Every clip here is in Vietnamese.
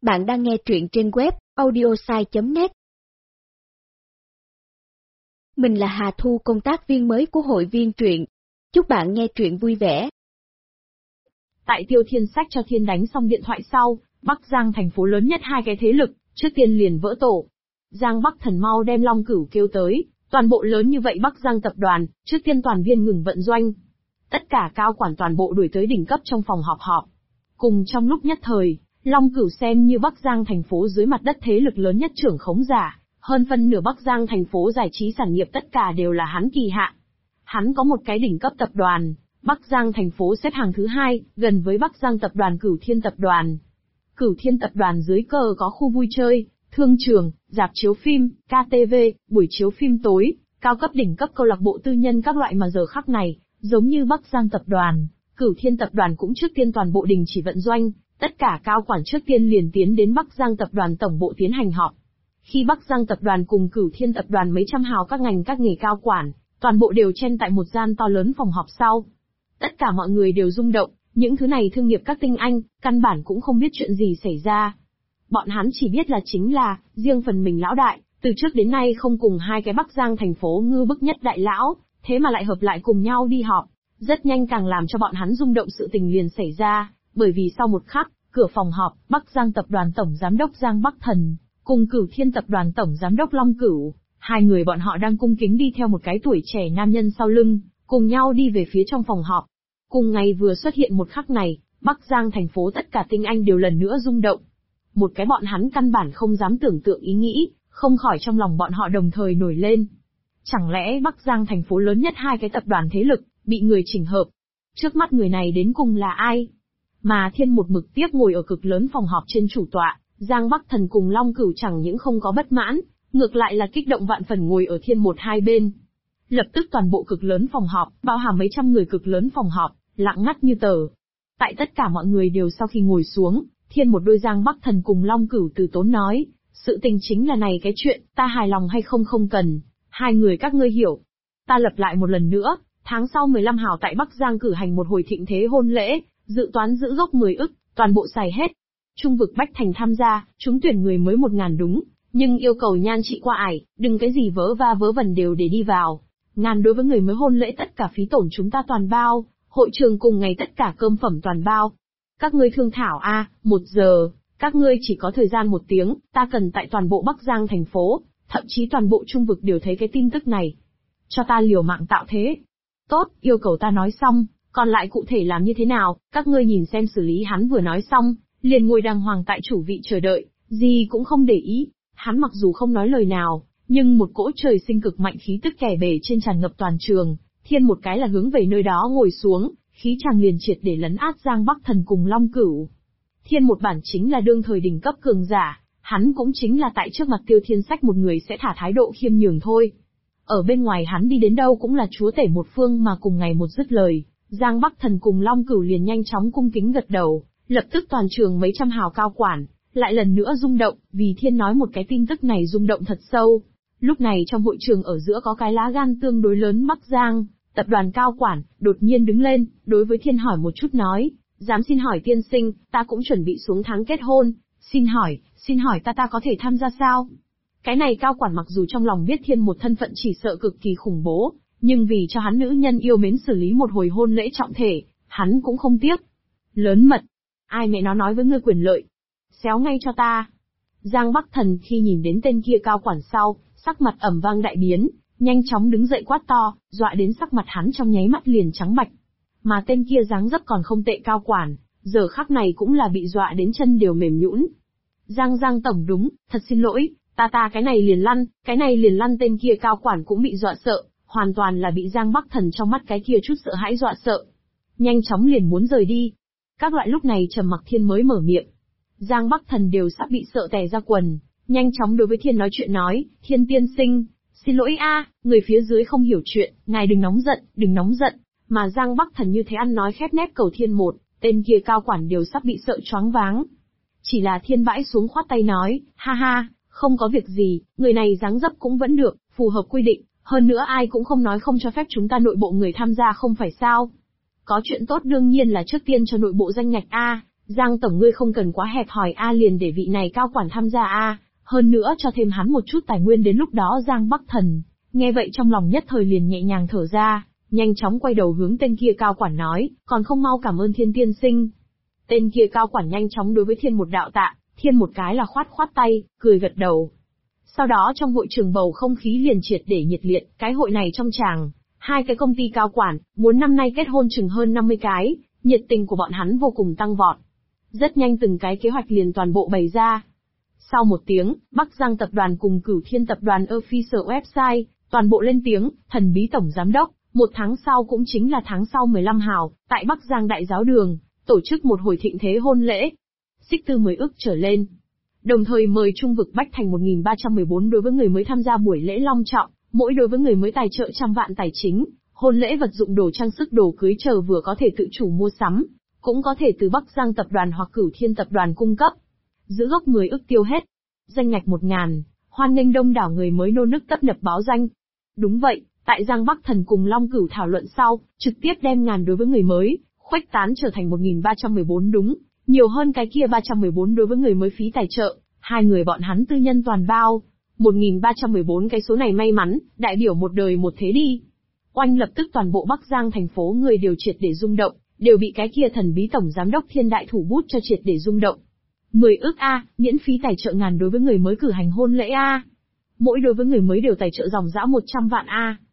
Bạn đang nghe truyện trên web audiosai.net. Mình là Hà Thu, công tác viên mới của hội viên truyện. Chúc bạn nghe truyện vui vẻ. Tại Tiêu Thiên Sách cho Thiên đánh xong điện thoại sau, Bắc Giang thành phố lớn nhất hai cái thế lực, trước tiên liền vỡ tổ. Giang Bắc Thần mau đem Long Cửu kêu tới, toàn bộ lớn như vậy Bắc Giang tập đoàn, trước tiên toàn viên ngừng vận doanh. Tất cả cao quản toàn bộ đuổi tới đỉnh cấp trong phòng họp. Cùng trong lúc nhất thời, Long Cửu xem như Bắc Giang thành phố dưới mặt đất thế lực lớn nhất trưởng khống giả, hơn phân nửa Bắc Giang thành phố giải trí sản nghiệp tất cả đều là hắn kỳ hạ. Hắn có một cái đỉnh cấp tập đoàn, Bắc Giang thành phố xếp hàng thứ 2, gần với Bắc Giang tập đoàn Cửu Thiên tập đoàn. Cửu Thiên tập đoàn dưới cờ có khu vui chơi, thương trường, rạp chiếu phim, KTV, buổi chiếu phim tối, cao cấp đỉnh cấp câu lạc bộ tư nhân các loại mà giờ khắc này, giống như Bắc Giang tập đoàn, Cửu Thiên tập đoàn cũng trước tiên toàn bộ đình chỉ vận doanh, tất cả cao quản trước tiên liền tiến đến Bắc Giang tập đoàn tổng bộ tiến hành họp. Khi Bắc Giang tập đoàn cùng Cửu Thiên tập đoàn mấy trăm hào các ngành các nghề cao quản, toàn bộ đều chen tại một gian to lớn phòng họp sau. Tất cả mọi người đều rung động, những thứ này thương nghiệp các tinh anh, căn bản cũng không biết chuyện gì xảy ra. Bọn hắn chỉ biết là chính là, riêng phần mình lão đại, từ trước đến nay không cùng hai cái Bắc Giang thành phố ngư bức nhất đại lão, thế mà lại hợp lại cùng nhau đi họp. Rất nhanh càng làm cho bọn hắn rung động sự tình liền xảy ra, bởi vì sau một khắc, cửa phòng họp, Bắc Giang tập đoàn tổng giám đốc Giang Bắc Thần, cùng Cửu Thiên tập đoàn tổng giám đốc Long Cửu, hai người bọn họ đang cung kính đi theo một cái tuổi trẻ nam nhân sau lưng, cùng nhau đi về phía trong phòng họp. Cùng ngày vừa xuất hiện một khắc này, Bắc Giang thành phố tất cả tinh anh đều lần nữa rung động. Một cái bọn hắn căn bản không dám tưởng tượng ý nghĩ, không khỏi trong lòng bọn họ đồng thời nổi lên. Chẳng lẽ Bắc Giang thành phố lớn nhất hai cái tập đoàn thế lực, bị người chỉnh hợp? Trước mắt người này đến cùng là ai? Mà Thiên một mực tiếc ngồi ở cực lớn phòng họp trên chủ tọa, Giang Bắc Thần cùng Long Cửu chẳng những không có bất mãn, ngược lại là kích động vạn phần ngồi ở Thiên một hai bên. Lập tức toàn bộ cực lớn phòng họp, bao hàm mấy trăm người cực lớn phòng họp, lặng ngắt như tờ. Tại tất cả mọi người đều sau khi ngồi xuống, Thiên một đôi Giang Bắc Thần cùng Long Cửu từ tốn nói, sự tình chính là này cái chuyện, ta hài lòng hay không không cần, hai người các ngươi hiểu. Ta lặp lại một lần nữa, tháng sau 15 hào tại Bắc Giang cử hành một hồi thịnh thế hôn lễ, dự toán giữ gốc 10 ức, toàn bộ xài hết. Trung vực Bách Thành tham gia, chúng tuyển người mới 1.000 đúng, nhưng yêu cầu nhan trị qua ải, đừng cái gì vớ va vớ vẩn đều để đi vào. Ngàn đối với người mới hôn lễ tất cả phí tổn chúng ta toàn bao, hội trường cùng ngày tất cả cơm phẩm toàn bao. Các ngươi thương thảo 1 giờ, các ngươi chỉ có thời gian 1 tiếng, ta cần tại toàn bộ Bắc Giang thành phố, thậm chí toàn bộ Trung vực đều thấy cái tin tức này. Cho ta liều mạng tạo thế. Tốt, yêu cầu ta nói xong, còn lại cụ thể làm như thế nào, các ngươi nhìn xem xử lý. Hắn vừa nói xong, liền ngồi đàng hoàng tại chủ vị chờ đợi, gì cũng không để ý. Hắn mặc dù không nói lời nào, nhưng một cỗ trời sinh cực mạnh khí tức kẻ bề trên tràn ngập toàn trường. Thiên một cái là hướng về nơi đó ngồi xuống, khí chàng liền triệt để lấn át Giang Bắc Thần cùng Long Cửu. Thiên một bản chính là đương thời đỉnh cấp cường giả, hắn cũng chính là tại trước mặt Tiêu Thiên Sách một người sẽ thả thái độ khiêm nhường thôi. Ở bên ngoài hắn đi đến đâu cũng là chúa tể một phương, mà cùng ngày một dứt lời, Giang Bắc Thần cùng Long Cửu liền nhanh chóng cung kính gật đầu, lập tức toàn trường mấy trăm hào cao quản, lại lần nữa rung động, vì Thiên nói một cái tin tức này rung động thật sâu. Lúc này trong hội trường ở giữa có cái lá gan tương đối lớn Bắc Giang, tập đoàn cao quản, đột nhiên đứng lên, đối với Thiên hỏi một chút nói, dám xin hỏi tiên sinh, ta cũng chuẩn bị xuống tháng kết hôn, xin hỏi ta có thể tham gia sao? Cái này cao quản mặc dù trong lòng biết Thiên một thân phận chỉ sợ cực kỳ khủng bố, nhưng vì cho hắn nữ nhân yêu mến xử lý một hồi hôn lễ trọng thể, hắn cũng không tiếc. Lớn mật, ai mẹ nó nói với ngươi quyền lợi? Xéo ngay cho ta. Giang Bắc Thần khi nhìn đến tên kia cao quản sau, sắc mặt ẩm vang đại biến, nhanh chóng đứng dậy quát to, dọa đến sắc mặt hắn trong nháy mắt liền trắng bạch. Mà tên kia dáng dấp còn không tệ cao quản, giờ khắc này cũng là bị dọa đến chân đều mềm nhũn. Giang tổng đúng, thật xin lỗi, ta cái này liền lăn tên kia cao quản cũng bị dọa sợ, hoàn toàn là bị Giang Bắc Thần trong mắt cái kia chút sợ hãi dọa sợ. Nhanh chóng liền muốn rời đi. Các loại lúc này trầm mặc Thiên mới mở miệng. Giang Bắc Thần đều sắp bị sợ tè ra quần, nhanh chóng đối với Thiên nói chuyện nói, Thiên tiên sinh, xin lỗi người phía dưới không hiểu chuyện, ngài đừng nóng giận, mà Giang Bắc Thần như thế ăn nói khép nép cầu Thiên một, tên kia cao quản đều sắp bị sợ choáng váng. Chỉ là Thiên bãi xuống khoát tay nói, ha, không có việc gì, người này dáng dấp cũng vẫn được, phù hợp quy định, hơn nữa ai cũng không nói không cho phép chúng ta nội bộ người tham gia không phải sao. Có chuyện tốt đương nhiên là trước tiên cho nội bộ danh ngạch Giang tổng ngươi không cần quá hẹp hòi liền để vị này cao quản tham gia hơn nữa cho thêm hắn một chút tài nguyên đến lúc đó Giang Bắc Thần, nghe vậy trong lòng nhất thời liền nhẹ nhàng thở ra, nhanh chóng quay đầu hướng tên kia cao quản nói, còn không mau cảm ơn Thiên tiên sinh. Tên kia cao quản nhanh chóng đối với Thiên một đạo tạ, Thiên một cái là khoát khoát tay, cười gật đầu. Sau đó trong hội trường bầu không khí liền triệt để nhiệt liệt, cái hội này trong tràng, 2 cái công ty cao quản, muốn năm nay kết hôn chừng hơn 50 cái, nhiệt tình của bọn hắn vô cùng tăng vọt. Rất nhanh từng cái kế hoạch liền toàn bộ bày ra. Sau một tiếng, Bắc Giang tập đoàn cùng Cửu Thiên tập đoàn official website, toàn bộ lên tiếng, thần bí tổng giám đốc, 1 tháng sau cũng chính là tháng sau 15 hào, tại Bắc Giang Đại Giáo Đường, tổ chức một hồi thịnh thế hôn lễ. Xích tư 10 ức trở lên. Đồng thời mời Trung vực Bách Thành 1314 đối với người mới tham gia buổi lễ long trọng, mỗi đối với người mới tài trợ trăm vạn tài chính, hôn lễ vật dụng đồ trang sức đồ cưới chờ vừa có thể tự chủ mua sắm, cũng có thể từ Bắc Giang tập đoàn hoặc Cửu Thiên tập đoàn cung cấp. Giữ gốc 10 ức tiêu hết. Danh ngạch 1000, hoan nghênh đông đảo người mới nô nức tấp nập báo danh. Đúng vậy, tại Giang Bắc Thần cùng Long Cửu thảo luận sau, trực tiếp đem ngàn đối với người mới, khuếch tán trở thành 1314 đúng, nhiều hơn cái kia 314 đối với người mới phí tài trợ, 2 người bọn hắn tư nhân toàn bao. 1314 cái số này may mắn, đại biểu một đời một thế đi. Oanh lập tức toàn bộ Bắc Giang thành phố người đều triệt để rung động, đều bị cái kia thần bí tổng giám đốc Thiên đại thủ bút cho triệt để rung động. 10 ức miễn phí tài trợ ngàn đối với người mới cử hành hôn lễ mỗi đối với người mới đều tài trợ dòng dã 100 vạn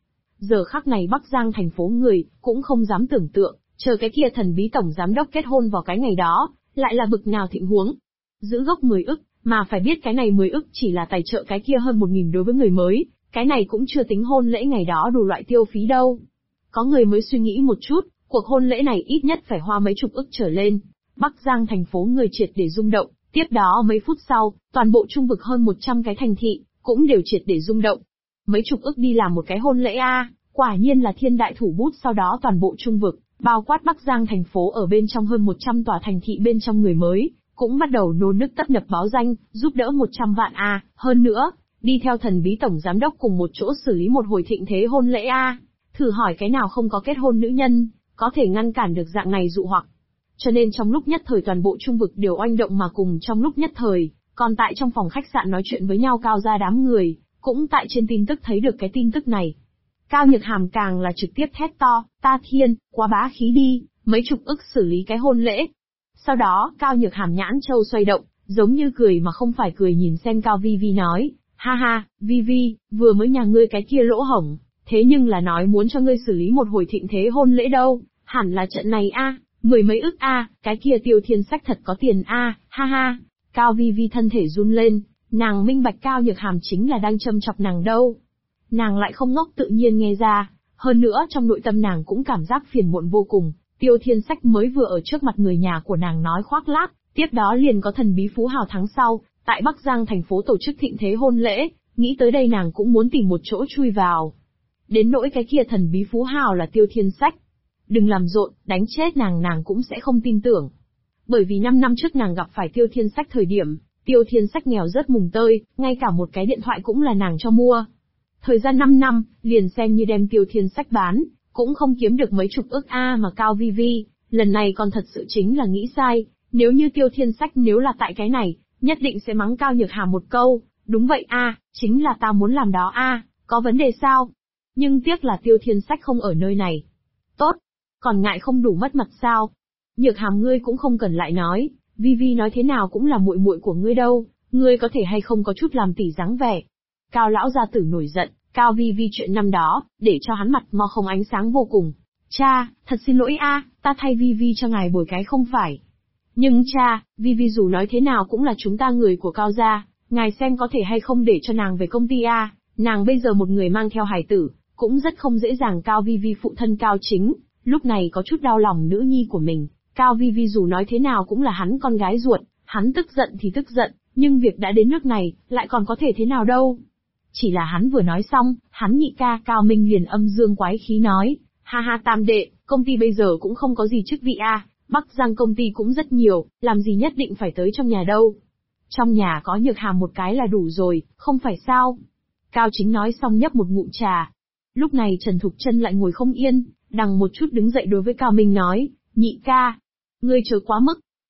Giờ khắc này Bắc Giang thành phố người, cũng không dám tưởng tượng, chờ cái kia thần bí tổng giám đốc kết hôn vào cái ngày đó, lại là bực nào thịnh huống. Giữ gốc 10 ức, mà phải biết cái này 10 ức chỉ là tài trợ cái kia hơn 1000 đối với người mới, cái này cũng chưa tính hôn lễ ngày đó đủ loại tiêu phí đâu. Có người mới suy nghĩ một chút, cuộc hôn lễ này ít nhất phải hoa mấy chục ức trở lên. Bắc Giang thành phố người triệt để rung động, tiếp đó mấy phút sau, toàn bộ trung vực hơn 100 cái thành thị, cũng đều triệt để rung động. Mấy chục ức đi làm một cái hôn lễ quả nhiên là Thiên đại thủ bút. Sau đó toàn bộ trung vực, bao quát Bắc Giang thành phố ở bên trong hơn 100 tòa thành thị bên trong người mới, cũng bắt đầu nô nức tấp nập báo danh, giúp đỡ 100 vạn hơn nữa, đi theo thần bí tổng giám đốc cùng một chỗ xử lý một hồi thịnh thế hôn lễ Thử hỏi cái nào không có kết hôn nữ nhân, có thể ngăn cản được dạng này dụ hoặc. Cho nên trong lúc nhất thời toàn bộ trung vực đều oanh động mà cùng trong lúc nhất thời, còn tại trong phòng khách sạn nói chuyện với nhau Cao gia đám người, cũng tại trên tin tức thấy được cái tin tức này. Cao Nhược Hàm càng là trực tiếp thét to, ta Thiên, quá bá khí đi, mấy chục ức xử lý cái hôn lễ. Sau đó, Cao Nhược Hàm nhãn châu xoay động, giống như cười mà không phải cười nhìn xem Cao Vi Vi nói, ha ha, Vi Vi, vừa mới nhà ngươi cái kia lỗ hổng, thế nhưng là nói muốn cho ngươi xử lý một hồi thịnh thế hôn lễ đâu, hẳn là trận này mười mấy ức cái kia Tiêu Thiên Sách thật có tiền ha ha. Cao Vi Vi thân thể run lên, nàng minh bạch Cao Nhược Hàm chính là đang châm chọc nàng đâu. Nàng lại không ngốc tự nhiên nghe ra, hơn nữa trong nội tâm nàng cũng cảm giác phiền muộn vô cùng. Tiêu Thiên Sách mới vừa ở trước mặt người nhà của nàng nói khoác lác, tiếp đó liền có thần bí phú hào tháng sau, tại Bắc Giang thành phố tổ chức thịnh thế hôn lễ, nghĩ tới đây nàng cũng muốn tìm một chỗ chui vào. Đến nỗi cái kia thần bí phú hào là Tiêu Thiên Sách. Đừng làm rộn, đánh chết nàng cũng sẽ không tin tưởng. Bởi vì 5 năm trước nàng gặp phải Tiêu Thiên Sách thời điểm, Tiêu Thiên Sách nghèo rất mùng tơi, ngay cả một cái điện thoại cũng là nàng cho mua. Thời gian 5 năm, liền xem như đem Tiêu Thiên Sách bán, cũng không kiếm được mấy chục ức mà Cao Vi Vi, lần này còn thật sự chính là nghĩ sai, nếu như Tiêu Thiên Sách nếu là tại cái này, nhất định sẽ mắng Cao Nhược Hàm một câu, đúng vậy chính là ta muốn làm đó có vấn đề sao? Nhưng tiếc là Tiêu Thiên Sách không ở nơi này. Tốt, còn ngại không đủ mất mặt sao? Nhược Hàm ngươi cũng không cần lại nói, Vi Vi nói thế nào cũng là muội muội của ngươi đâu, ngươi có thể hay không có chút làm tỉ dáng vẻ. Cao lão gia tử nổi giận, Cao Vi Vi chuyện năm đó, để cho hắn mặt mo không ánh sáng vô cùng. Cha, thật xin lỗi ta thay Vi Vi cho ngài bồi cái không phải. Nhưng cha, Vi Vi dù nói thế nào cũng là chúng ta người của Cao gia, ngài xem có thể hay không để cho nàng về công ty nàng bây giờ một người mang theo hài tử, cũng rất không dễ dàng. Cao Vi Vi phụ thân Cao Chính, lúc này có chút đau lòng nữ nhi của mình. Cao Vi Vi dù nói thế nào cũng là hắn con gái ruột, hắn tức giận thì tức giận, nhưng việc đã đến nước này, lại còn có thể thế nào đâu. Chỉ là hắn vừa nói xong, hắn nhị ca Cao Minh liền âm dương quái khí nói, ha ha tam đệ, công ty bây giờ cũng không có gì chức vị Bắc Giang công ty cũng rất nhiều, làm gì nhất định phải tới trong nhà đâu. Trong nhà có Nhược Hàm một cái là đủ rồi, không phải sao? Cao Chính nói xong nhấp một ngụm trà. Lúc này Trần Thục Chân lại ngồi không yên, đằng một chút đứng dậy đối với Cao Minh nói, nhị ca, ngươi chờ quá mức.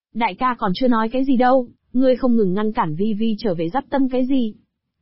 Đại ca còn chưa nói cái gì đâu, ngươi không ngừng ngăn cản Vi Vi trở về Giáp Tâm cái gì?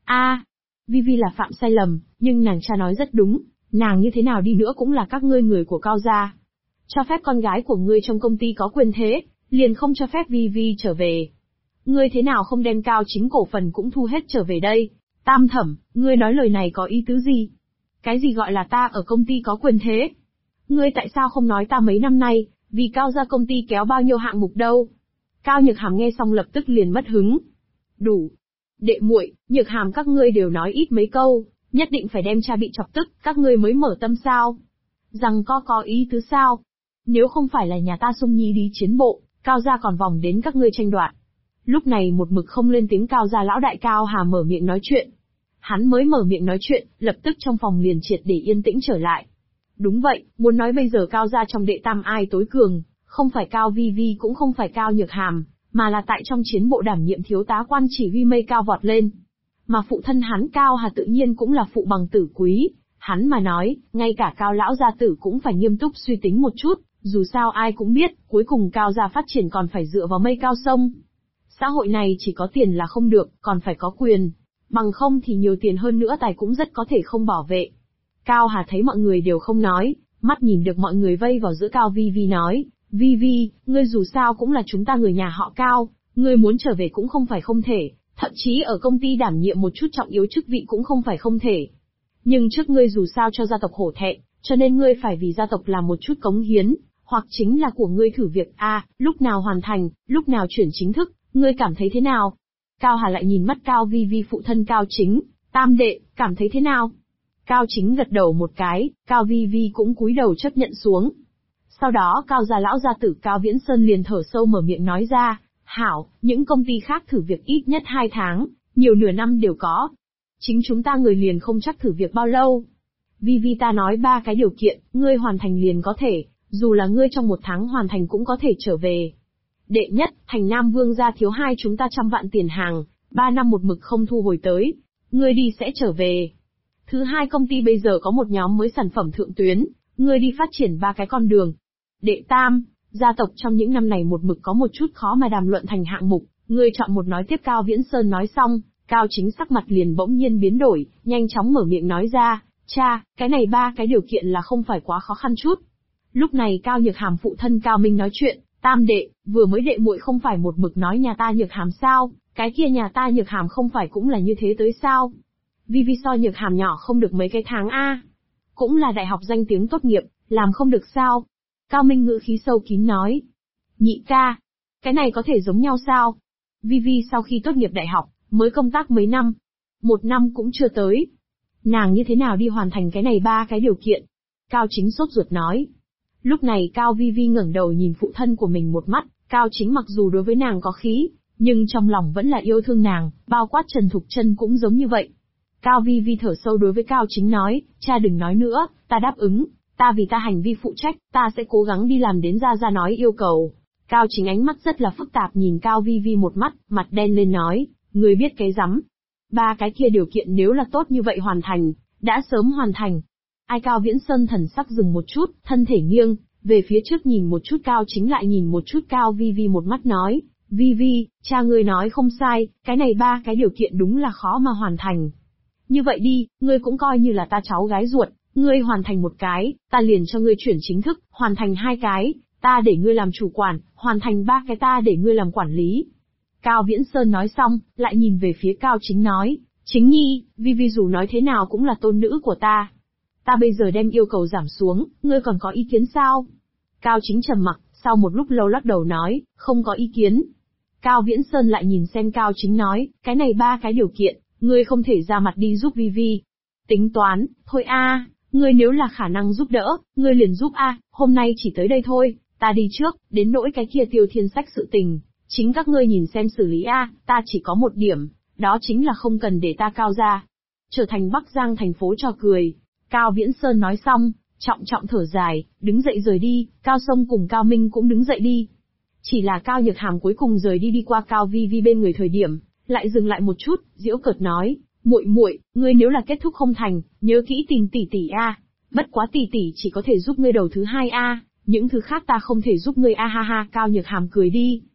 Vi Vi là phạm sai lầm, nhưng nàng cha nói rất đúng, nàng như thế nào đi nữa cũng là các ngươi người của Cao gia. Cho phép con gái của ngươi trong công ty có quyền thế, liền không cho phép Vi Vi trở về. Ngươi thế nào không đem Cao Chính cổ phần cũng thu hết trở về đây? Tam Thẩm, ngươi nói lời này có ý tứ gì? Cái gì gọi là ta ở công ty có quyền thế? Ngươi tại sao không nói ta mấy năm nay, vì Cao gia công ty kéo bao nhiêu hạng mục đâu? Cao Nhược Hàm nghe xong lập tức liền mất hứng. Đủ. Đệ muội, Nhược Hàm các ngươi đều nói ít mấy câu, nhất định phải đem cha bị chọc tức, các ngươi mới mở tâm sao? Rằng có ý tứ sao? Nếu không phải là nhà ta Sung Nhi đi chiến bộ, Cao gia còn vòng đến các ngươi tranh đoạt. Lúc này một mực không lên tiếng Cao gia lão đại Cao Hà mở miệng nói chuyện. Hắn mới mở miệng nói chuyện, lập tức trong phòng liền triệt để yên tĩnh trở lại. Đúng vậy, muốn nói bây giờ Cao gia trong đệ tam ai tối cường, không phải Cao Vi Vi cũng không phải Cao Nhược Hàm, mà là tại trong chiến bộ đảm nhiệm thiếu tá quan chỉ huy mây cao vọt lên. Mà phụ thân hắn Cao Hà tự nhiên cũng là phụ bằng tử quý, hắn mà nói, ngay cả Cao lão gia tử cũng phải nghiêm túc suy tính một chút, dù sao ai cũng biết, cuối cùng Cao gia phát triển còn phải dựa vào mây cao sông. Xã hội này chỉ có tiền là không được, còn phải có quyền. Bằng không thì nhiều tiền hơn nữa tài cũng rất có thể không bảo vệ. Cao Hà thấy mọi người đều không nói, mắt nhìn được mọi người vây vào giữa Cao Vi Vi nói, Vi Vi, ngươi dù sao cũng là chúng ta người nhà họ Cao, ngươi muốn trở về cũng không phải không thể, thậm chí ở công ty đảm nhiệm một chút trọng yếu chức vị cũng không phải không thể. Nhưng trước ngươi dù sao cho gia tộc hổ thẹn, cho nên ngươi phải vì gia tộc làm một chút cống hiến, hoặc chính là của ngươi thử việc lúc nào hoàn thành, lúc nào chuyển chính thức, ngươi cảm thấy thế nào? Cao Hà lại nhìn mắt Cao Vi Vi phụ thân Cao Chính, tam đệ, cảm thấy thế nào? Cao Chính gật đầu một cái, Cao Vi Vi cũng cúi đầu chấp nhận xuống. Sau đó Cao gia lão gia tử Cao Viễn Sơn liền thở sâu mở miệng nói ra, hảo, những công ty khác thử việc ít nhất 2 tháng, nhiều nửa năm đều có. Chính chúng ta người liền không chắc thử việc bao lâu. Vi Vi ta nói 3 cái điều kiện, ngươi hoàn thành liền có thể, dù là ngươi trong 1 tháng hoàn thành cũng có thể trở về. Đệ nhất, thành Nam Vương gia thiếu hai chúng ta 100 vạn tiền hàng, 3 năm một mực không thu hồi tới. Ngươi đi sẽ trở về. Thứ hai, công ty bây giờ có một nhóm mới sản phẩm thượng tuyến, ngươi đi phát triển 3 cái con đường. Đệ tam, gia tộc trong những năm này một mực có một chút khó mà đàm luận thành hạng mục, ngươi chọn một nói tiếp. Cao Viễn Sơn nói xong, Cao Chính sắc mặt liền bỗng nhiên biến đổi, nhanh chóng mở miệng nói ra, cha, cái này 3 cái điều kiện là không phải quá khó khăn chút. Lúc này Cao Nhược Hàm phụ thân Cao Minh nói chuyện, tam đệ, vừa mới đệ muội không phải một mực nói nhà ta Nhược Hàm sao, cái kia nhà ta Nhược Hàm không phải cũng là như thế tới sao? Vi Vi so Nhược Hàm nhỏ không được mấy cái tháng cũng là đại học danh tiếng tốt nghiệp, làm không được sao? Cao Minh ngữ khí sâu kín nói. Nhị ca, cái này có thể giống nhau sao? Vi Vi sau khi tốt nghiệp đại học, mới công tác mấy năm, 1 năm cũng chưa tới. Nàng như thế nào đi hoàn thành cái này 3 cái điều kiện? Cao Chính sốt ruột nói. Lúc này Cao Vi Vi ngẩng đầu nhìn phụ thân của mình một mắt, Cao Chính mặc dù đối với nàng có khí, nhưng trong lòng vẫn là yêu thương nàng, bao quát Trần Thục Chân cũng giống như vậy. Cao Vi Vi thở sâu đối với Cao Chính nói, cha đừng nói nữa, ta đáp ứng, ta vì ta hành vi phụ trách, ta sẽ cố gắng đi làm đến ra nói yêu cầu. Cao Chính ánh mắt rất là phức tạp nhìn Cao Vi Vi một mắt, mặt đen lên nói, người biết cái rắm. 3 cái kia điều kiện nếu là tốt như vậy hoàn thành, đã sớm hoàn thành. Ai? Cao Viễn Sơn thần sắc dừng một chút, thân thể nghiêng, về phía trước nhìn một chút. Cao Chính lại nhìn một chút Cao Vi Vi một mắt nói, Vi Vi, cha ngươi nói không sai, cái này 3 cái điều kiện đúng là khó mà hoàn thành. Như vậy đi, ngươi cũng coi như là ta cháu gái ruột, ngươi hoàn thành 1 cái, ta liền cho ngươi chuyển chính thức, hoàn thành 2 cái, ta để ngươi làm chủ quản, hoàn thành 3 cái ta để ngươi làm quản lý. Cao Viễn Sơn nói xong, lại nhìn về phía Cao Chính nói, Chính Nhi, Vi Vi dù nói thế nào cũng là tôn nữ của ta. Ta bây giờ đem yêu cầu giảm xuống, ngươi còn có ý kiến sao? Cao Chính trầm mặc, sau một lúc lâu lắc đầu nói, không có ý kiến. Cao Viễn Sơn lại nhìn xem Cao Chính nói, cái này 3 cái điều kiện, ngươi không thể ra mặt đi giúp Vi Vi. Tính toán, thôi ngươi nếu là khả năng giúp đỡ, ngươi liền giúp hôm nay chỉ tới đây thôi, ta đi trước, đến nỗi cái kia Tiêu Thiên Sách sự tình, chính các ngươi nhìn xem xử lý ta chỉ có một điểm, đó chính là không cần để ta Cao gia trở thành Bắc Giang thành phố trò cười. Cao Viễn Sơn nói xong, trọng trọng thở dài, đứng dậy rời đi. Cao Sông cùng Cao Minh cũng đứng dậy đi. Chỉ là Cao Nhược Hàm cuối cùng rời đi qua Cao Vi Vi bên người thời điểm, lại dừng lại một chút, giễu cợt nói, muội muội, ngươi nếu là kết thúc không thành, nhớ kỹ tìm tỷ tỷ bất quá tỷ tỷ chỉ có thể giúp ngươi đầu thứ 2 những thứ khác ta không thể giúp ngươi ha ha. Cao Nhược Hàm cười đi.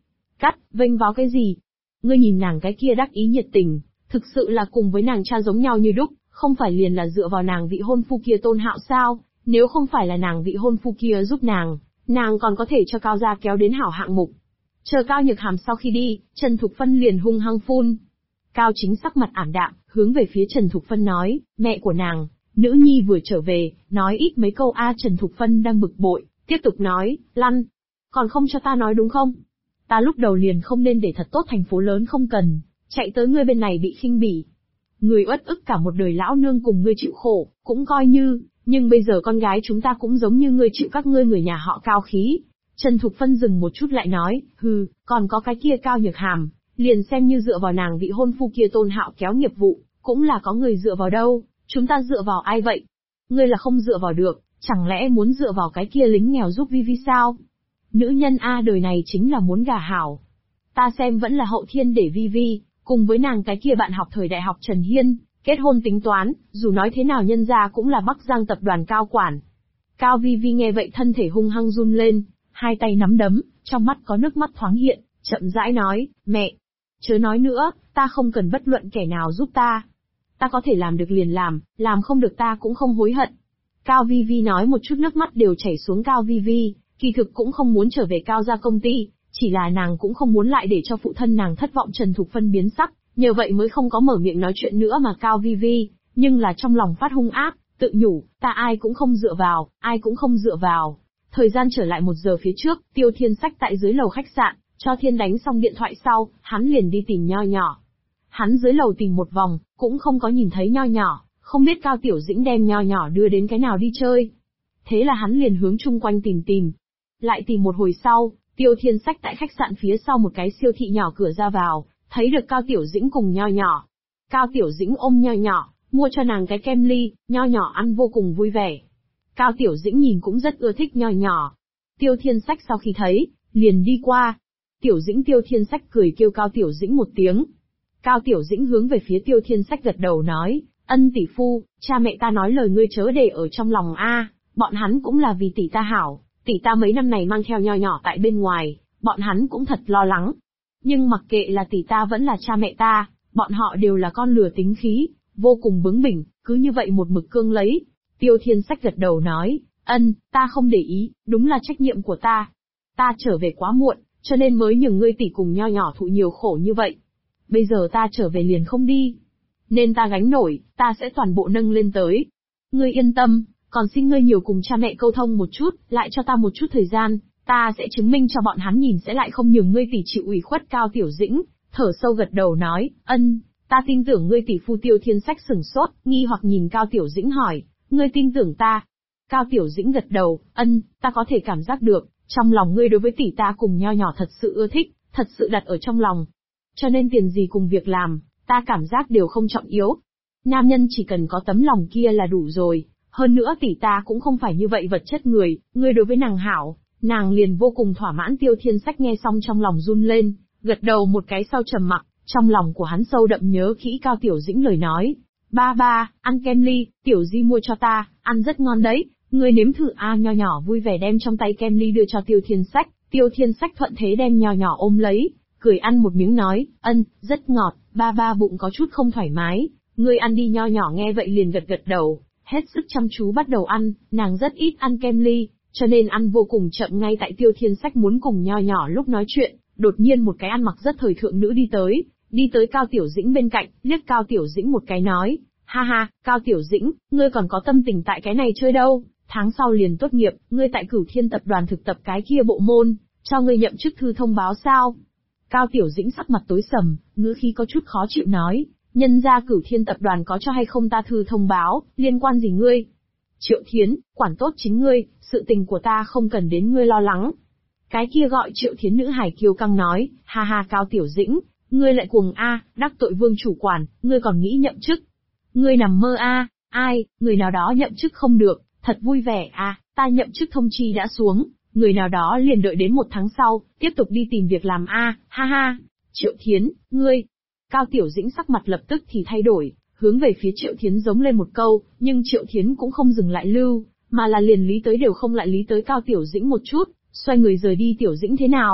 Cắt, vênh váo cái gì? Ngươi nhìn nàng cái kia đắc ý nhiệt tình, thực sự là cùng với nàng cha giống nhau như đúc, không phải liền là dựa vào nàng vị hôn phu kia Tôn Hạo sao? Nếu không phải là nàng vị hôn phu kia giúp nàng còn có thể cho Cao gia kéo đến hảo hạng mục. Chờ Cao Nhược Hàm sau khi đi, Trần Thục Phân liền hung hăng phun. Cao Chính sắc mặt ảm đạm, hướng về phía Trần Thục Phân nói, mẹ của nàng, nữ nhi vừa trở về, nói ít mấy câu Trần Thục Phân đang bực bội, tiếp tục nói, lăn, còn không cho ta nói đúng không? Ta lúc đầu liền không nên để thật tốt thành phố lớn không cần, chạy tới ngươi bên này bị khinh bỉ. Người uất ức cả một đời lão nương cùng ngươi chịu khổ, cũng coi như, nhưng bây giờ con gái chúng ta cũng giống như ngươi chịu các ngươi người nhà họ Cao khí. Trần Thục Phân dừng một chút lại nói, còn có cái kia Cao Nhược Hàm, liền xem như dựa vào nàng vị hôn phu kia Tôn Hạo kéo nghiệp vụ, cũng là có người dựa vào đâu, chúng ta dựa vào ai vậy? Ngươi là không dựa vào được, chẳng lẽ muốn dựa vào cái kia lính nghèo giúp Vi sao? Nữ nhân đời này chính là muốn gả hảo. Ta xem vẫn là hậu thiên để Vi, cùng với nàng cái kia bạn học thời đại học Trần Hiên, kết hôn tính toán, dù nói thế nào nhân gia cũng là Bắc Giang tập đoàn cao quản. Cao Vi nghe vậy thân thể hung hăng run lên, hai tay nắm đấm, trong mắt có nước mắt thoáng hiện, chậm rãi nói, mẹ, chớ nói nữa, ta không cần bất luận kẻ nào giúp ta. Ta có thể làm được liền làm không được ta cũng không hối hận. Cao Vi nói một chút nước mắt đều chảy xuống. Cao Vi, kỳ thực cũng không muốn trở về Cao gia công ty, chỉ là nàng cũng không muốn lại để cho phụ thân nàng thất vọng. Trần Thục Phân biến sắc, nhờ vậy mới không có mở miệng nói chuyện nữa mà Cao Vi, nhưng là trong lòng phát hung ác, tự nhủ, ta ai cũng không dựa vào. Thời gian trở lại 1 giờ phía trước, Tiêu Thiên Sách tại dưới lầu khách sạn, cho Thiên đánh xong điện thoại sau, hắn liền đi tìm Nho Nhỏ. Hắn dưới lầu tìm một vòng, cũng không có nhìn thấy Nho Nhỏ, không biết Cao Tiểu Dĩnh đem Nho Nhỏ đưa đến cái nào đi chơi. Thế là hắn liền hướng chung quanh tìm. Lại tìm một hồi sau, Tiêu Thiên Sách tại khách sạn phía sau một cái siêu thị nhỏ cửa ra vào, thấy được Cao Tiểu Dĩnh cùng Nho Nhỏ. Cao Tiểu Dĩnh ôm Nho Nhỏ, mua cho nàng cái kem ly, Nho Nhỏ ăn vô cùng vui vẻ. Cao Tiểu Dĩnh nhìn cũng rất ưa thích Nho Nhỏ. Tiêu Thiên Sách sau khi thấy, liền đi qua. Tiểu Dĩnh. Tiêu Thiên Sách cười kêu Cao Tiểu Dĩnh một tiếng. Cao Tiểu Dĩnh hướng về phía Tiêu Thiên Sách gật đầu nói, ân tỷ phu, cha mẹ ta nói lời ngươi chớ để ở trong lòng bọn hắn cũng là vì tỷ ta hảo, tỷ ta mấy năm này mang theo Nho Nhỏ tại bên ngoài, bọn hắn cũng thật lo lắng. Nhưng mặc kệ là tỷ ta vẫn là cha mẹ ta, bọn họ đều là con lừa tính khí, vô cùng bướng bỉnh, cứ như vậy một mực cương lấy. Tiêu Thiên Sách gật đầu nói, ta không để ý, đúng là trách nhiệm của ta. Ta trở về quá muộn, cho nên mới nhường ngươi tỷ cùng Nho Nhỏ thụ nhiều khổ như vậy. Bây giờ ta trở về liền không đi. Nên ta gánh nổi, ta sẽ toàn bộ nâng lên tới. Ngươi yên tâm, còn xin ngươi nhiều cùng cha mẹ câu thông một chút, lại cho ta một chút thời gian, ta sẽ chứng minh cho bọn hắn nhìn sẽ lại không nhường ngươi tỷ chịu ủy khuất. Cao Tiểu Dĩnh thở sâu gật đầu nói, ta tin tưởng ngươi tỷ phu. Tiêu Thiên Sách sửng sốt, nghi hoặc nhìn Cao Tiểu Dĩnh hỏi, ngươi tin tưởng ta? Cao Tiểu Dĩnh gật đầu, ta có thể cảm giác được, trong lòng ngươi đối với tỷ ta cùng Nho Nhỏ thật sự ưa thích, thật sự đặt ở trong lòng. Cho nên tiền gì cùng việc làm, ta cảm giác đều không trọng yếu. Nam nhân chỉ cần có tấm lòng kia là đủ rồi, hơn nữa tỷ ta cũng không phải như vậy vật chất người, ngươi đối với nàng hảo, nàng liền vô cùng thỏa mãn. Tiêu Thiên Sách nghe xong trong lòng run lên, gật đầu một cái sau trầm mặc, trong lòng của hắn sâu đậm nhớ kỹ Cao Tiểu Dĩnh lời nói. Ba, ăn kem ly, Tiểu Di mua cho ta, ăn rất ngon đấy, ngươi nếm thử. Nho Nhỏ vui vẻ đem trong tay kem ly đưa cho Tiêu Thiên Sách. Tiêu Thiên Sách thuận thế đem Nho Nhỏ ôm lấy, cười ăn một miếng nói, rất ngọt, ba bụng có chút không thoải mái, ngươi ăn đi. Nho Nhỏ nghe vậy liền gật đầu, hết sức chăm chú bắt đầu ăn, nàng rất ít ăn kem ly, cho nên ăn vô cùng chậm. Ngay tại Tiêu Thiên Sách muốn cùng Nho Nhỏ lúc nói chuyện, đột nhiên một cái ăn mặc rất thời thượng nữ đi tới Cao Tiểu Dĩnh bên cạnh, liếc Cao Tiểu Dĩnh một cái nói, ha, Cao Tiểu Dĩnh, ngươi còn có tâm tình tại cái này chơi đâu, tháng sau liền tốt nghiệp, ngươi tại Cửu Thiên tập đoàn thực tập cái kia bộ môn, cho ngươi nhậm chức thư thông báo sao? Cao Tiểu Dĩnh sắc mặt tối sầm, ngữ khí có chút khó chịu nói, nhân ra Cửu Thiên tập đoàn có cho hay không ta thư thông báo, liên quan gì ngươi? Triệu Thiến, quản tốt chính ngươi, sự tình của ta không cần đến ngươi lo lắng. Cái kia gọi Triệu Thiến nữ hài kiêu căng nói, ha Cao Tiểu Dĩnh, ngươi lại cuồng đắc tội Vương chủ quản, ngươi còn nghĩ nhậm chức? Ngươi nằm mơ ai, người nào đó nhậm chức không được, thật vui vẻ ta nhậm chức thông chi đã xuống, người nào đó liền đợi đến 1 tháng sau, tiếp tục đi tìm việc làm ha. Triệu Thiến, ngươi. Cao Tiểu Dĩnh sắc mặt lập tức thì thay đổi, hướng về phía Triệu Thiến giống lên một câu, nhưng Triệu Thiến cũng không dừng lại lưu, mà là liền lý tới đều không lại lý tới Cao Tiểu Dĩnh một chút, xoay người rời đi. Tiểu Dĩnh thế nào?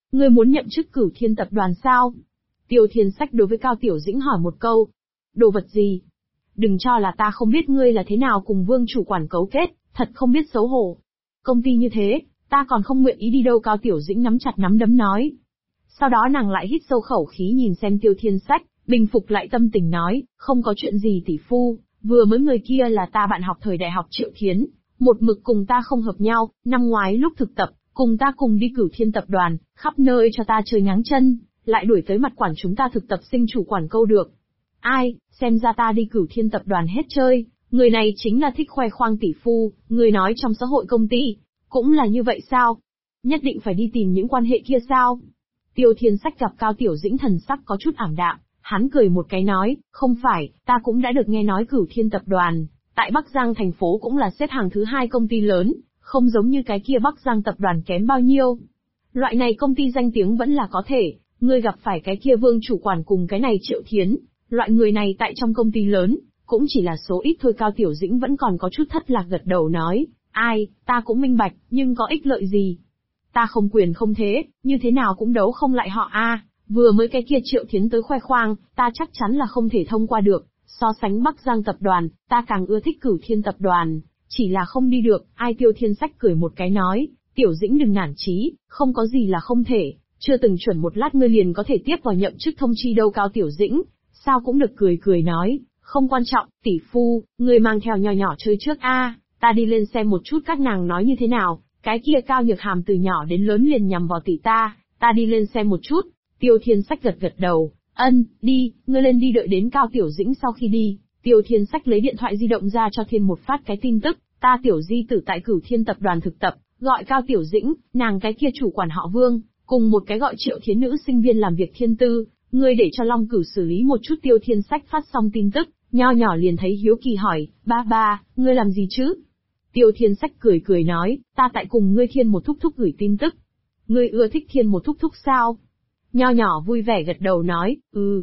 Ngươi muốn nhậm chức Cửu Thiên tập đoàn sao? Tiêu Thiên Sách đối với Cao Tiểu Dĩnh hỏi một câu. Đồ vật gì? Đừng cho là ta không biết ngươi là thế nào cùng Vương chủ quản cấu kết, thật không biết xấu hổ. Công ty như thế, ta còn không nguyện ý đi đâu. Cao Tiểu Dĩnh nắm chặt nắm đấm nói. Sau đó nàng lại hít sâu khẩu khí nhìn xem Tiêu Thiên Sách, bình phục lại tâm tình nói, không có chuyện gì tỷ phu, vừa mới người kia là ta bạn học thời đại học Triệu Thiến, một mực cùng ta không hợp nhau, năm ngoái lúc thực tập, cùng ta cùng đi Cửu Thiên tập đoàn, khắp nơi cho ta chơi ngáng chân, lại đuổi tới mặt quản chúng ta thực tập sinh chủ quản câu được. Ai, xem ra ta đi Cửu Thiên tập đoàn hết chơi, người này chính là thích khoe khoang tỷ phu, người nói trong xã hội công ty, cũng là như vậy sao? Nhất định phải đi tìm những quan hệ kia sao? Tiêu Thiên Sách gặp Cao Tiểu Dĩnh thần sắc có chút ảm đạm, hắn cười một cái nói, không phải, ta cũng đã được nghe nói Cửu Thiên tập đoàn, tại Bắc Giang thành phố cũng là xếp hàng thứ 2 công ty lớn, không giống như cái kia Bắc Giang tập đoàn kém bao nhiêu. Loại này công ty danh tiếng vẫn là có thể, ngươi gặp phải cái kia Vương chủ quản cùng cái này Triệu Thiến, loại người này tại trong công ty lớn, cũng chỉ là số ít thôi. Cao Tiểu Dĩnh vẫn còn có chút thất lạc gật đầu nói, ai, ta cũng minh bạch, nhưng có ích lợi gì? Ta không quyền không thế, như thế nào cũng đấu không lại họ a. Vừa mới cái kia Triệu Thiến tới khoe khoang, ta chắc chắn là không thể thông qua được. So sánh Bắc Giang tập đoàn, ta càng ưa thích Cửu Thiên tập đoàn, chỉ là không đi được. Ai? Tiêu Thiên Sách cười một cái nói, Tiểu Dĩnh đừng nản chí, không có gì là không thể, chưa từng chuẩn một lát ngươi liền có thể tiếp vào nhậm chức thông chi đâu. Cao Tiểu Dĩnh, sao cũng được cười cười nói, không quan trọng, tỷ phu, ngươi mang theo nho nhỏ chơi trước a, ta đi lên xem một chút các nàng nói như thế nào. Cái kia Cao Nhược Hàm từ nhỏ đến lớn liền nhằm vào tỷ ta đi lên xem một chút. Tiêu Thiên Sách gật gật đầu, ân, đi, ngươi lên đi. Đợi đến Cao Tiểu Dĩnh sau khi đi, Tiêu Thiên Sách lấy điện thoại di động ra cho Thiên Một phát cái tin tức, ta Tiểu Di tử tại Cửu Thiên tập đoàn thực tập, gọi Cao Tiểu Dĩnh, nàng cái kia chủ quản họ Vương, cùng một cái gọi Triệu Thiến nữ sinh viên làm việc thiên tư, ngươi để cho Long Cửu xử lý một chút. Tiêu Thiên Sách phát xong tin tức, nho nhỏ liền thấy hiếu kỳ hỏi, ba, ngươi làm gì chứ? Tiêu Thiên Sách cười cười nói, ta tại cùng ngươi Thiên Một thúc thúc gửi tin tức. Ngươi ưa thích Thiên Một thúc thúc sao? Nho nhỏ vui vẻ gật đầu nói,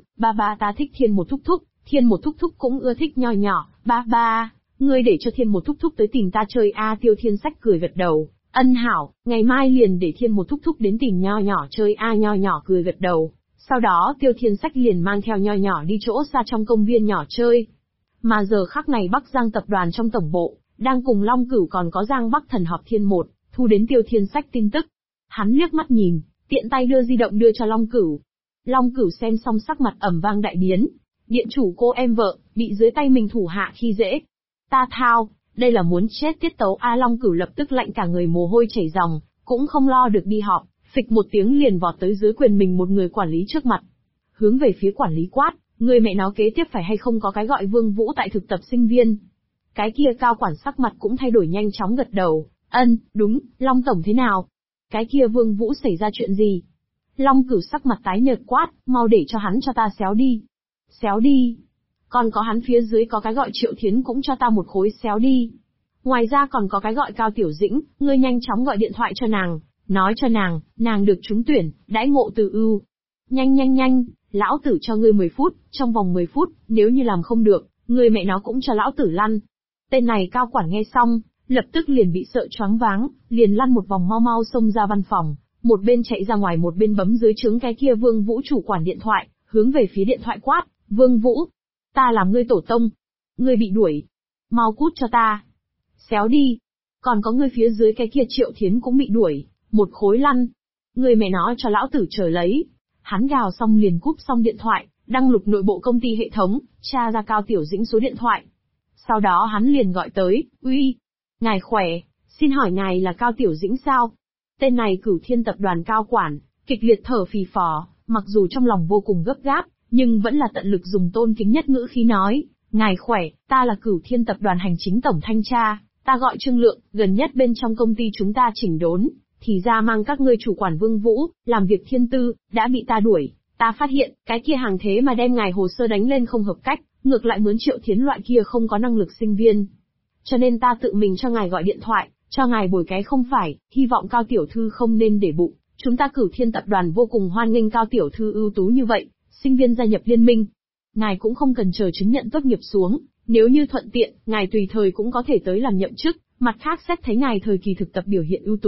ba ta thích Thiên Một thúc thúc, Thiên Một thúc thúc cũng ưa thích nho nhỏ. Ba, ngươi để cho Thiên Một thúc thúc tới tìm ta chơi a. Tiêu Thiên Sách cười gật đầu, ân hảo, ngày mai liền để Thiên Một thúc thúc đến tìm nho nhỏ chơi a. Nho nhỏ cười gật đầu. Sau đó Tiêu Thiên Sách liền mang theo nho nhỏ đi chỗ xa trong công viên nhỏ chơi. Mà giờ khắc này Bắc Giang tập đoàn trong tổng bộ, đang cùng Long Cửu còn có Giang Bắc Thần họp Thiên Một, thu đến Tiêu Thiên Sách tin tức. Hắn liếc mắt nhìn, tiện tay đưa di động đưa cho Long Cửu. Long Cửu xem xong sắc mặt ầm vang đại biến. Điện chủ cô em vợ, bị dưới tay mình thủ hạ khi dễ. Ta thao, đây là muốn chết tiết tấu a. Long Cửu lập tức lạnh cả người mồ hôi chảy ròng, cũng không lo được đi họp, phịch một tiếng liền vọt tới dưới quyền mình một người quản lý trước mặt. Hướng về phía quản lý quát, người mẹ nó kế tiếp phải hay không có cái gọi Vương Vũ tại thực tập sinh viên. Cái kia cao quản sắc mặt cũng thay đổi nhanh chóng gật đầu, ân, đúng, Long tổng thế nào? Cái kia Vương Vũ xảy ra chuyện gì? Long Cửu sắc mặt tái nhợt quát, mau để cho hắn cho ta xéo đi. Xéo đi. Còn có hắn phía dưới có cái gọi Triệu Thiến cũng cho ta một khối xéo đi. Ngoài ra còn có cái gọi Cao Tiểu Dĩnh, ngươi nhanh chóng gọi điện thoại cho nàng, nói cho nàng được trúng tuyển, đãi ngộ từ ưu. Nhanh, lão tử cho ngươi 10 phút, trong vòng 10 phút, nếu như làm không được, ngươi mẹ nó cũng cho lão tử lăn. Tên này cao quản nghe xong, lập tức liền bị sợ choáng váng, liền lăn một vòng mau xông ra văn phòng, một bên chạy ra ngoài một bên bấm dưới trướng cái kia Vương Vũ chủ quản điện thoại, hướng về phía điện thoại quát, Vương Vũ, ta làm ngươi tổ tông, ngươi bị đuổi, mau cút cho ta, xéo đi, còn có ngươi phía dưới cái kia Triệu Thiến cũng bị đuổi, một khối lăn, ngươi mẹ nó cho lão tử chờ lấy. Hắn gào xong liền cúp xong điện thoại, đăng lục nội bộ công ty hệ thống, tra ra Cao Tiểu Dĩnh số điện thoại. Sau đó hắn liền gọi tới, uy, ngài khỏe, xin hỏi ngài là Cao Tiểu Dĩnh sao? Tên này Cửu Thiên tập đoàn cao quản, kịch liệt thở phì phò, mặc dù trong lòng vô cùng gấp gáp, nhưng vẫn là tận lực dùng tôn kính nhất ngữ khí nói, ngài khỏe, ta là Cửu Thiên tập đoàn hành chính tổng thanh tra, ta gọi Trương Lượng, gần nhất bên trong công ty chúng ta chỉnh đốn, thì ra mang các ngươi chủ quản Vương Vũ, làm việc thiên tư, đã bị ta đuổi, ta phát hiện, cái kia hàng thế mà đem ngài hồ sơ đánh lên không hợp cách, ngược lại mướn Triệu Thiến loại kia không có năng lực sinh viên. Cho nên ta tự mình cho ngài gọi điện thoại, cho ngài bồi cái không phải, hy vọng Cao tiểu thư không nên để bụng, chúng ta Cửu Thiên tập đoàn vô cùng hoan nghênh Cao tiểu thư ưu tú như vậy, sinh viên gia nhập liên minh. Ngài cũng không cần chờ chứng nhận tốt nghiệp xuống, nếu như thuận tiện, ngài tùy thời cũng có thể tới làm nhậm chức, mặt khác xét thấy ngài thời kỳ thực tập biểu hiện ưu tú,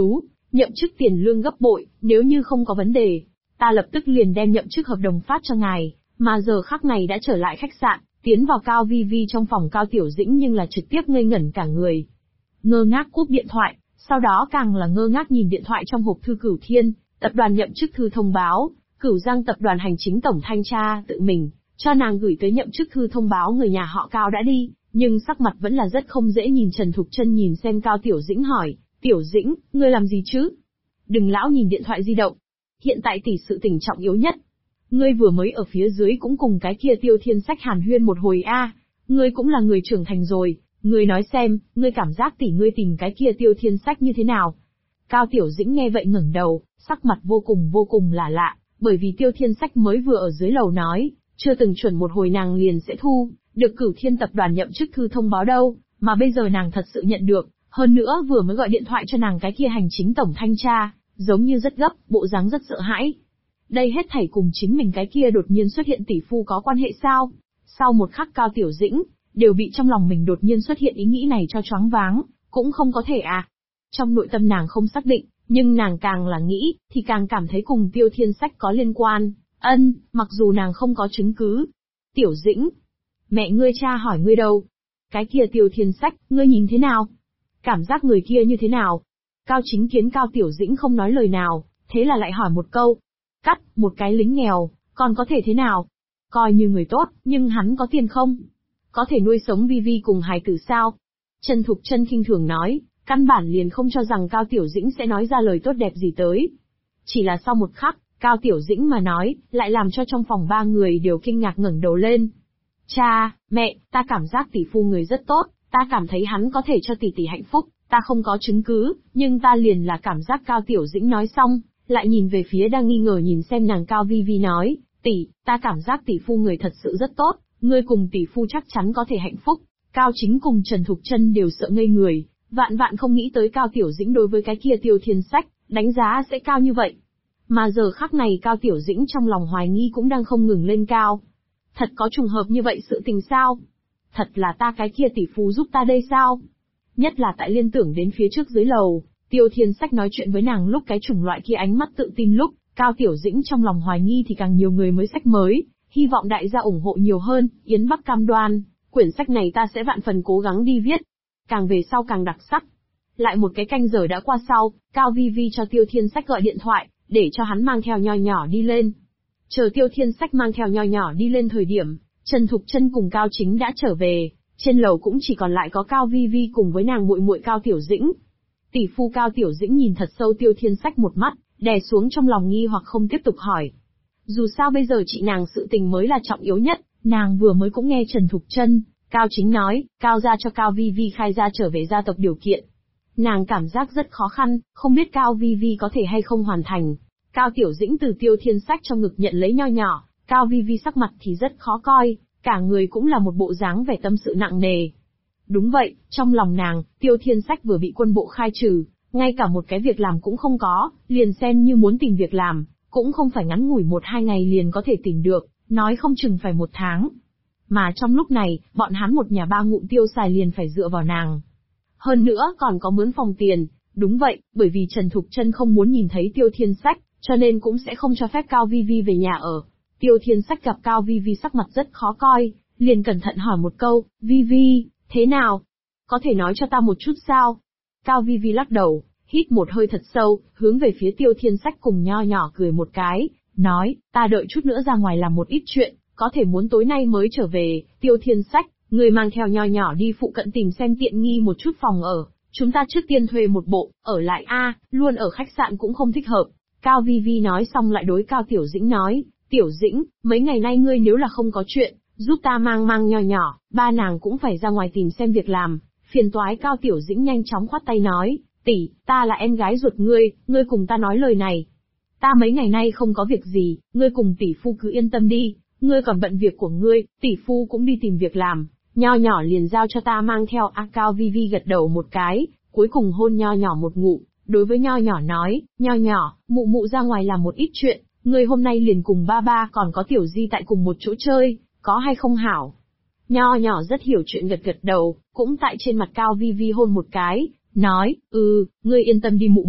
nhậm chức tiền lương gấp bội, nếu như không có vấn đề, ta lập tức liền đem nhậm chức hợp đồng phát cho ngài, mà giờ khắc này đã trở lại khách sạn, tiến vào Cao Vi Vi trong phòng Cao Tiểu Dĩnh nhưng là trực tiếp ngây ngẩn cả người. Ngơ ngác cúp điện thoại, sau đó càng là ngơ ngác nhìn điện thoại trong hộp thư Cửu Thiên, tập đoàn nhậm chức thư thông báo, Cửu Giang tập đoàn hành chính tổng thanh tra tự mình cho nàng gửi tới nhậm chức thư thông báo người nhà họ Cao đã đi, nhưng sắc mặt vẫn là rất không dễ nhìn. Trần Thục Chân nhìn xem Cao Tiểu Dĩnh hỏi, Tiểu Dĩnh, ngươi làm gì chứ? Đừng lão nhìn điện thoại di động. Hiện tại tỷ sự tình trọng yếu nhất. Ngươi vừa mới ở phía dưới cũng cùng cái kia Tiêu Thiên Sách hàn huyên một hồi a, ngươi cũng là người trưởng thành rồi, ngươi nói xem, ngươi cảm giác tỷ ngươi tìm cái kia Tiêu Thiên Sách như thế nào? Cao Tiểu Dĩnh nghe vậy ngẩng đầu, sắc mặt vô cùng là lạ, bởi vì Tiêu Thiên Sách mới vừa ở dưới lầu nói, chưa từng chuẩn một hồi nàng liền sẽ thu được Cửu Thiên tập đoàn nhậm chức thư thông báo đâu, mà bây giờ nàng thật sự nhận được, hơn nữa vừa mới gọi điện thoại cho nàng cái kia hành chính tổng thanh tra, giống như rất gấp, bộ dáng rất sợ hãi. Đây hết thảy cùng chính mình cái kia đột nhiên xuất hiện tỷ phu có quan hệ sao? Sau một khắc Cao Tiểu Dĩnh đều bị trong lòng mình đột nhiên xuất hiện ý nghĩ này cho choáng váng, cũng không có thể à. Trong nội tâm nàng không xác định, nhưng nàng càng là nghĩ, thì càng cảm thấy cùng Tiêu Thiên Sách có liên quan. Mặc dù nàng không có chứng cứ. Tiểu Dĩnh, mẹ ngươi cha hỏi ngươi đâu? Cái kia Tiêu Thiên Sách, ngươi nhìn thế nào? Cảm giác người kia như thế nào? Cao Chính Kiến Cao Tiểu Dĩnh không nói lời nào, thế là lại hỏi một câu. Cắt, một cái lính nghèo, còn có thể thế nào? Coi như người tốt, nhưng hắn có tiền không? Có thể nuôi sống Vi Vi cùng hài tử sao? Trần Thục Chân khinh thường nói, căn bản liền không cho rằng Cao Tiểu Dĩnh sẽ nói ra lời tốt đẹp gì tới. Chỉ là sau một khắc, Cao Tiểu Dĩnh mà nói, lại làm cho trong phòng ba người đều kinh ngạc ngẩng đầu lên. Cha, mẹ, ta cảm giác tỷ phu người rất tốt, ta cảm thấy hắn có thể cho tỷ tỷ hạnh phúc, ta không có chứng cứ, nhưng ta liền là cảm giác. Cao Tiểu Dĩnh nói xong, lại nhìn về phía đang nghi ngờ nhìn xem nàng Cao Vi Vi nói, tỷ, ta cảm giác tỷ phu người thật sự rất tốt, ngươi cùng tỷ phu chắc chắn có thể hạnh phúc. Cao Chính cùng Trần Thục Chân đều sợ ngây người, vạn không nghĩ tới Cao Tiểu Dĩnh đối với cái kia Tiêu Thiên Sách, đánh giá sẽ cao như vậy. Mà giờ khắc này Cao Tiểu Dĩnh trong lòng hoài nghi cũng đang không ngừng lên cao. Thật có trùng hợp như vậy sự tình sao? Thật là ta cái kia tỷ phu giúp ta đây sao? Nhất là tại liên tưởng đến phía trước dưới lầu, Tiêu Thiên Sách nói chuyện với nàng lúc cái chủng loại kia ánh mắt tự tin lúc, Cao Tiểu Dĩnh trong lòng hoài nghi thì càng nhiều người mới sách mới, hy vọng đại gia ủng hộ nhiều hơn. Yến Bắc cam đoan, quyển sách này ta sẽ vạn phần cố gắng đi viết. Càng về sau càng đặc sắc. Lại một cái canh giờ đã qua sau, Cao Vi Vi cho Tiêu Thiên Sách gọi điện thoại, để cho hắn mang theo Nho Nhỏ đi lên. Chờ Tiêu Thiên Sách mang theo Nho Nhỏ đi lên thời điểm, Trần Thục Chân cùng Cao Chính đã trở về, trên lầu cũng chỉ còn lại có Cao Vi Vi cùng với nàng muội muội Cao Tiểu Dĩnh. Tỷ phu Cao Tiểu Dĩnh nhìn thật sâu Tiêu Thiên Sách một mắt, đè xuống trong lòng nghi hoặc không tiếp tục hỏi. Dù sao bây giờ chị nàng sự tình mới là trọng yếu nhất, nàng vừa mới cũng nghe Trần Thục Chân, Cao Chính nói, Cao gia cho Cao Vi Vi khai ra trở về gia tộc điều kiện. Nàng cảm giác rất khó khăn, không biết Cao Vi Vi có thể hay không hoàn thành. Cao Tiểu Dĩnh từ Tiêu Thiên Sách trong ngực nhận lấy Nho Nhỏ, Cao Vi Vi sắc mặt thì rất khó coi, cả người cũng là một bộ dáng vẻ tâm sự nặng nề. Đúng vậy, trong lòng nàng, Tiêu Thiên Sách vừa bị quân bộ khai trừ, ngay cả một cái việc làm cũng không có, liền xem như muốn tìm việc làm, cũng không phải ngắn ngủi 1-2 ngày liền có thể tìm được, nói không chừng phải 1 tháng. Mà trong lúc này, bọn hắn một nhà ba ngụm tiêu xài liền phải dựa vào nàng. Hơn nữa còn có mướn phòng tiền, đúng vậy, bởi vì Trần Thục Chân không muốn nhìn thấy Tiêu Thiên Sách, cho nên cũng sẽ không cho phép Cao Vi Vi về nhà ở. Tiêu Thiên Sách gặp Cao Vi Vi sắc mặt rất khó coi, liền cẩn thận hỏi một câu, Vi Vi, thế nào? Có thể nói cho ta một chút sao? Cao Vi Vi lắc đầu, hít một hơi thật sâu, hướng về phía Tiêu Thiên Sách cùng Nho Nhỏ cười một cái, nói, ta đợi chút nữa ra ngoài làm một ít chuyện, có thể muốn tối nay mới trở về. Tiêu Thiên Sách, người mang theo Nho Nhỏ đi phụ cận tìm xem tiện nghi một chút phòng ở, chúng ta trước tiên thuê một bộ, ở lại luôn ở khách sạn cũng không thích hợp. Cao Vi Vi nói xong lại đối Cao Tiểu Dĩnh nói, Tiểu Dĩnh, mấy ngày nay ngươi nếu là không có chuyện, giúp ta mang Nho Nhỏ, ba nàng cũng phải ra ngoài tìm xem việc làm, phiền toái. Cao Tiểu Dĩnh nhanh chóng khoát tay nói, tỷ, ta là em gái ruột ngươi cùng ta nói lời này. Ta mấy ngày nay không có việc gì, ngươi cùng tỷ phu cứ yên tâm đi, ngươi còn bận việc của ngươi, tỷ phu cũng đi tìm việc làm, Nho Nhỏ liền giao cho ta mang theo. Cao Vi Vi gật đầu một cái, cuối cùng hôn Nho Nhỏ một ngụm, đối với Nho Nhỏ nói, Nho Nhỏ, mụ mụ ra ngoài làm một ít chuyện, ngươi hôm nay liền cùng ba còn có Tiểu Di tại cùng một chỗ chơi, có hay không hảo? Nho Nhỏ rất hiểu chuyện gật gật đầu, cũng tại trên mặt Cao Vi Vi hôn một cái, nói, ngươi yên tâm đi mụ mụ,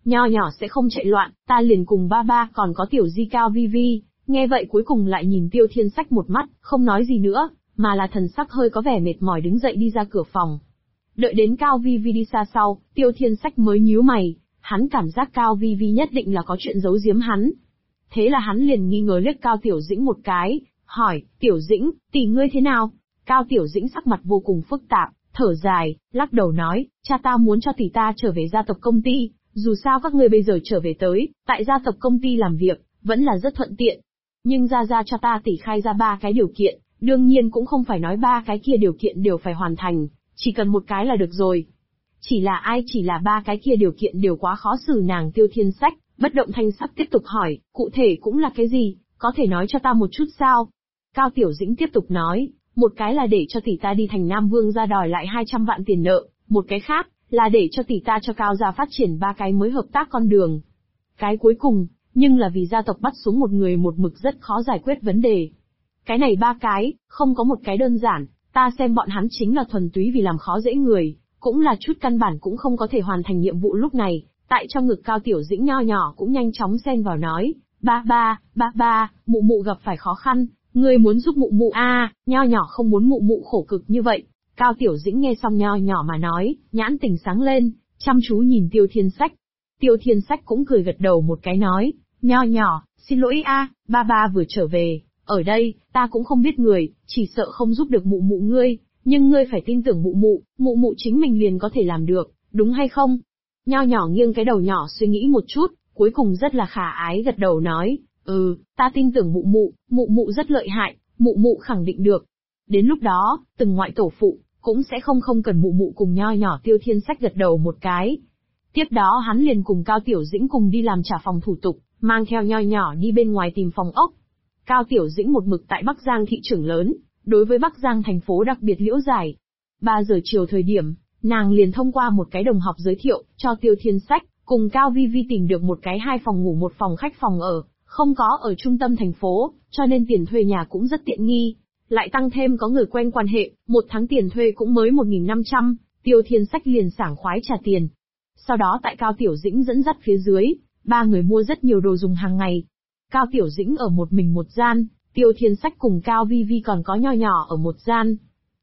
Nho nhỏ sẽ không chạy loạn, ta liền cùng ba ba còn có tiểu di Cao Vi Vi, nghe vậy cuối cùng lại nhìn Tiêu Thiên Sách một mắt, không nói gì nữa, mà là thần sắc hơi có vẻ mệt mỏi đứng dậy đi ra cửa phòng. Đợi đến Cao Vi Vi đi xa sau, Tiêu Thiên Sách mới nhíu mày, hắn cảm giác Cao Vi Vi nhất định là có chuyện giấu giếm hắn. Thế là hắn liền nghi ngờ liếc Cao Tiểu Dĩnh một cái, hỏi, Tiểu Dĩnh, tỷ ngươi thế nào? Cao Tiểu Dĩnh sắc mặt vô cùng phức tạp, thở dài, lắc đầu nói, cha ta muốn cho tỷ ta trở về gia tộc công ty, dù sao các ngươi bây giờ trở về tới, tại gia tộc công ty làm việc, vẫn là rất thuận tiện. Nhưng ra cho ta tỷ khai ra 3 cái điều kiện, đương nhiên cũng không phải nói 3 cái kia điều kiện đều phải hoàn thành, chỉ cần một cái là được rồi. Chỉ là 3 cái kia điều kiện đều quá khó xử nàng. Tiêu Thiên Sách, bất động thanh sắc tiếp tục hỏi, cụ thể cũng là cái gì, có thể nói cho ta một chút sao? Cao Tiểu Dĩnh tiếp tục nói, một cái là để cho tỷ ta đi thành Nam Vương ra đòi lại 200 vạn tiền nợ, một cái khác là để cho tỷ ta cho Cao gia phát triển 3 cái mới hợp tác con đường. Cái cuối cùng, nhưng là vì gia tộc bắt xuống một người một mực rất khó giải quyết vấn đề. Cái này 3 cái, không có một cái đơn giản, ta xem bọn hắn chính là thuần túy vì làm khó dễ người, cũng là chút căn bản cũng không có thể hoàn thành nhiệm vụ. Lúc này, tại trong ngực Cao Tiểu Dĩnh nho nhỏ cũng nhanh chóng xen vào nói, ba, mụ mụ gặp phải khó khăn, ngươi muốn giúp mụ mụ à, nho nhỏ không muốn mụ mụ khổ cực như vậy. Cao Tiểu Dĩnh nghe xong nho nhỏ mà nói, nhãn tình sáng lên, chăm chú nhìn Tiêu Thiên Sách. Tiêu Thiên Sách cũng cười gật đầu một cái nói, nho nhỏ, xin lỗi a, ba vừa trở về, ở đây, ta cũng không biết người, chỉ sợ không giúp được mụ mụ ngươi, nhưng ngươi phải tin tưởng mụ mụ chính mình liền có thể làm được, đúng hay không? Nho nhỏ nghiêng cái đầu nhỏ suy nghĩ một chút, cuối cùng rất là khả ái gật đầu nói, ta tin tưởng mụ mụ rất lợi hại, mụ mụ khẳng định được. Đến lúc đó, từng ngoại tổ phụ, cũng sẽ không cần mụ mụ cùng nho nhỏ. Tiêu Thiên Sách gật đầu một cái. Tiếp đó hắn liền cùng Cao Tiểu Dĩnh cùng đi làm trả phòng thủ tục, mang theo nho nhỏ đi bên ngoài tìm phòng ốc. Cao Tiểu Dĩnh một mực tại Bắc Giang thị trưởng lớn, đối với Bắc Giang thành phố đặc biệt liễu giải. 3 giờ chiều thời điểm, nàng liền thông qua một cái đồng học giới thiệu, cho Tiêu Thiên Sách, cùng Cao Vi Vi tìm được một cái 2 phòng ngủ 1 phòng khách phòng ở, không có ở trung tâm thành phố, cho nên tiền thuê nhà cũng rất tiện nghi. Lại tăng thêm có người quen quan hệ, 1 tháng tiền thuê cũng mới 1.500, Tiêu Thiên Sách liền sảng khoái trả tiền. Sau đó tại Cao Tiểu Dĩnh dẫn dắt phía dưới, 3 người mua rất nhiều đồ dùng hàng ngày. Cao Tiểu Dĩnh ở một mình một gian, Tiêu Thiên Sách cùng Cao Vi Vi còn có nho nhỏ ở một gian.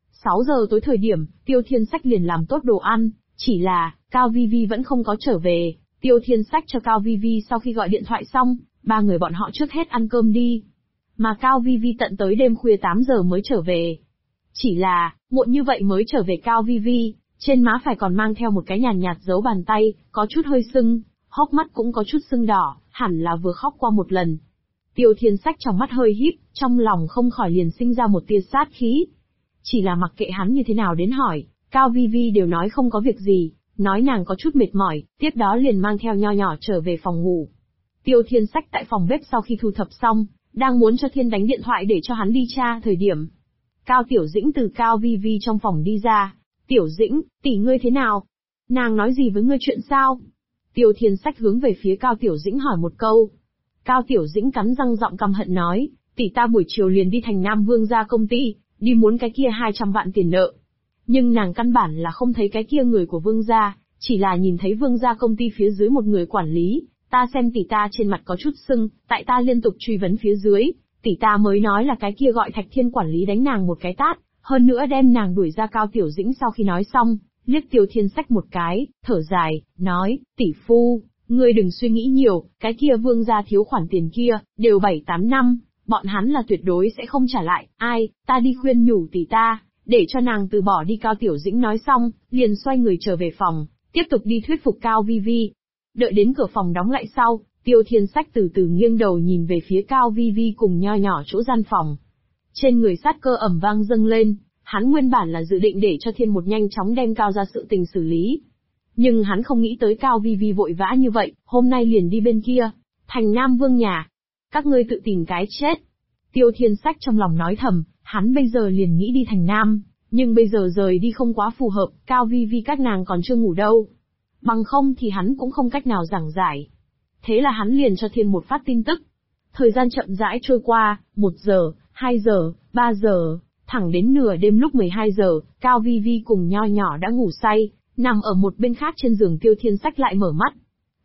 6 giờ tối thời điểm, Tiêu Thiên Sách liền làm tốt đồ ăn, chỉ là, Cao Vi Vi vẫn không có trở về. Tiêu Thiên Sách cho Cao Vi Vi sau khi gọi điện thoại xong, 3 người bọn họ trước hết ăn cơm đi. Mà Cao Vi Vi tận tới đêm khuya 8 giờ mới trở về. Chỉ là, muộn như vậy mới trở về Cao Vi Vi, trên má phải còn mang theo một cái nhàn nhạt dấu bàn tay, có chút hơi sưng, hốc mắt cũng có chút sưng đỏ, hẳn là vừa khóc qua một lần. Tiêu Thiên Sách trong mắt hơi híp, trong lòng không khỏi liền sinh ra một tia sát khí. Chỉ là mặc kệ hắn như thế nào đến hỏi, Cao Vi Vi đều nói không có việc gì, nói nàng có chút mệt mỏi, tiếp đó liền mang theo nho nhỏ trở về phòng ngủ. Tiêu Thiên Sách tại phòng bếp sau khi thu thập xong, đang muốn cho Thiên đánh điện thoại để cho hắn đi tra thời điểm. Cao Tiểu Dĩnh từ Cao Vi Vi trong phòng đi ra, Tiểu Dĩnh, tỷ ngươi thế nào? Nàng nói gì với ngươi chuyện sao? Tiêu Thiên Sách hướng về phía Cao Tiểu Dĩnh hỏi một câu. Cao Tiểu Dĩnh cắn răng giọng căm hận nói, tỷ ta buổi chiều liền đi thành Nam Vương gia công ty, đi muốn cái kia 200 vạn tiền nợ. Nhưng nàng căn bản là không thấy cái kia người của Vương gia, chỉ là nhìn thấy Vương gia công ty phía dưới một người quản lý, ta xem tỷ ta trên mặt có chút sưng, tại ta liên tục truy vấn phía dưới, tỷ ta mới nói là cái kia gọi Thạch Thiên quản lý đánh nàng một cái tát, hơn nữa đem nàng đuổi ra. Cao Tiểu Dĩnh sau khi nói xong, liếc Tiêu Thiên Sách một cái, thở dài, nói, tỷ phu, ngươi đừng suy nghĩ nhiều, cái kia Vương gia thiếu khoản tiền kia, đều 7-8 năm, bọn hắn là tuyệt đối sẽ không trả lại, ai, ta đi khuyên nhủ tỷ ta, để cho nàng từ bỏ đi. Cao Tiểu Dĩnh nói xong, liền xoay người trở về phòng, tiếp tục đi thuyết phục Cao Vi Vi. Đợi đến cửa phòng đóng lại sau, Tiêu Thiên Sách từ từ nghiêng đầu nhìn về phía Cao Vi Vi cùng nho nhỏ chỗ gian phòng. Trên người sát cơ ầm vang dâng lên, hắn nguyên bản là dự định để cho Thiên một nhanh chóng đem Cao ra sự tình xử lý. Nhưng hắn không nghĩ tới Cao Vi Vi vội vã như vậy, hôm nay liền đi bên kia, thành Nam Vương nhà. Các ngươi tự tìm cái chết. Tiêu Thiên Sách trong lòng nói thầm, hắn bây giờ liền nghĩ đi thành Nam, nhưng bây giờ rời đi không quá phù hợp, Cao Vi Vi các nàng còn chưa ngủ đâu. Bằng không thì hắn cũng không cách nào giảng giải. Thế là hắn liền cho Thiên một phát tin tức. Thời gian chậm rãi trôi qua, 1 giờ, 2 giờ, 3 giờ, thẳng đến nửa đêm lúc 12 giờ, Cao Vi Vi cùng nho nhỏ đã ngủ say, nằm ở một bên khác trên giường. Tiêu Thiên Sách lại mở mắt.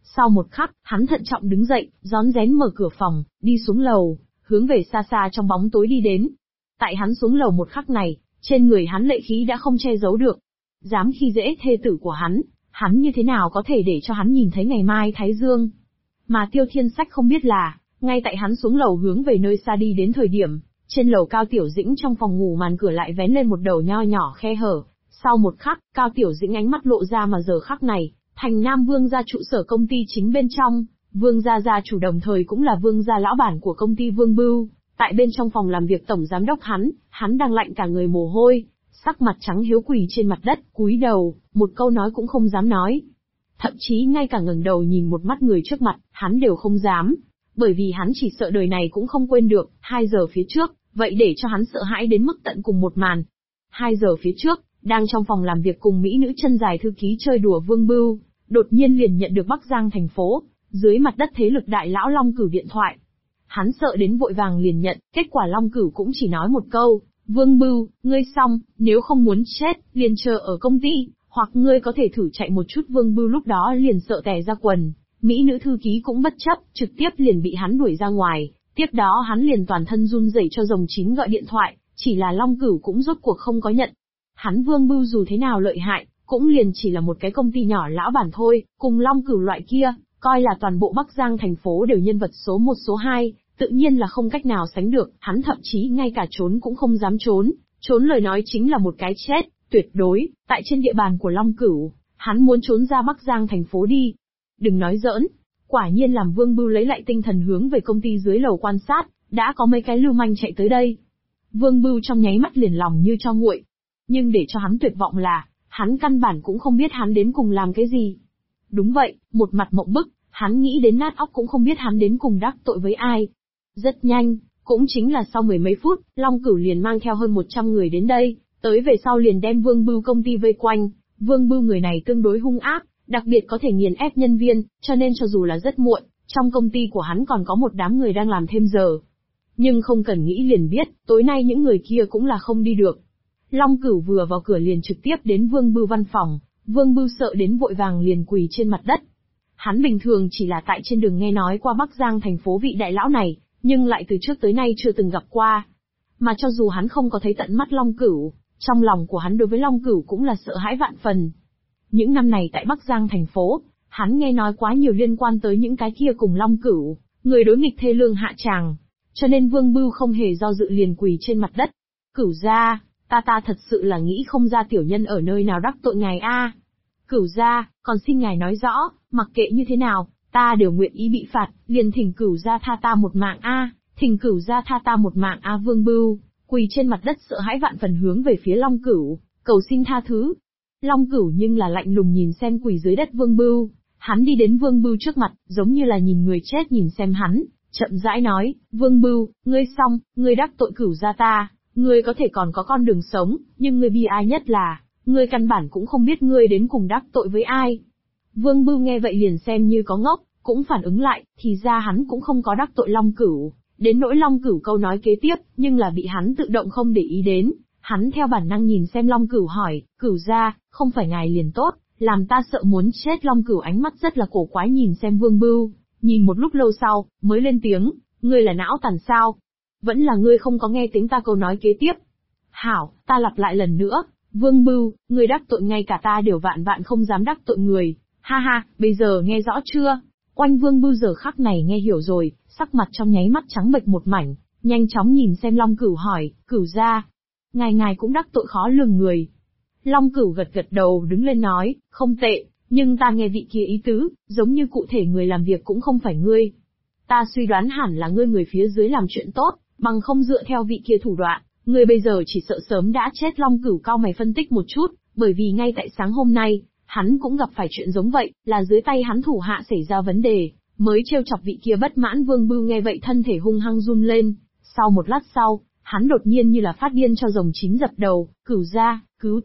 Sau một khắc, hắn thận trọng đứng dậy, rón rén mở cửa phòng, đi xuống lầu, hướng về xa xa trong bóng tối đi đến. Tại hắn xuống lầu một khắc này, trên người hắn lệ khí đã không che giấu được. Dám khi dễ thê tử của hắn như thế nào có thể để cho hắn nhìn thấy ngày mai Thái Dương. Mà Tiêu Thiên Sách không biết là, ngay tại hắn xuống lầu hướng về nơi xa đi đến thời điểm, trên lầu Cao Tiểu Dĩnh trong phòng ngủ màn cửa lại vén lên một đầu nho nhỏ khe hở. Sau một khắc, Cao Tiểu Dĩnh ánh mắt lộ ra mà giờ khắc này, thành Nam Vương gia trụ sở công ty chính bên trong, Vương gia gia chủ đồng thời cũng là Vương gia lão bản của công ty Vương Bưu. Tại bên trong phòng làm việc tổng giám đốc hắn đang lạnh cả người mồ hôi, sắc mặt trắng hiếu quỳ trên mặt đất, cúi đầu, một câu nói cũng không dám nói. Thậm chí ngay cả ngẩng đầu nhìn một mắt người trước mặt, hắn đều không dám, bởi vì hắn chỉ sợ đời này cũng không quên được, 2 giờ phía trước, vậy để cho hắn sợ hãi đến mức tận cùng một màn. 2 giờ phía trước, đang trong phòng làm việc cùng mỹ nữ chân dài thư ký chơi đùa Vương Bưu, đột nhiên liền nhận được Bắc Giang thành phố, dưới mặt đất thế lực đại lão Long Cửu điện thoại. Hắn sợ đến vội vàng liền nhận, kết quả Long Cửu cũng chỉ nói một câu, Vương Bưu, ngươi xong, nếu không muốn chết, liền chờ ở công ty, hoặc ngươi có thể thử chạy một chút. Vương Bưu lúc đó liền sợ tè ra quần, mỹ nữ thư ký cũng bất chấp, trực tiếp liền bị hắn đuổi ra ngoài, tiếp đó hắn liền toàn thân run rẩy cho Rồng Chín gọi điện thoại, chỉ là Long Cửu cũng rốt cuộc không có nhận. Hắn Vương Bưu dù thế nào lợi hại, cũng liền chỉ là một cái công ty nhỏ lão bản thôi, cùng Long Cửu loại kia, coi là toàn bộ Bắc Giang thành phố đều nhân vật số 1 số 2, tự nhiên là không cách nào sánh được, hắn thậm chí ngay cả trốn cũng không dám trốn lời nói chính là một cái chết, tuyệt đối, tại trên địa bàn của Long Cửu, hắn muốn trốn ra Bắc Giang thành phố đi. Đừng nói giỡn, quả nhiên làm Vương Bưu lấy lại tinh thần hướng về công ty dưới lầu quan sát, đã có mấy cái lưu manh chạy tới đây. Vương Bưu trong nháy mắt liền lòng như cho nguội. Nhưng để cho hắn tuyệt vọng là, hắn căn bản cũng không biết hắn đến cùng làm cái gì. Đúng vậy, một mặt mộng bức, hắn nghĩ đến nát óc cũng không biết hắn đến cùng đắc tội với ai. Rất nhanh, cũng chính là sau 10 mấy phút, Long Cửu liền mang theo hơn 100 người đến đây, tới về sau liền đem Vương Bưu công ty vây quanh. Vương Bưu người này tương đối hung ác, đặc biệt có thể nghiền ép nhân viên, cho nên cho dù là rất muộn, trong công ty của hắn còn có một đám người đang làm thêm giờ. Nhưng không cần nghĩ liền biết, tối nay những người kia cũng là không đi được. Long Cửu vừa vào cửa liền trực tiếp đến Vương Bưu văn phòng, Vương Bưu sợ đến vội vàng liền quỳ trên mặt đất. Hắn bình thường chỉ là tại trên đường nghe nói qua Bắc Giang thành phố vị đại lão này, nhưng lại từ trước tới nay chưa từng gặp qua. Mà cho dù hắn không có thấy tận mắt Long Cửu, trong lòng của hắn đối với Long Cửu cũng là sợ hãi vạn phần. Những năm này tại Bắc Giang thành phố, hắn nghe nói quá nhiều liên quan tới những cái kia cùng Long Cửu, người đối nghịch thê lương hạ tràng. Cho nên Vương Bưu không hề do dự liền quỳ trên mặt đất. Cửu gia, ta thật sự là nghĩ không ra tiểu nhân ở nơi nào đắc tội ngài a. Cửu gia, còn xin ngài nói rõ, mặc kệ như thế nào, ta đều nguyện ý bị phạt, liền thỉnh Cửu gia tha ta một mạng a, thỉnh Cửu gia tha ta một mạng a. Vương Bưu quỳ trên mặt đất sợ hãi vạn phần hướng về phía Long Cửu, cầu xin tha thứ. Long Cửu nhưng là lạnh lùng nhìn xem quỳ dưới đất Vương Bưu, hắn đi đến Vương Bưu trước mặt, giống như là nhìn người chết nhìn xem hắn, chậm rãi nói, Vương Bưu, ngươi xong, ngươi đắc tội Cửu gia ta, ngươi có thể còn có con đường sống, nhưng ngươi bi ai nhất là, ngươi căn bản cũng không biết ngươi đến cùng đắc tội với ai. Vương Bưu nghe vậy liền xem như có ngốc, cũng phản ứng lại, thì ra hắn cũng không có đắc tội Long Cửu, đến nỗi Long Cửu câu nói kế tiếp, nhưng là bị hắn tự động không để ý đến. Hắn theo bản năng nhìn xem Long Cửu hỏi, Cửu gia, không phải ngài liền tốt, làm ta sợ muốn chết. Long Cửu ánh mắt rất là cổ quái nhìn xem Vương Bưu, nhìn một lúc lâu sau, mới lên tiếng, ngươi là não tàn sao? Vẫn là ngươi không có nghe tiếng ta câu nói kế tiếp. Hảo, ta lặp lại lần nữa, Vương Bưu, ngươi đắc tội ngay cả ta đều vạn vạn không dám đắc tội người, ha ha, bây giờ nghe rõ chưa? Oanh. Vương Bưu giờ khắc này nghe hiểu rồi, sắc mặt trong nháy mắt trắng bệch một mảnh, nhanh chóng nhìn xem Long Cửu hỏi, Cửu gia, ngài cũng đắc tội khó lường người. Long Cửu gật gật đầu đứng lên nói, không tệ, nhưng ta nghe vị kia ý tứ, giống như cụ thể người làm việc cũng không phải ngươi. Ta suy đoán hẳn là ngươi người phía dưới làm chuyện tốt, bằng không dựa theo vị kia thủ đoạn, ngươi bây giờ chỉ sợ sớm đã chết. Long Cửu cao mày phân tích một chút, bởi vì ngay tại sáng hôm nay, hắn cũng gặp phải chuyện giống vậy, là dưới tay hắn thủ hạ xảy ra vấn đề, mới trêu chọc vị kia bất mãn. Vương Bưu nghe vậy thân thể hung hăng run lên, sau một lát sau, hắn đột nhiên như là phát điên cho Rồng Chín dập đầu, Cửu gia, cứu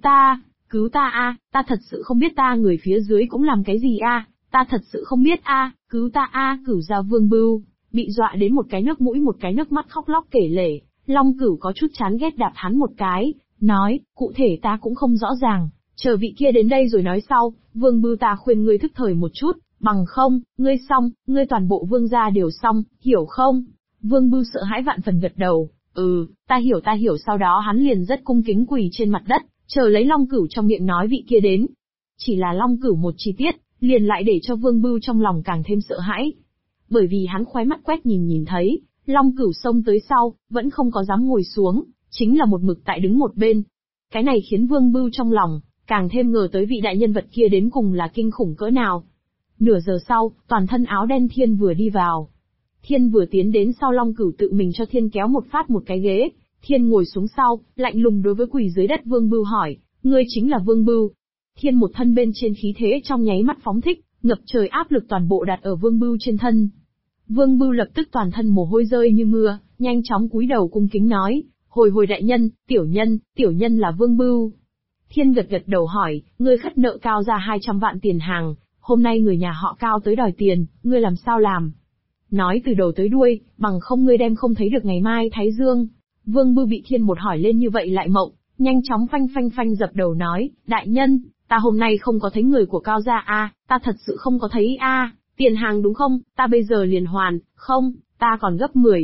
ta a, ta thật sự không biết ta người phía dưới cũng làm cái gì a, ta thật sự không biết a, cứu ta a. Cửu gia. Vương Bưu bị dọa đến một cái nước mũi một cái nước mắt khóc lóc kể lể. Long Cửu có chút chán ghét đạp hắn một cái, nói, cụ thể ta cũng không rõ ràng, chờ vị kia đến đây rồi nói sau. Vương Bưu, ta khuyên ngươi thức thời một chút, Bằng không, ngươi xong, ngươi toàn bộ Vương gia đều xong, hiểu không? Vương Bưu sợ hãi vạn phần gật đầu, ta hiểu sau đó hắn liền rất cung kính quỳ trên mặt đất, chờ lấy Long Cửu trong miệng nói vị kia đến. Chỉ là Long Cửu một chi tiết, liền lại để cho Vương Bưu trong lòng càng thêm sợ hãi. Bởi vì hắn khóe mắt quét nhìn thấy, Long Cửu xông tới sau, vẫn không có dám ngồi xuống, chính là một mực tại đứng một bên. Cái này khiến Vương Bưu trong lòng, càng thêm ngờ tới vị đại nhân vật kia đến cùng là kinh khủng cỡ nào. Nửa giờ sau, toàn thân áo đen Thiên vừa đi vào. Thiên vừa tiến đến sau Long Cửu tự mình cho Thiên kéo một phát một cái ghế, Thiên ngồi xuống sau, lạnh lùng đối với quỳ dưới đất Vương Bưu hỏi, ngươi chính là Vương Bưu. Thiên một thân bên trên khí thế trong nháy mắt phóng thích, ngập trời áp lực toàn bộ đặt ở Vương Bưu trên thân. Vương Bưu lập tức toàn thân mồ hôi rơi như mưa, nhanh chóng cúi đầu cung kính nói, hồi đại nhân, tiểu nhân là Vương Bưu. Thiên gật đầu hỏi, ngươi khất nợ Cao ra 200 vạn tiền hàng, hôm nay người nhà họ Cao tới đòi tiền, ngươi làm sao làm? Nói từ đầu tới đuôi, bằng không ngươi đem không thấy được ngày mai Thái Dương. Vương Bưu bị Thiên một hỏi lên như vậy lại mộng, nhanh chóng phanh dập đầu nói, đại nhân, ta hôm nay không có thấy người của Cao gia ta thật sự không có thấy tiền hàng đúng không, ta bây giờ liền hoàn, không, ta còn